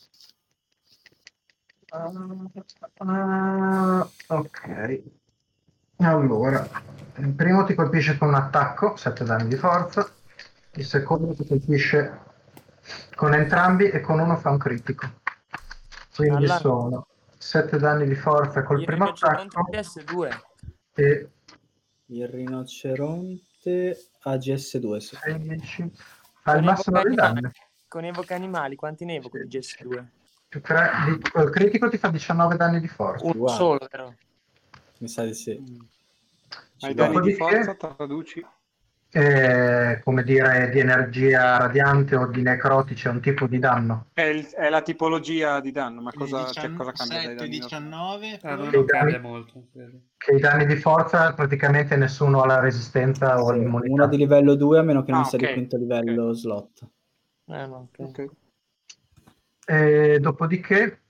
Ok. Allora, il primo ti colpisce con un attacco, 7 danni di forza. Il secondo ti colpisce con entrambi e con uno fa un critico. Quindi sono 7 danni di forza col primo attacco. PS2. E il rinoceronte a GS2. 16. Al massimo dei danni. Con evoca animali, quanti ne evoco di GS2? Il critico ti fa 19 danni di forza. Uno solo, però. Mi sa di sì. Hai danni di forza, traduci. Come dire, di energia radiante o di necrotici è un tipo di danno. È la tipologia di danno, ma cosa cambia? 7, 19, non cambia molto. Che i danni di forza praticamente nessuno ha la resistenza o l'immunità. Uno di livello 2 a meno che non sia di quinto livello slot. Dopodiché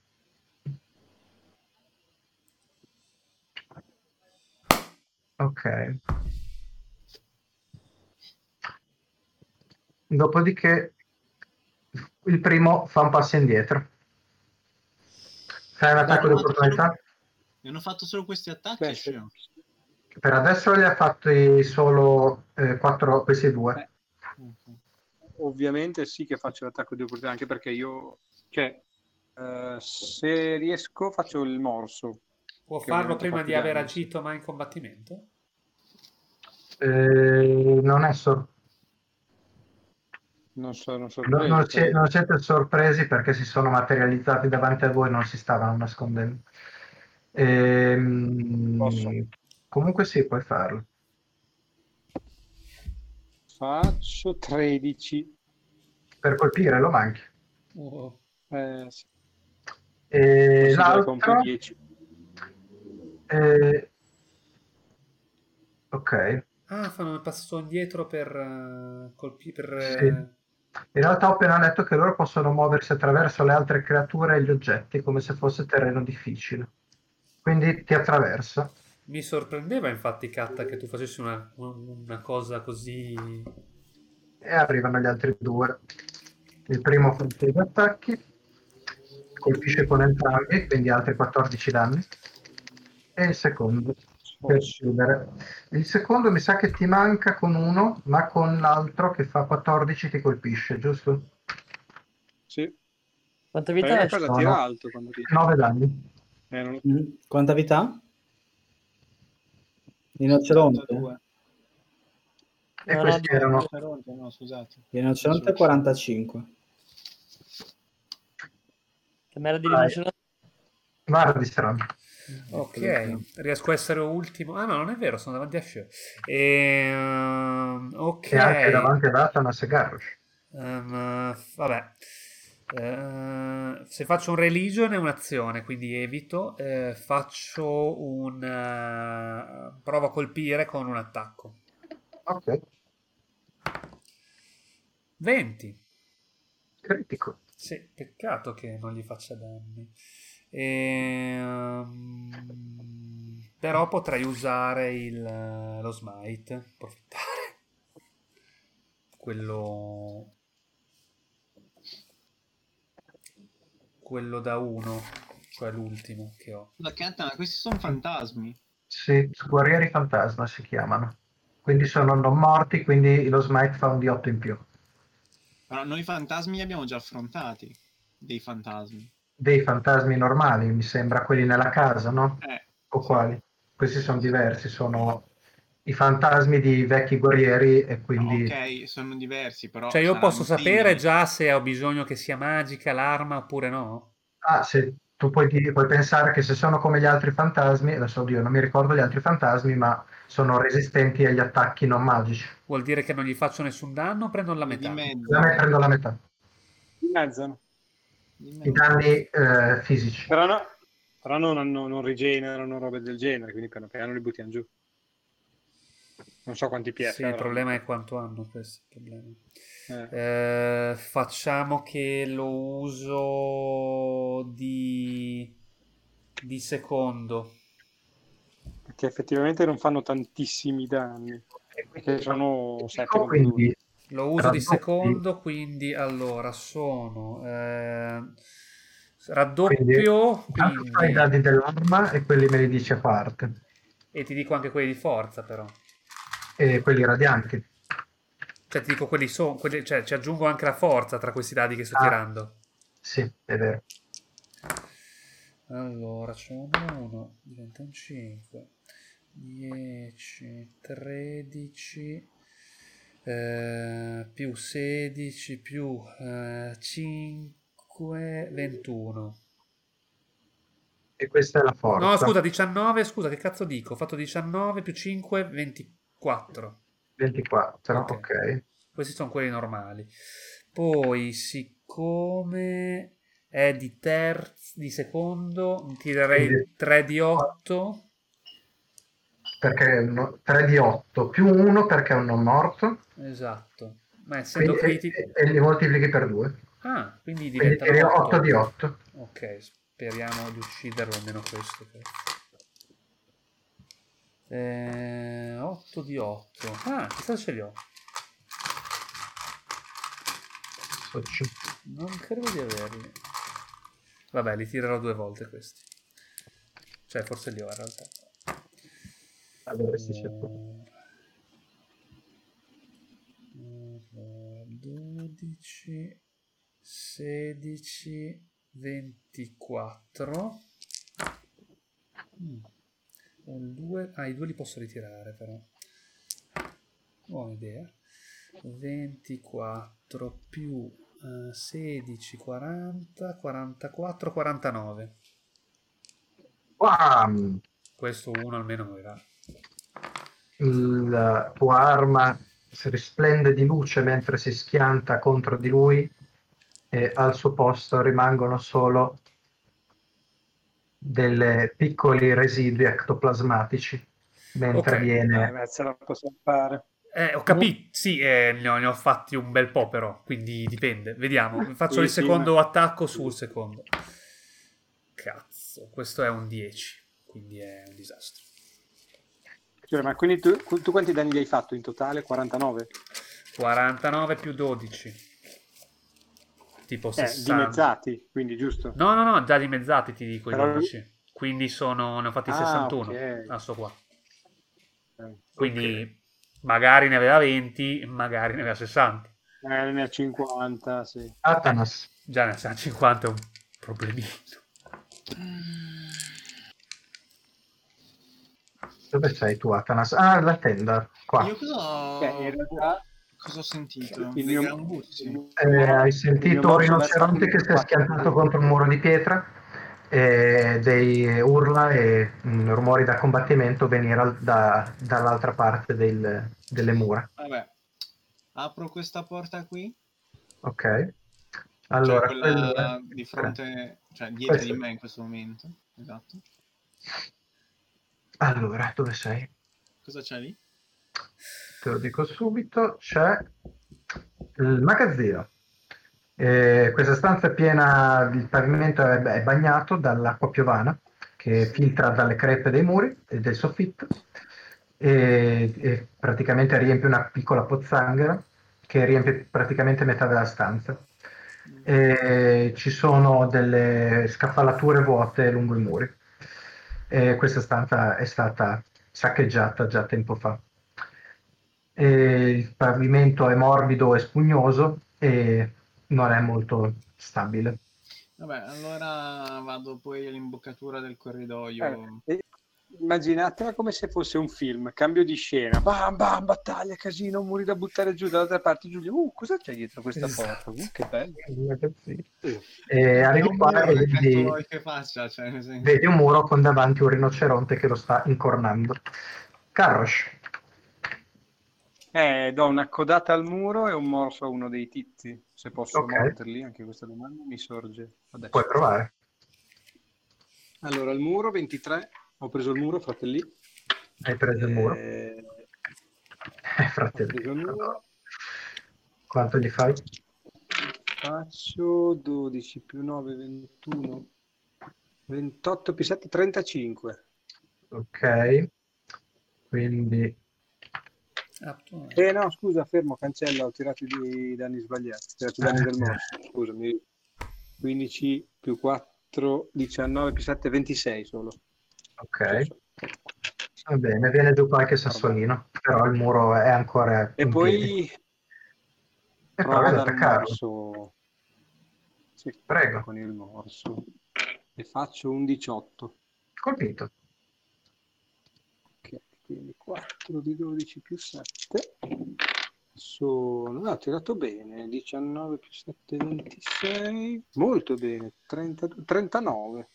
il primo fa un passo indietro. Fai un attacco di opportunità. Mi hanno fatto solo questi attacchi. Per adesso li ha fatti solo 4, questi 2. Ovviamente sì che faccio l'attacco di opportunità, anche perché io Se riesco faccio il morso. Può Che farlo ovviamente fa prima più di aver danni. agito mai in combattimento? Non è Non sono non, sorpreso. non siete sorpresi perché si sono materializzati davanti a voi, non si stavano nascondendo. Posso. Comunque sì, puoi farlo. Faccio 13. Per colpire lo manchi. Oh. Sì. E Considera che ho un più l'altro, 10. ok, Ah, fanno il passo indietro per sì. In realtà ho appena letto che loro possono muoversi attraverso le altre creature e gli oggetti come se fosse terreno difficile. Quindi ti attraversa Mi sorprendeva infatti, Katta, che tu facessi una cosa così. e arrivano gli altri due. Il primo fa 6 attacchi, colpisce con entrambi, quindi altri 14 danni. E il secondo per chiudere. Il secondo mi sa che ti manca con uno, ma con l'altro che fa 14 ti colpisce, giusto? Sì. Quanta Fai vita una è? cosa, No, tira no. alto quando tiri. 9 danni. Non... Quanta vita? Rinoceronte? 82. E No, questi erano... Rinoceronte, no, scusate. Rinoceronte 45. Che merda di Vai. rinoceronte. Guarda di strano. Ok, riesco a essere ultimo. Ah no, non è vero, sono davanti a Fio. Ok. E anche davanti ad Athanas e Garrosh. Vabbè. Se faccio un religion è un'azione, quindi evito. Faccio provo a colpire con un attacco. Ok, 20. critico. Sì, peccato che non gli faccia danni. Però potrei usare lo smite, approfittare. Quello da 1, cioè l'ultimo che ho. La Katta, ma questi sono fantasmi. Sì, guerrieri fantasma si chiamano. Quindi sono non morti, quindi lo smite fa un di 8 in più. Però noi fantasmi li abbiamo già affrontati. Dei fantasmi. Dei fantasmi normali, mi sembra, quelli nella casa, no? O quali? Questi sono diversi, sono i fantasmi di vecchi guerrieri e quindi... Ok, sono diversi, però Cioè io posso saranno sapere simili. già se ho bisogno che sia magica l'arma oppure no? Ah, se tu puoi pensare che se sono come gli altri fantasmi, adesso oddio, non mi ricordo gli altri fantasmi, ma sono resistenti agli attacchi non magici. Vuol dire che non gli faccio nessun danno o prendo la Quelli di metà? mezzo. Da me prendo la metà. In mezzo, no? Di I mezzo. danni fisici. Però, però non rigenerano robe del genere, quindi piano piano li buttiamo giù. Non so quanti PF Sì, il avranno. problema è quanto hanno questo problema. Eh. Facciamo che lo uso di secondo. Perché effettivamente non fanno tantissimi danni. Perché sono 7 contro 2. Quindi Lo uso di secondo, quindi allora sono raddoppio, intanto fai i quindi dadi dell'arma e quelli me li dici a parte. e ti dico anche quelli di forza però. E quelli radianti. Cioè ti dico cioè ci aggiungo anche la forza tra questi dadi che sto tirando. Sì, è vero. Allora, c'è un 1, diventa un 5, 10, 13, più 16, più 5, 21. E questa è la forza. No, scusa, 19, scusa, che cazzo dico? Ho fatto 19 più 5, 24. 24, ok. Questi sono quelli normali. Poi, siccome è di secondo, tirerei Quindi 3 di 8. perché 3 di 8 più 1 perché è un non morto. Esatto. Ma essendo Quindi, critico... e li moltiplichi per 2. Ah, quindi Quindi diventano tiri 8. 8 di 8. Ok, speriamo di ucciderlo almeno questo. 8 di 8. Ah, chissà se li ho. Non credo di averli. Vabbè, li tirerò 2 volte questi. Cioè, forse li ho in realtà. Allora, sì, c'è 12, 16, 24. Un 2. I 2 li posso ritirare però. Buona idea. 24 più 16, 40, 44, 49. Bam! Questo uno almeno morirà. La tua arma si risplende di luce mentre si schianta contro di lui e al suo posto rimangono solo dei piccoli residui ectoplasmatici mentre Ok. viene... ce la possiamo fare. Ho capito, sì, ne ho fatti un bel po' però, quindi dipende. Vediamo, faccio il Sì, secondo attacco sul secondo. Cazzo, questo è un 10, quindi è un disastro. Cioè, ma quindi tu quanti danni gli hai fatto in totale? 49? 49 più 12. Tipo 60. Dimezzati, quindi giusto? No, già dimezzati ti dico i Però- 12. Quindi ne ho fatti 61. ok. Asso qua. Ok. Quindi magari ne aveva 20, magari ne aveva 60. Ne ha 50, sì. Atanas, Già ne ha 50 è un problemino. dove sei tu Atanas? Ah, la tenda, qua. Io In realtà cosa ho sentito? il Dei mio- gambuzzi? Hai il sentito mio un morso rinoceronte che si è schiantato contro un muro di pietra e dei urla e rumori da combattimento venire dall'altra parte delle mura. Vabbè, apro questa porta qui, Ok? cioè Allora, quella di fronte, cioè dietro Questo. di me in questo momento. Esatto. Allora, dove sei? Cosa c'è lì? Te lo dico subito, c'è il magazzino. Questa stanza è piena, il pavimento è bagnato dall'acqua piovana che filtra dalle crepe dei muri e del soffitto e praticamente riempie una piccola pozzanghera che riempie praticamente metà della stanza. Ci sono delle scaffalature vuote lungo i muri. Questa stanza è stata saccheggiata già tempo fa. Il pavimento è morbido e spugnoso e non è molto stabile. Vabbè, allora vado poi all'imboccatura del corridoio. Immaginatela come se fosse un film, cambio di scena, bam bam, battaglia, casino, muri da buttare giù, dall'altra parte Giulio, cosa c'è dietro questa porta? Che bello. Arrivi un qua muro e che vedi, cazzo vuoi che faccia? Cioè, nel senso... vedi un muro con davanti un rinoceronte che lo sta incornando. Carrosh, Do una codata al muro e un morso a uno dei tizi. Se posso Ok. morderli, anche questa domanda mi sorge adesso. puoi provare. Allora, il muro 23, ho preso il muro, fratelli. Hai preso il muro. Ho Fratello. preso il muro, Quanto gli fai? faccio 12 più 9, 21, 28 più 7, 35. Ok. Quindi No, scusa, fermo, cancella, ho tirato i danni sbagliati, ho tirato i danni del morso, scusami. 15 più 4, 19 più 7, 26 solo. ok. Va bene, viene giù qualche sassolino, però il muro è ancora E in piedi. poi E provo provi a ad dare un attaccarlo. morso. Sì, Prego. con il morso. E faccio un 18. Colpito. Ok, quindi 4 di 12 più 7. Ho tirato bene. 19 più 7, 26. Molto bene. 32, 39.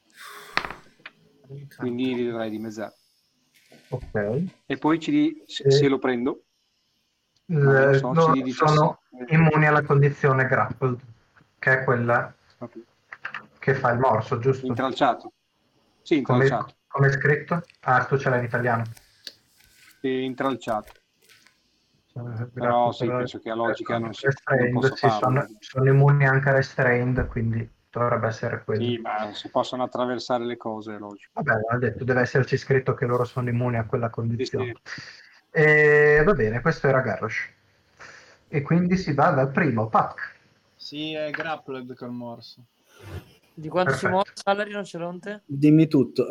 Quindi li dovrei dimezzare. Ok. E poi se lo prendo, ma non lo so, Loro CD17. sono immuni alla condizione grappled, che è quella che fa il morso, giusto? Intralciato. Sì, Come intralciato. è scritto? Ah, tu ce l'hai in italiano. Sì, intralciato. Però sì, penso che a logica non posso sì, farlo. sono immuni anche a restrained, quindi dovrebbe essere quello. Sì, ma si possono attraversare le cose, è logico. Vabbè, ha detto, deve esserci scritto che loro sono immuni a quella condizione. Sì. E va bene, questo era Garrosh. E quindi si va dal primo, Pac. Sì, è grappled col morso. Di quanto si Perfetto. muove il rinoceronte? Dimmi tutto.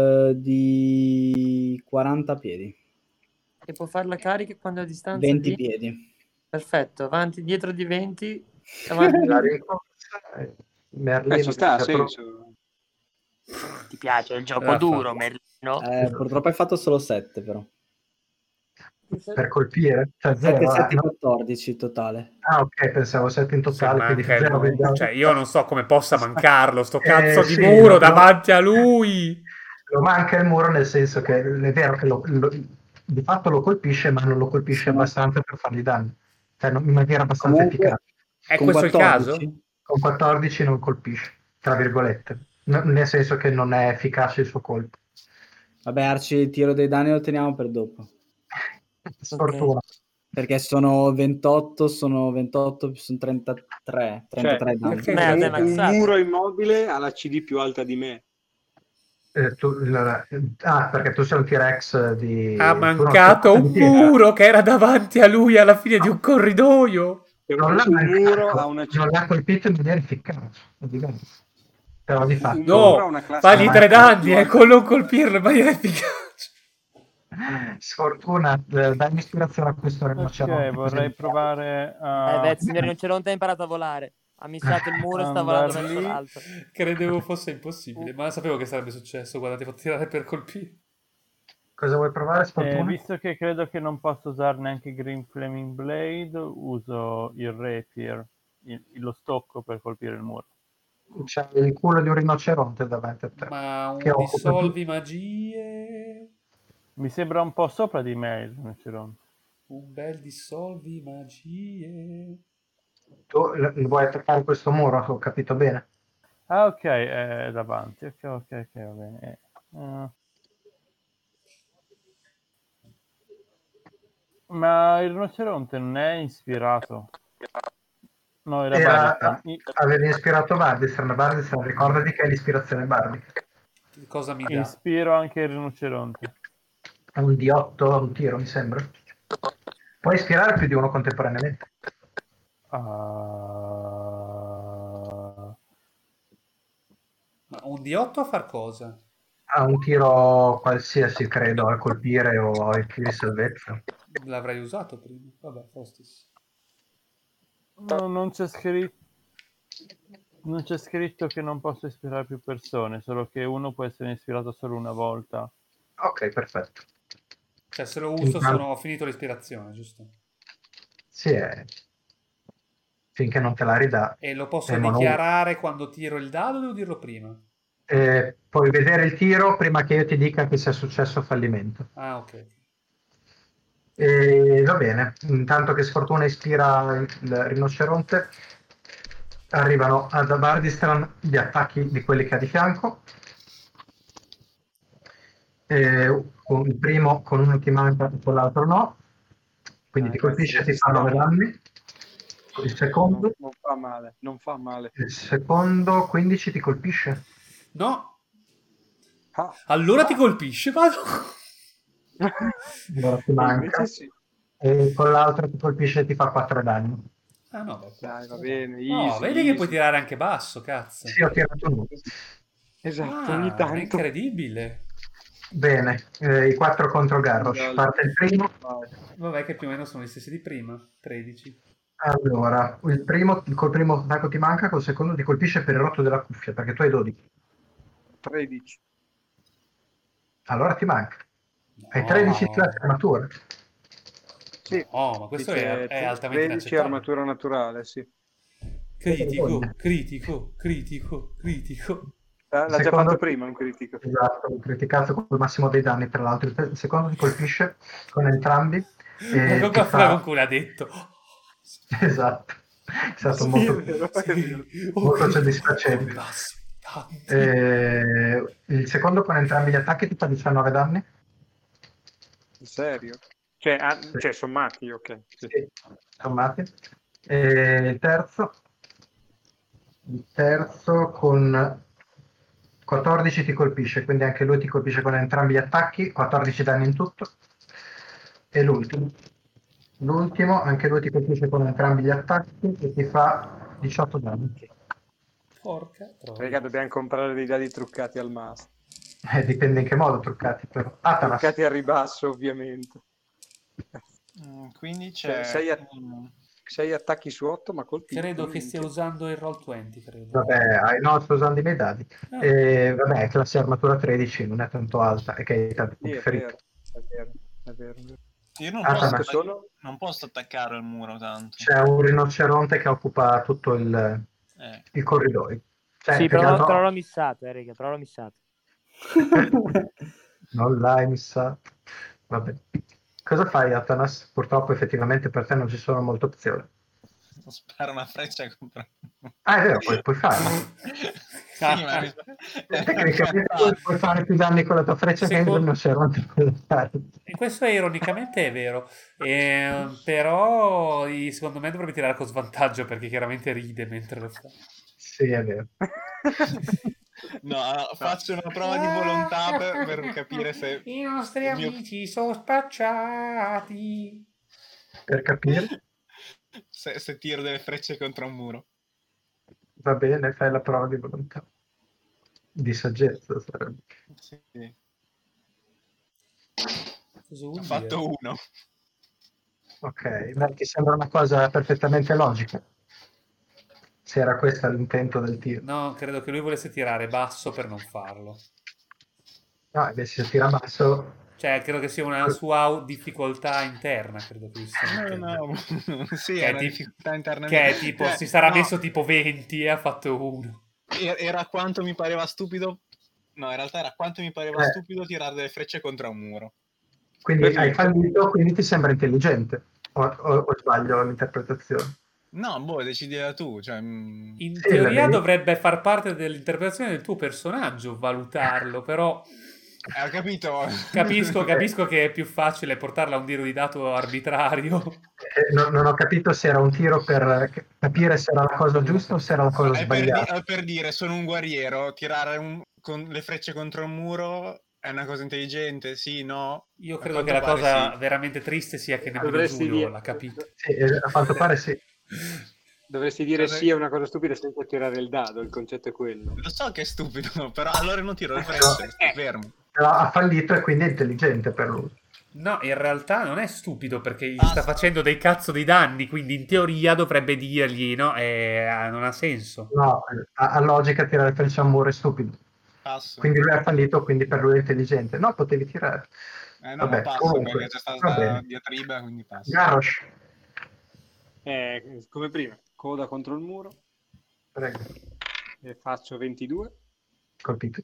Di 40 piedi. E può fare la carica quando è a distanza 20 di... piedi. Perfetto, avanti, dietro di 20, avanti. La rincorsa Merlino Ci sta, ha dice, senso. Ti piace il gioco Raffa. duro, Merlino? Purtroppo hai fatto solo 7 però. per colpire, cioè 7, 0. 7, 14 totale. Ah, ok, pensavo 7 in Se totale, quindi manca il 0 muro. Cioè, io non so come possa mancarlo, sto cazzo di sì, muro davanti a lui. Lo manca il muro, nel senso che è vero che di fatto lo colpisce, ma non lo colpisce abbastanza per fargli danni. Cioè, in maniera abbastanza Comunque, efficace. È con questo il 14? caso? Con 14 non colpisce, tra virgolette. Nel senso che non è efficace il suo colpo. Vabbè, Arci, il tiro dei danni lo teniamo per dopo. Sfortuna. Perché sono 28, sono 33 Cioè, danni. perché Beh, dite dai, un mazzate. muro immobile ha la CD più alta di me. Perché tu sei un T-Rex di... Ha tu non sei mancato un di pietra. muro che era davanti a lui alla fine di un corridoio. Non l'ha Un mancato, muro ha una non l'ha colpito in maniera efficace, è diverso. Però di fatto... Un muro ha No, una classe fagli di 3 marca danni più e alta. con non colpirlo in maniera efficace. Sfortuna, dai ispirazione a questo rinoceronte. Ok, vorrei provare a Vezzi, il rinoceronte ha imparato a volare. Ha missato il muro e sta volando Andare verso lì. l'alto. Credevo fosse impossibile, ma sapevo che sarebbe successo. Guarda, ti ho fatto tirare per colpire. Cosa vuoi provare, Sfortuna? Visto che credo che non posso usare neanche Green Flaming Blade, uso il Rapier, lo stocco per colpire il muro. C'è il culo di un rinoceronte davanti a te. Ma che un occupa dissolvi magie. Mi sembra un po' sopra di me il rinoceronte. Un bel dissolvi magie. Tu vuoi attaccare questo muro, ho capito bene. Ah, ok, è davanti. Ok, va bene. Ma il rinoceronte non è ispirato. No, era Barristan. Avevi ispirato Barristan, ricordati che è l'ispirazione bardica. Cosa mi dà? Ispiro anche il rinoceronte. È un D8 a un tiro, mi sembra. Puoi ispirare più di uno contemporaneamente. Ma un D8 a far cosa? A un tiro qualsiasi, credo, a colpire o ai tiri di salvezza. L'avrei usato prima. Vabbè, fa lo stesso. No, non c'è scritto che non posso ispirare più persone, solo che uno può essere ispirato solo una volta. Ok, perfetto. Cioè, se lo uso ho finito l'ispirazione, giusto? Sì, finché non te la ridà. E lo posso dichiarare quando tiro il dado o devo dirlo prima? Puoi vedere il tiro prima che io ti dica che sia successo fallimento. Ah, ok. Va bene, intanto che Sfortuna ispira il rinoceronte, arrivano ad Bardistran gli attacchi di quelli che ha di fianco. Con il primo con uno ti manca, con l'altro no, quindi ti colpisce, ti fa 9 danni. Il secondo non fa male. Il secondo 15 ti colpisce? No. Allora ti colpisce, vado. Allora ti manca. Sì. E con l'altro ti colpisce e ti fa 4 danni. Ah no, beh, dai, va bene. No, vedi che puoi tirare anche basso, cazzo. Sì, ho tirato uno. Esatto, ogni tanto. È incredibile. Bene, i 4 contro Garrosh. Parte il primo. Vabbè che più o meno sono gli stessi di prima, 13. Allora, col primo attacco ti manca, col secondo ti colpisce per il rotto della cuffia, perché tu hai 12. 13. Allora ti manca. No. Hai 13 di armatura. Sì. Oh, ma questo è altamente 13 inaccettabile. armatura naturale, sì. Critico. L'ha già fatto prima un critico. Esatto, un criticato col massimo dei danni, tra l'altro. Il secondo ti colpisce con entrambi. Con cui l'ha detto. Esatto, è stato molto soddisfacente. Il secondo con entrambi gli attacchi ti fa 19 danni. In serio? Cioè sommati, ok. Sì, sommati. Il terzo con 14 ti colpisce, quindi anche lui ti colpisce con entrambi gli attacchi, 14 danni in tutto. E l'ultimo, anche lui ti colpisce con entrambi gli attacchi e ti fa 18 danni. Porca troia. Raga, dobbiamo comprare dei dadi truccati al master. Dipende in che modo truccati, però. Truccati a ribasso, ovviamente. Quindi c'è 6 attacchi su 8, ma colpito. Credo che stia usando il Roll20, credo. Vabbè, no, sto usando i miei dadi. Ah. Vabbè, classe armatura 13 non è tanto alta, e che hai tanti Sì, punti è feriti. vero, è vero. Io non Ah, posso, ma non posso attaccare il muro tanto. C'è un rinoceronte che occupa tutto il corridoio. Cioè, Sì, più che però altro- l'ho missato, raga, però l'ho missato. Non l'hai messa. Vabbè. Cosa fai, Atanas? Purtroppo effettivamente per te non ci sono molte opzioni. Spara una freccia contro. Ah, è vero, puoi farlo. Sì, ma Tecnicamente puoi fare più danni con la tua freccia che il rinoceronte con le armi. E questo ironicamente è vero. Però secondo me dovrebbe tirare con svantaggio perché chiaramente ride mentre lo fa. Sì, è vero. No, faccio una prova di volontà per capire se I nostri il mio- amici sono spacciati. Per capire, se tiro delle frecce contro un muro. va bene, fai la prova di volontà. Di saggezza sarebbe. Sì. Cosa vuol Ho dire? fatto 1. Ok, ma ti sembra una cosa perfettamente logica. Se era questo l'intento del tiro. No, credo che lui volesse tirare basso per non farlo. No, invece se tira basso. Cioè, credo che sia una sua difficoltà interna, credo che lui stia mettendo. No. Sì, Che è è una tipo- difficoltà interna. Che è tipo, Cioè, si sarà no, messo tipo 20 e ha fatto 1. Era quanto mi pareva stupido. No, in realtà era quanto mi pareva stupido tirare delle frecce contro un muro. Quindi hai fallito, quindi ti sembra intelligente. O sbaglio l'interpretazione? No, decidila tu. Cioè, In Sì, teoria la- dovrebbe far parte dell'interpretazione del tuo personaggio valutarlo, però ho capito. capisco che è più facile portarla a un tiro di dato arbitrario. Non ho capito se era un tiro per capire se era la cosa giusta o se era la cosa È sbagliata. per dire, sono un guerriero, tirare con le frecce contro un muro è una cosa intelligente, sì, no? Io A credo quanto che la pare cosa sì. veramente triste sia che nemmeno Dovresti Giulio dire- l'ha capito. Sì, a quanto pare sì. Dovresti dire Cosa- sì è una cosa stupida senza tirare il dado, il concetto è quello. Lo so che è stupido, però allora non tiro le frecce, sto fermo. Però ha fallito e quindi è intelligente per lui. No, in realtà non è stupido perché gli sta facendo dei cazzo di danni, quindi in teoria dovrebbe dirgli, no, non ha senso. No, ha logica tirare frecce a un muro è stupido. Passo. Quindi lui ha fallito, quindi per lui è intelligente. No, potevi tirare. No, Vabbè, ma passo comunque, perché c'è va stata bene. diatriba, quindi passo. Garrosh, Come prima, coda contro il muro, prego, e faccio 22. colpito.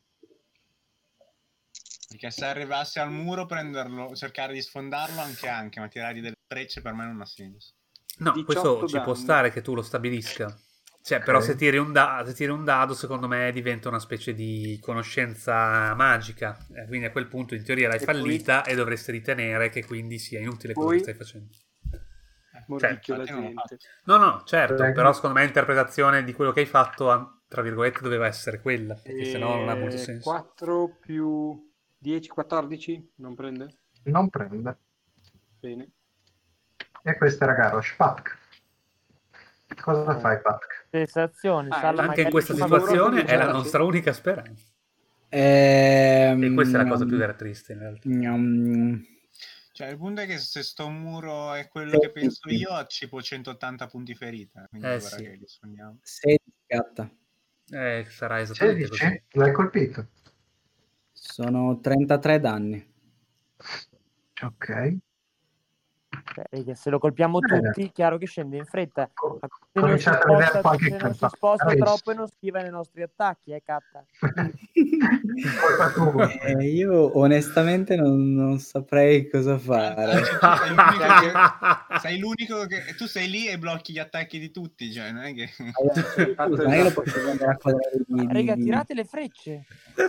Perché se arrivassi al muro, prenderlo, cercare di sfondarlo anche, ma tirargli delle frecce per me non ha senso. No, 18 questo ci può danni. stare che tu lo stabilisca. Cioè, però se tiri un dado, secondo me diventa una specie di conoscenza magica. Quindi a quel punto in teoria l'hai E poi- fallita e dovresti ritenere che quindi sia inutile quello Poi- che stai facendo. Mordicchio infatti la non l'ho gente. No, certo, Prego. però secondo me l'interpretazione di quello che hai fatto, tra virgolette, doveva essere quella, perché sennò non ha molto senso. 4 più 10, 14, non prende? Non prende. Bene. E questo era Garrosh. Patk. Cosa fai, Patk? Sensazioni, Salla Anche in magari questa fa situazione loro è la che- nostra unica speranza. E questa è la cosa più triste in realtà. Cioè, il punto è che se sto muro è quello che penso io, ha tipo 180 punti ferita. Quindi guarda sì. che li sogniamo. 16 gatta. Sarà esattamente 16? così. L'hai colpito? Sono 33 danni. Ok. Raga, se lo colpiamo Bene. tutti, chiaro che scende in fretta. Co- Se non si cominciate a vedere sposta, qualche se non si campa. sposta Bravissimo. troppo e non schiva nei nostri attacchi, Catta. Colpa tua. Io onestamente non saprei cosa fare. Sei l'unico che tu sei lì e blocchi gli attacchi di tutti, cioè non è che Scusa, ma io lo posso prendere a quadrare Raga, tirate le frecce.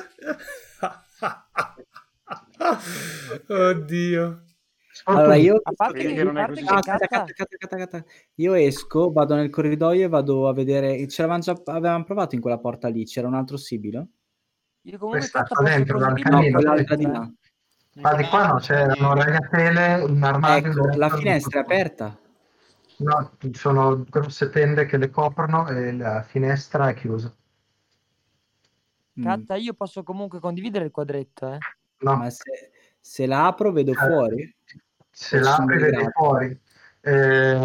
Oddio. Allora io A parte che, non è a parte così. che Catta... Catta. Io esco, vado nel corridoio e vado a vedere. Avevamo provato in quella porta lì, c'era un altro sibilo? Io comunque Questa Catta sta posso dentro, condividere dal No, camino. quell'altra di là. Ma di qua no, c'erano ragnatele, un armadio. Ecco, un la letto, finestra è aperta. No, ci sono grosse tende che le coprono e la finestra è chiusa. Catta, io posso comunque condividere il quadretto, No, Ma se la apro vedo fuori? se Ci sono l'apri dei vedi grati. fuori.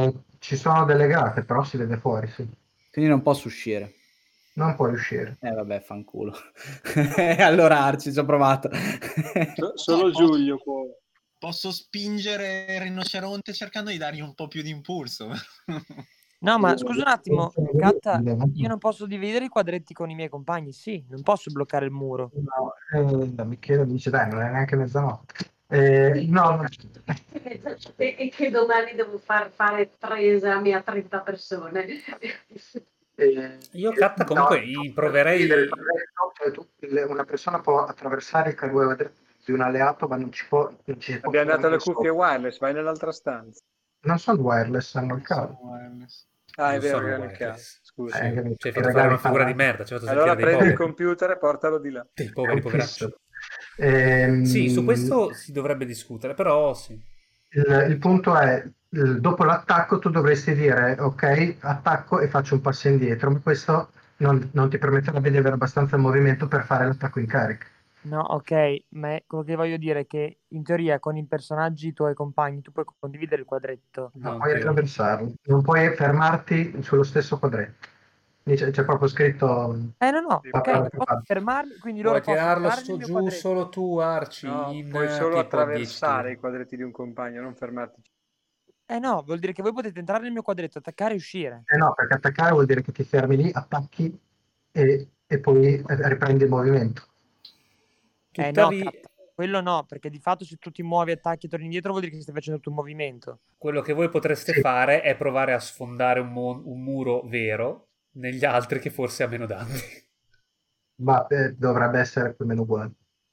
Ci sono delle grate, però si vede fuori, sì. Quindi non posso uscire. Non puoi uscire. Vabbè, fanculo. Allora Arci, ci ho provato. Solo No, Giulio può. Posso spingere il rinoceronte cercando di dargli un po' più di impulso. No, ma scusa un attimo, Catta, io non posso dividere i quadretti con i miei compagni, sì, non posso bloccare il muro. No, Michele dice, dai, non è neanche mezzanotte. No, E che domani devo fare 3 esami a 30 persone. Io, Catta, comunque proverei... Una persona può attraversare il quadretto di un alleato, ma non ci può... Non ci può Abbiamo dato fare le cuffie sopra. wireless, vai nell'altra stanza. Non sono wireless, hanno il cavo. Ah, è Non vero sono che hanno il wireless. cavo. Scusa. Capito? Ci hai I fatto fare regali una figura di fanno- merda, ci hai fatto Allora sentire dei prendi il poveri. computer e portalo di là. Dei poveri poveracci. Ehm, Sì, su questo si dovrebbe discutere, però sì. il punto è, dopo l'attacco tu dovresti dire, ok, attacco e faccio un passo indietro, ma questo non ti permetterebbe di avere abbastanza movimento per fare l'attacco in carica. No, ok, ma quello che voglio dire è che in teoria con i personaggi tuoi compagni tu puoi condividere il quadretto. Non Non puoi più. attraversarlo, non puoi fermarti sullo stesso quadretto. C'è proprio scritto... No, Sì, ok, guarda, ma posso fermarmi, quindi Puoi loro possono tirarlo entrare nel sto mio giù quadretto. solo tu, Arci, No, in puoi solo tipo 10 attraversare i tiri. quadretti di un compagno, non fermarti. No, vuol dire che voi potete entrare nel mio quadretto, attaccare e uscire. No, perché attaccare vuol dire che ti fermi lì, attacchi e poi riprendi il movimento. No, Tuttavia, quello no, perché di fatto se tu ti muovi, attacchi e torni indietro vuol dire che stai facendo tutto un movimento. quello che voi potreste Sì. fare è provare a sfondare un muro vero negli altri che forse ha meno danni. Ma dovrebbe essere più o meno uguale.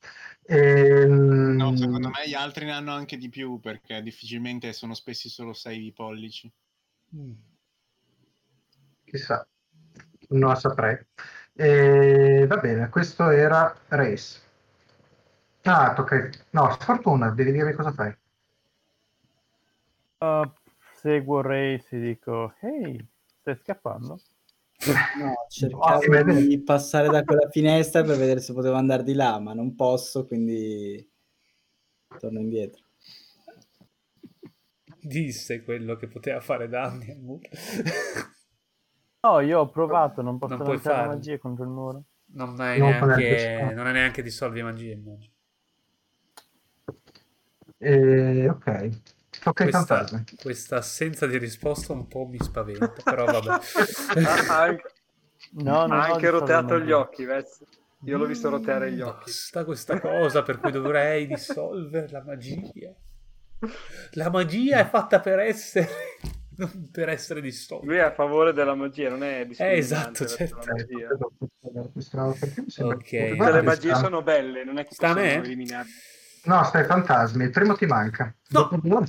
No, secondo me gli altri ne hanno anche di più perché difficilmente sono spessi solo 6 pollici. Chissà, non lo saprei. Va bene, questo era Race. Ah, tocca. No, sfortuna, devi dirmi cosa fai. Seguo Race e dico, ehi, stai scappando? No, cercavo di passare da quella finestra per vedere se potevo andare di là, ma non posso, quindi torno indietro. Disse quello che poteva fare danni al muro. No, io ho provato, non posso Non puoi lanciare farlo. magie contro il muro. Non hai Non non è neanche dissolvi magie, immagino. Ok, tocca ai fantasmi. Questa assenza di risposta un po' mi spaventa, però vabbè. Ha anche roteato gli occhi, Vez. Io l'ho visto roteare gli occhi. Basta questa cosa per cui dovrei dissolvere la magia. La magia è fatta per essere, non per essere distolta. Lui è a favore della magia, non è discriminante. Esatto, certo. Tutte le magie sono belle, non è che Sta a possiamo me? eliminarle. No, stai fantasmi, il primo ti manca. No,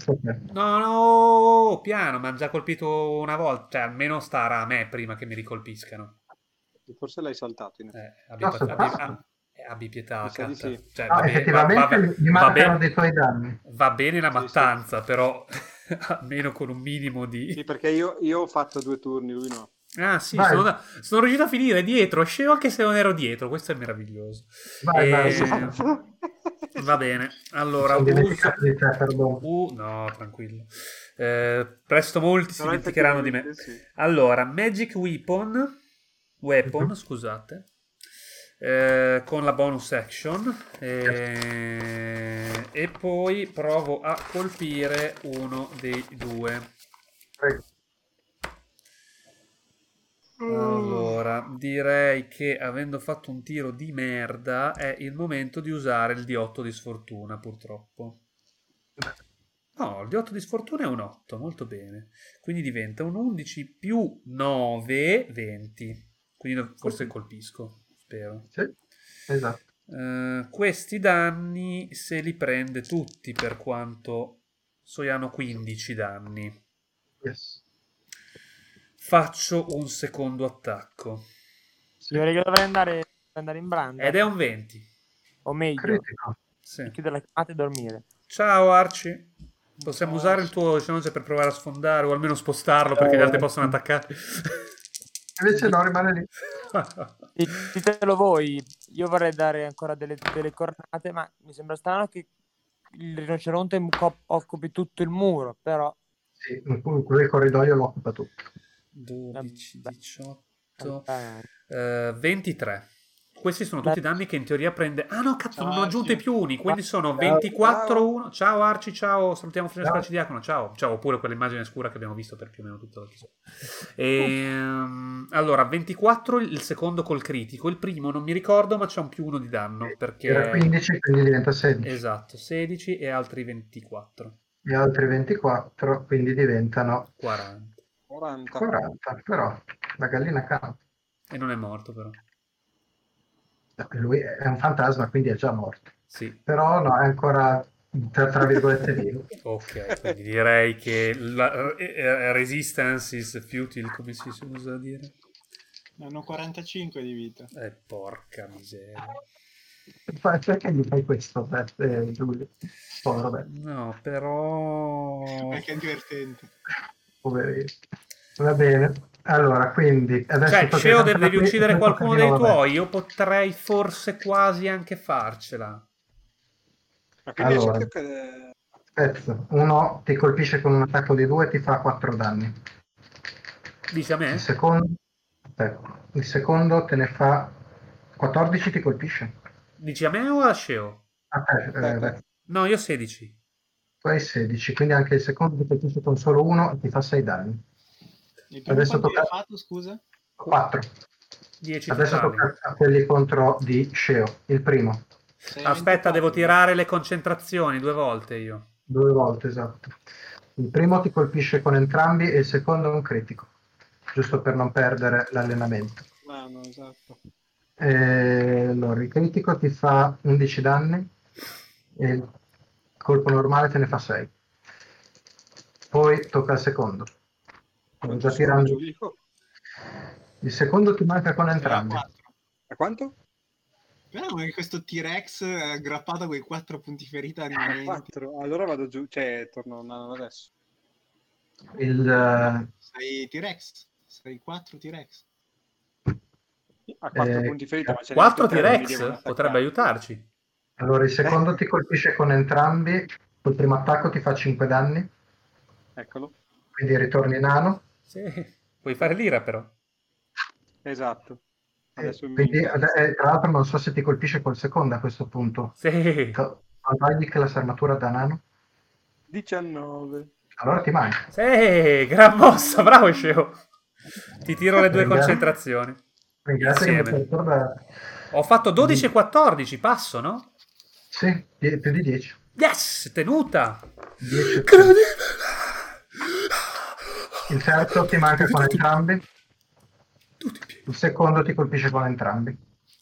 piano, mi hanno già colpito una volta, cioè almeno starà a me prima che mi ricolpiscano. Forse l'hai saltato. Abbi pietà, Mi sa di Catta. sì. Cioè, No, effettivamente gli mancano dei tuoi danni. Va bene la mattanza, però almeno con un minimo di... Sì, perché io ho fatto 2 turni, lui no. Ah sì, sono riuscito a finire dietro, scemo anche se non ero dietro, questo è meraviglioso. Va bene, allora Sono dimenticato di te, perdono. no, tranquillo. Presto molti si dimenticheranno di me. Sì. Allora, Magic Weapon, scusate, con la bonus action, e poi provo a colpire uno dei due. Prego. Allora, direi che avendo fatto un tiro di merda è il momento di usare il D8 di sfortuna, purtroppo. No, il D8 di sfortuna è un 8, molto bene. Quindi diventa un 11 più 9, 20. Quindi forse colpisco, spero. Sì, esatto. Questi danni se li prende tutti, per quanto hanno 15 danni. Yes. Faccio un secondo attacco. Direi che dovrei andare in branda. Ed è un 20. O meglio, Critico. Sì. chiudere la chiamata e dormire. Ciao Arci. Possiamo usare il tuo challenge per provare a sfondare o almeno spostarlo perché gli altri possono attaccare. Invece no, rimane lì. Ditelo voi, io vorrei dare ancora delle cornate, ma mi sembra strano che il rinoceronte occupi tutto il muro, però... Sì, quel corridoio lo occupa tutto. 12, 18, Vabbè. 23. Questi sono tutti danni che in teoria prende. Ah no, cazzo, non ho aggiunto i più uni. Quindi sono Ciao. 24 1. Ciao Arci, ciao. Salutiamo Francesco Ciao. Arcidiacono. Ciao. Ciao, oppure quell'immagine scura che abbiamo visto per più o meno tutto l'episodio. Allora, 24 il secondo col critico. Il primo non mi ricordo, ma c'è un più 1 di danno. Perché Era 15, quindi diventa 16. esatto, 16 e altri 24. Gli altri 24, quindi diventano 40. 40. Però la gallina canta. E non è morto, però. Lui è un fantasma, quindi è già morto. Sì. Però no, è ancora tra virgolette vivo. Ok, quindi direi che la resistance is futile, come si usa a dire? Hanno 45 di vita. Porca miseria. Perché gli fai questo, Giulio? Povero Beppe. No, però... Perché è divertente. Poverino. Va bene. Allora, quindi adesso Cioè, tocca Sceo, ai devi campioni, uccidere poi tocca qualcuno di dei nuovo a me. tuoi. Io potrei forse quasi anche farcela. Ma quindi Allora. c'è che... Aspetta, uno ti colpisce con un attacco di 2 e ti fa 4 danni. Dici a me? Il secondo te ne fa 14, ti colpisce. Dici a me o a Sceo? A te, Aspetta. No, io 16. tu hai 16, quindi anche il secondo ti colpisce con solo 1 e ti fa 6 danni. Il primo Adesso quanto tocca hai fatto, scusa? 4. 10 Adesso totali. tocca a quelli contro di Sceo, il primo. Aspetta, devo tirare le concentrazioni 2 volte io. 2 volte, esatto. Il primo ti colpisce con entrambi e il secondo è un critico, giusto per non perdere l'allenamento. No, esatto. Allora, il critico ti fa 11 danni e il colpo normale te ne fa 6. Poi tocca al secondo. Sto già tirando. Il secondo ti manca con entrambi. A quanto? Però questo T-Rex aggrappato a quei 4 punti ferita rimanenti. 4. Allora vado giù, cioè torno adesso. Sei T-Rex. Sei 4 T-Rex. A 4 punti ferita, ma ce 4 T-Rex potrebbe aiutarci. Allora, il secondo ti colpisce con entrambi. Col primo attacco ti fa 5 danni. Eccolo. Quindi ritorni nano. Sì, puoi fare l'ira però. Esatto. Adesso Quindi, tra l'altro, non so se ti colpisce col secondo a questo punto. Sì. Sbagli che la sermatura da nano. 19. Allora ti manca. Sì, gran mossa, bravo Sceo. Ti tiro le 2 concentrazioni. Insieme. Ho fatto 12 e 14, passo, no? Sì, più di 10. Yes, tenuta. 10. Il terzo ti manca con entrambi. Il secondo ti colpisce con entrambi.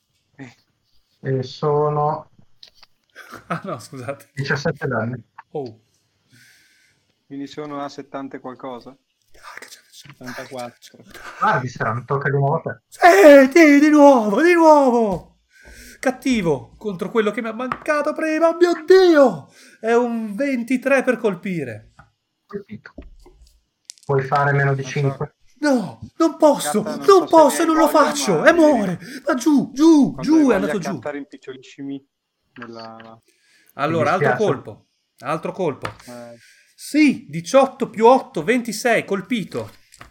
E sono... Ah no, scusate. 17 danni. Oh. Quindi sono a 70 e qualcosa? 74. Guardi, strano, tocca di nuovo a te. Di nuovo. Cattivo contro quello che mi ha mancato prima. Oh mio Dio! È un 23 per colpire. Colpito. Puoi fare meno di 5? No, non posso, Catta, non posso, se non lo voglia, faccio. ma E muore. Va giù, è andato giù. Cantare impicciolissimi nella... Allora, Mi altro colpo. Sì, 18 più 8, 26, colpito.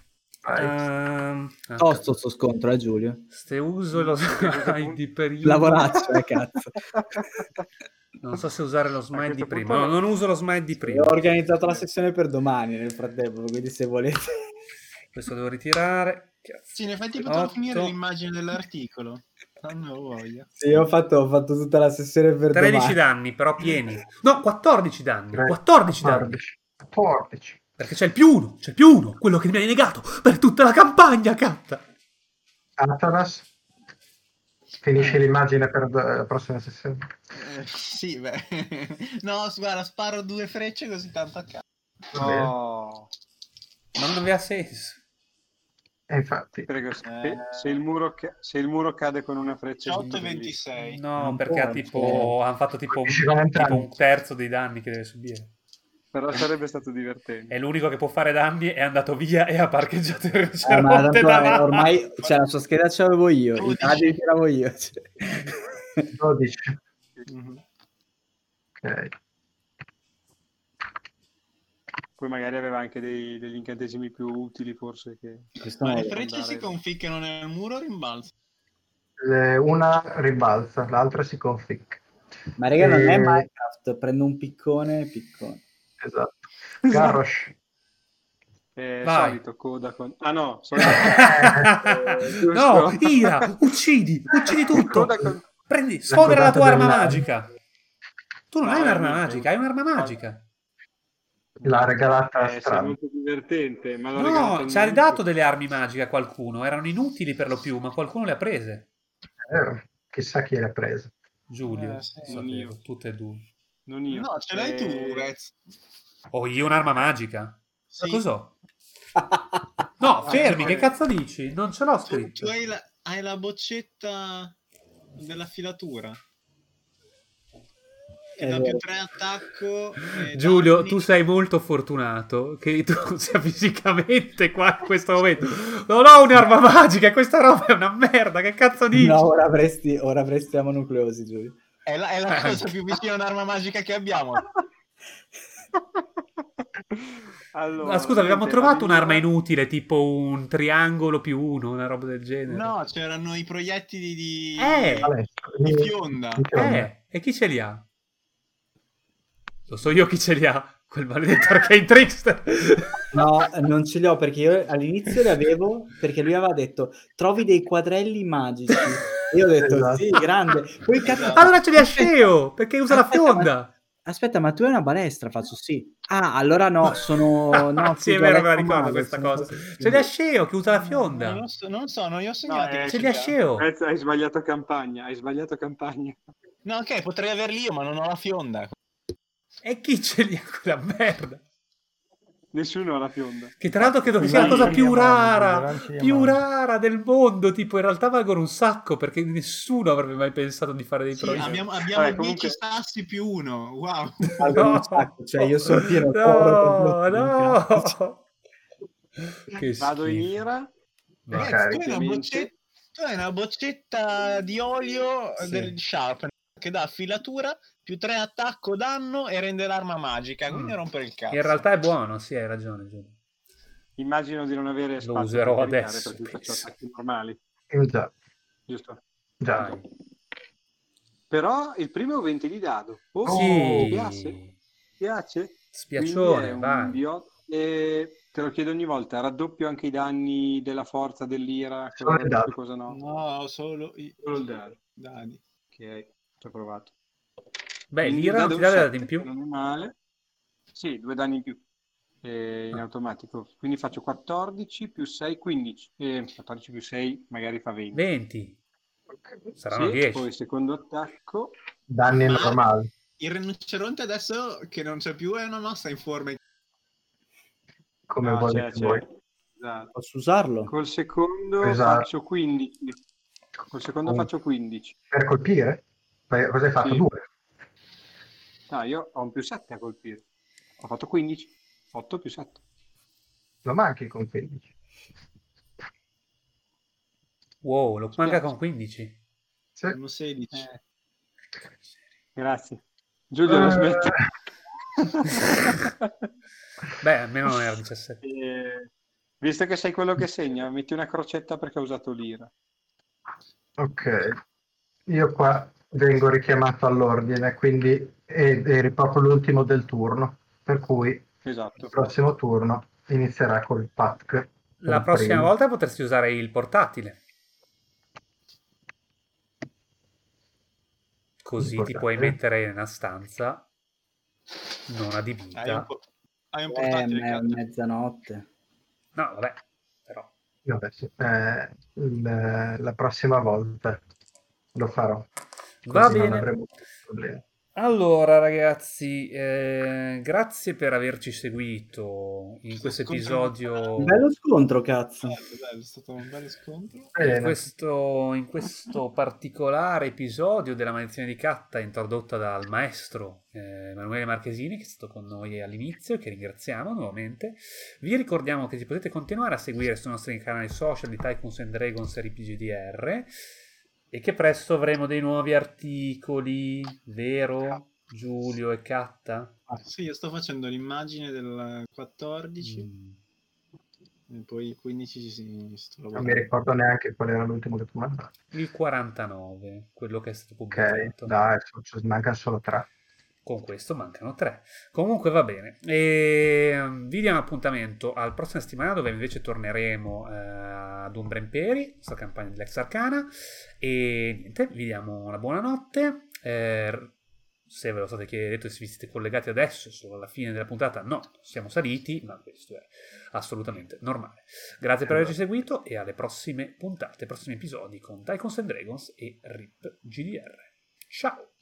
Tosto sto scontro, Giulio. Se uso lo smite di prima. Lavoraccio, cazzo. Non so se usare lo smite di prima. No, non uso lo smite di prima. Ho organizzato la sessione per domani nel frattempo, quindi se volete. Questo devo ritirare. Sì, in effetti potrò finire l'immagine dell'articolo. Non ho voglia. Sì, ho fatto tutta la sessione per 13 domani. danni, però pieni. No, 14 danni. 14 danni. 14. Perché c'è il più uno, quello che mi hai negato per tutta la campagna, catta. Atanas, finisci l'immagine per la prossima sessione. Sì, beh. No, guarda, sparo 2 frecce così tanto a caso. No. Ma non aveva senso. Infatti. Prego, se il muro cade con una freccia... 18 e 26. No, perché hanno fatto tipo un terzo dei danni che deve subire. Però sarebbe stato divertente. È l'unico che può fare danni, è andato via e ha parcheggiato il Ma rinoceronte tanto, ormai la sua scheda ce l'avevo io, i dadi li tiravo io. 12. Mm-hmm. Ok. Poi magari aveva anche degli incantesimi più utili, forse. Ma le frecce si conficcano nel muro o rimbalzano? Una ribalza, l'altra si conficca. Ma raga, non è Minecraft, prendo un piccone. Esatto. Garrosh. Solito coda con... Ah no, solito. No, Ira, uccidi tutto. Prendi, sfodera la tua arma magica. Tu non hai un'arma magica, hai un'arma magica. L'ha regalata È molto divertente. Ma No, ci ha dato delle armi magiche a qualcuno, erano inutili per lo più, ma qualcuno le ha prese. Chissà chi le ha prese. Giulio, non io. tutte e due. Non io. No, ce l'hai tu, Rez. Ho io un'arma magica? Sì. Ma cos'ho? No, fermi, che cazzo dici? Non ce l'ho scritto. Tu hai la boccetta della filatura. Che dà più 3 attacco. Giulio, danni. tu sei molto fortunato che tu sia fisicamente qua in questo momento. Non ho un'arma magica, questa roba è una merda, che cazzo dici? No, ora avresti la monucleosi, Giulio. È la cosa più vicina a un'arma magica che abbiamo. Allora, Ma scusa, avevamo trovato un'arma inutile, tipo un triangolo più uno, una roba del genere. No, c'erano i proiettili di fionda. E chi ce li ha? Lo so io chi ce li ha, quel maledetto Arcane Trickster. No, non ce li ho perché io all'inizio li avevo perché lui aveva detto trovi dei quadrelli magici. E io ho detto sì, grande. Poi allora ce li ha Sceo, perché usa la fionda. Aspetta, ma tu hai una balestra? Faccio sì. Ah, allora no, sono... No, sì, è vero, me la ricordo questa cosa. Ce li ha Sceo che usa la fionda. Non so, non li ho segnati. Ce li ha Sceo. Hai sbagliato campagna. No, ok, potrei averli io, ma non ho la fionda. E chi ce li ha quella merda? Nessuno ha la fionda. Che tra l'altro credo che sia la cosa più rara del mondo. Tipo, in realtà valgono un sacco perché nessuno avrebbe mai pensato di fare dei progetti. Abbiamo 10 sassi più uno. Wow. Valgono un sacco, cioè io sono pieno. No. Che vado in Ira. Tu hai una boccetta di olio del Sharp che dà filatura più 3 attacco danno e rende l'arma magica, quindi rompere il cazzo. In realtà è buono, sì, hai ragione. Immagino di non avere spazio. Lo userò adesso. Perché faccio attacchi normali. Già. Giusto? Già. Però il primo è un 20 di dado. Sì. Piace? Spiaccione, vai. E te lo chiedo ogni volta, raddoppio anche i danni della forza dell'ira? Cosa no? No, solo il dado. Dadi. Ok, ci ho provato. Beh, l'ira non ti dà dati in più? Non è male. Sì, 2 danni in più. In automatico. Quindi faccio 14 più 6, 15. 14 più 6 magari fa 20. 20. Saranno 10. Poi secondo attacco. Danni normali. Il rinoceronte adesso che non c'è più è una massa in forma. Come volete voi. Esatto. Posso usarlo? Col secondo faccio 15. Col secondo faccio 15. Per colpire? Cosa hai fatto? 2? No, io ho un più 7 a colpire. Ho fatto 15. 8 più 7. Lo manchi con 15. Wow, lo manca con 15. Sono 16. Grazie. Giulio, lo smetto. Beh, almeno non era 17. Visto che sei quello che segna, metti una crocetta perché ho usato l'ira. Ok. Io qua vengo richiamato all'ordine, quindi eri proprio l'ultimo del turno, per cui il prossimo turno inizierà col pack. La prossima volta potresti usare il portatile. Così ti puoi mettere in una stanza non adibita. Hai un portatile mezzanotte. No, vabbè, però. Vabbè, sì. La prossima volta lo farò. Va Così bene. non avremo problemi. Allora ragazzi, grazie per averci seguito in questo episodio. Un bello scontro, cazzo. È stato un bello scontro. In questo particolare episodio della Maledizione di Catta, introdotta dal maestro Emanuele Marchesini, che è stato con noi all'inizio e che ringraziamo nuovamente. Vi ricordiamo che ci potete continuare a seguire sui nostri canali social di Tycoons and Dragons e RPGDR. E che presto avremo dei nuovi articoli, vero? Giulio e Catta? Sì, io sto facendo l'immagine del 14 e poi il 15 sto Non lavorando. mi ricordo neanche qual era l'ultimo che tu mandavi. Il 49, quello che è stato Ok, pubblicato. dai, mancano solo 3. Con questo mancano 3. Comunque va bene. E vi diamo appuntamento al prossima settimana, dove invece torneremo ad Umbra Imperi, questa campagna dell'Ex Arcana. E niente, vi diamo una buonanotte. Se ve lo state chiedendo, se vi siete collegati adesso, solo alla fine della puntata, no, siamo saliti, ma questo è assolutamente normale. Grazie per averci seguito e alle prossime puntate, prossimi episodi con Tycoons and Dragons e RIP GDR. Ciao!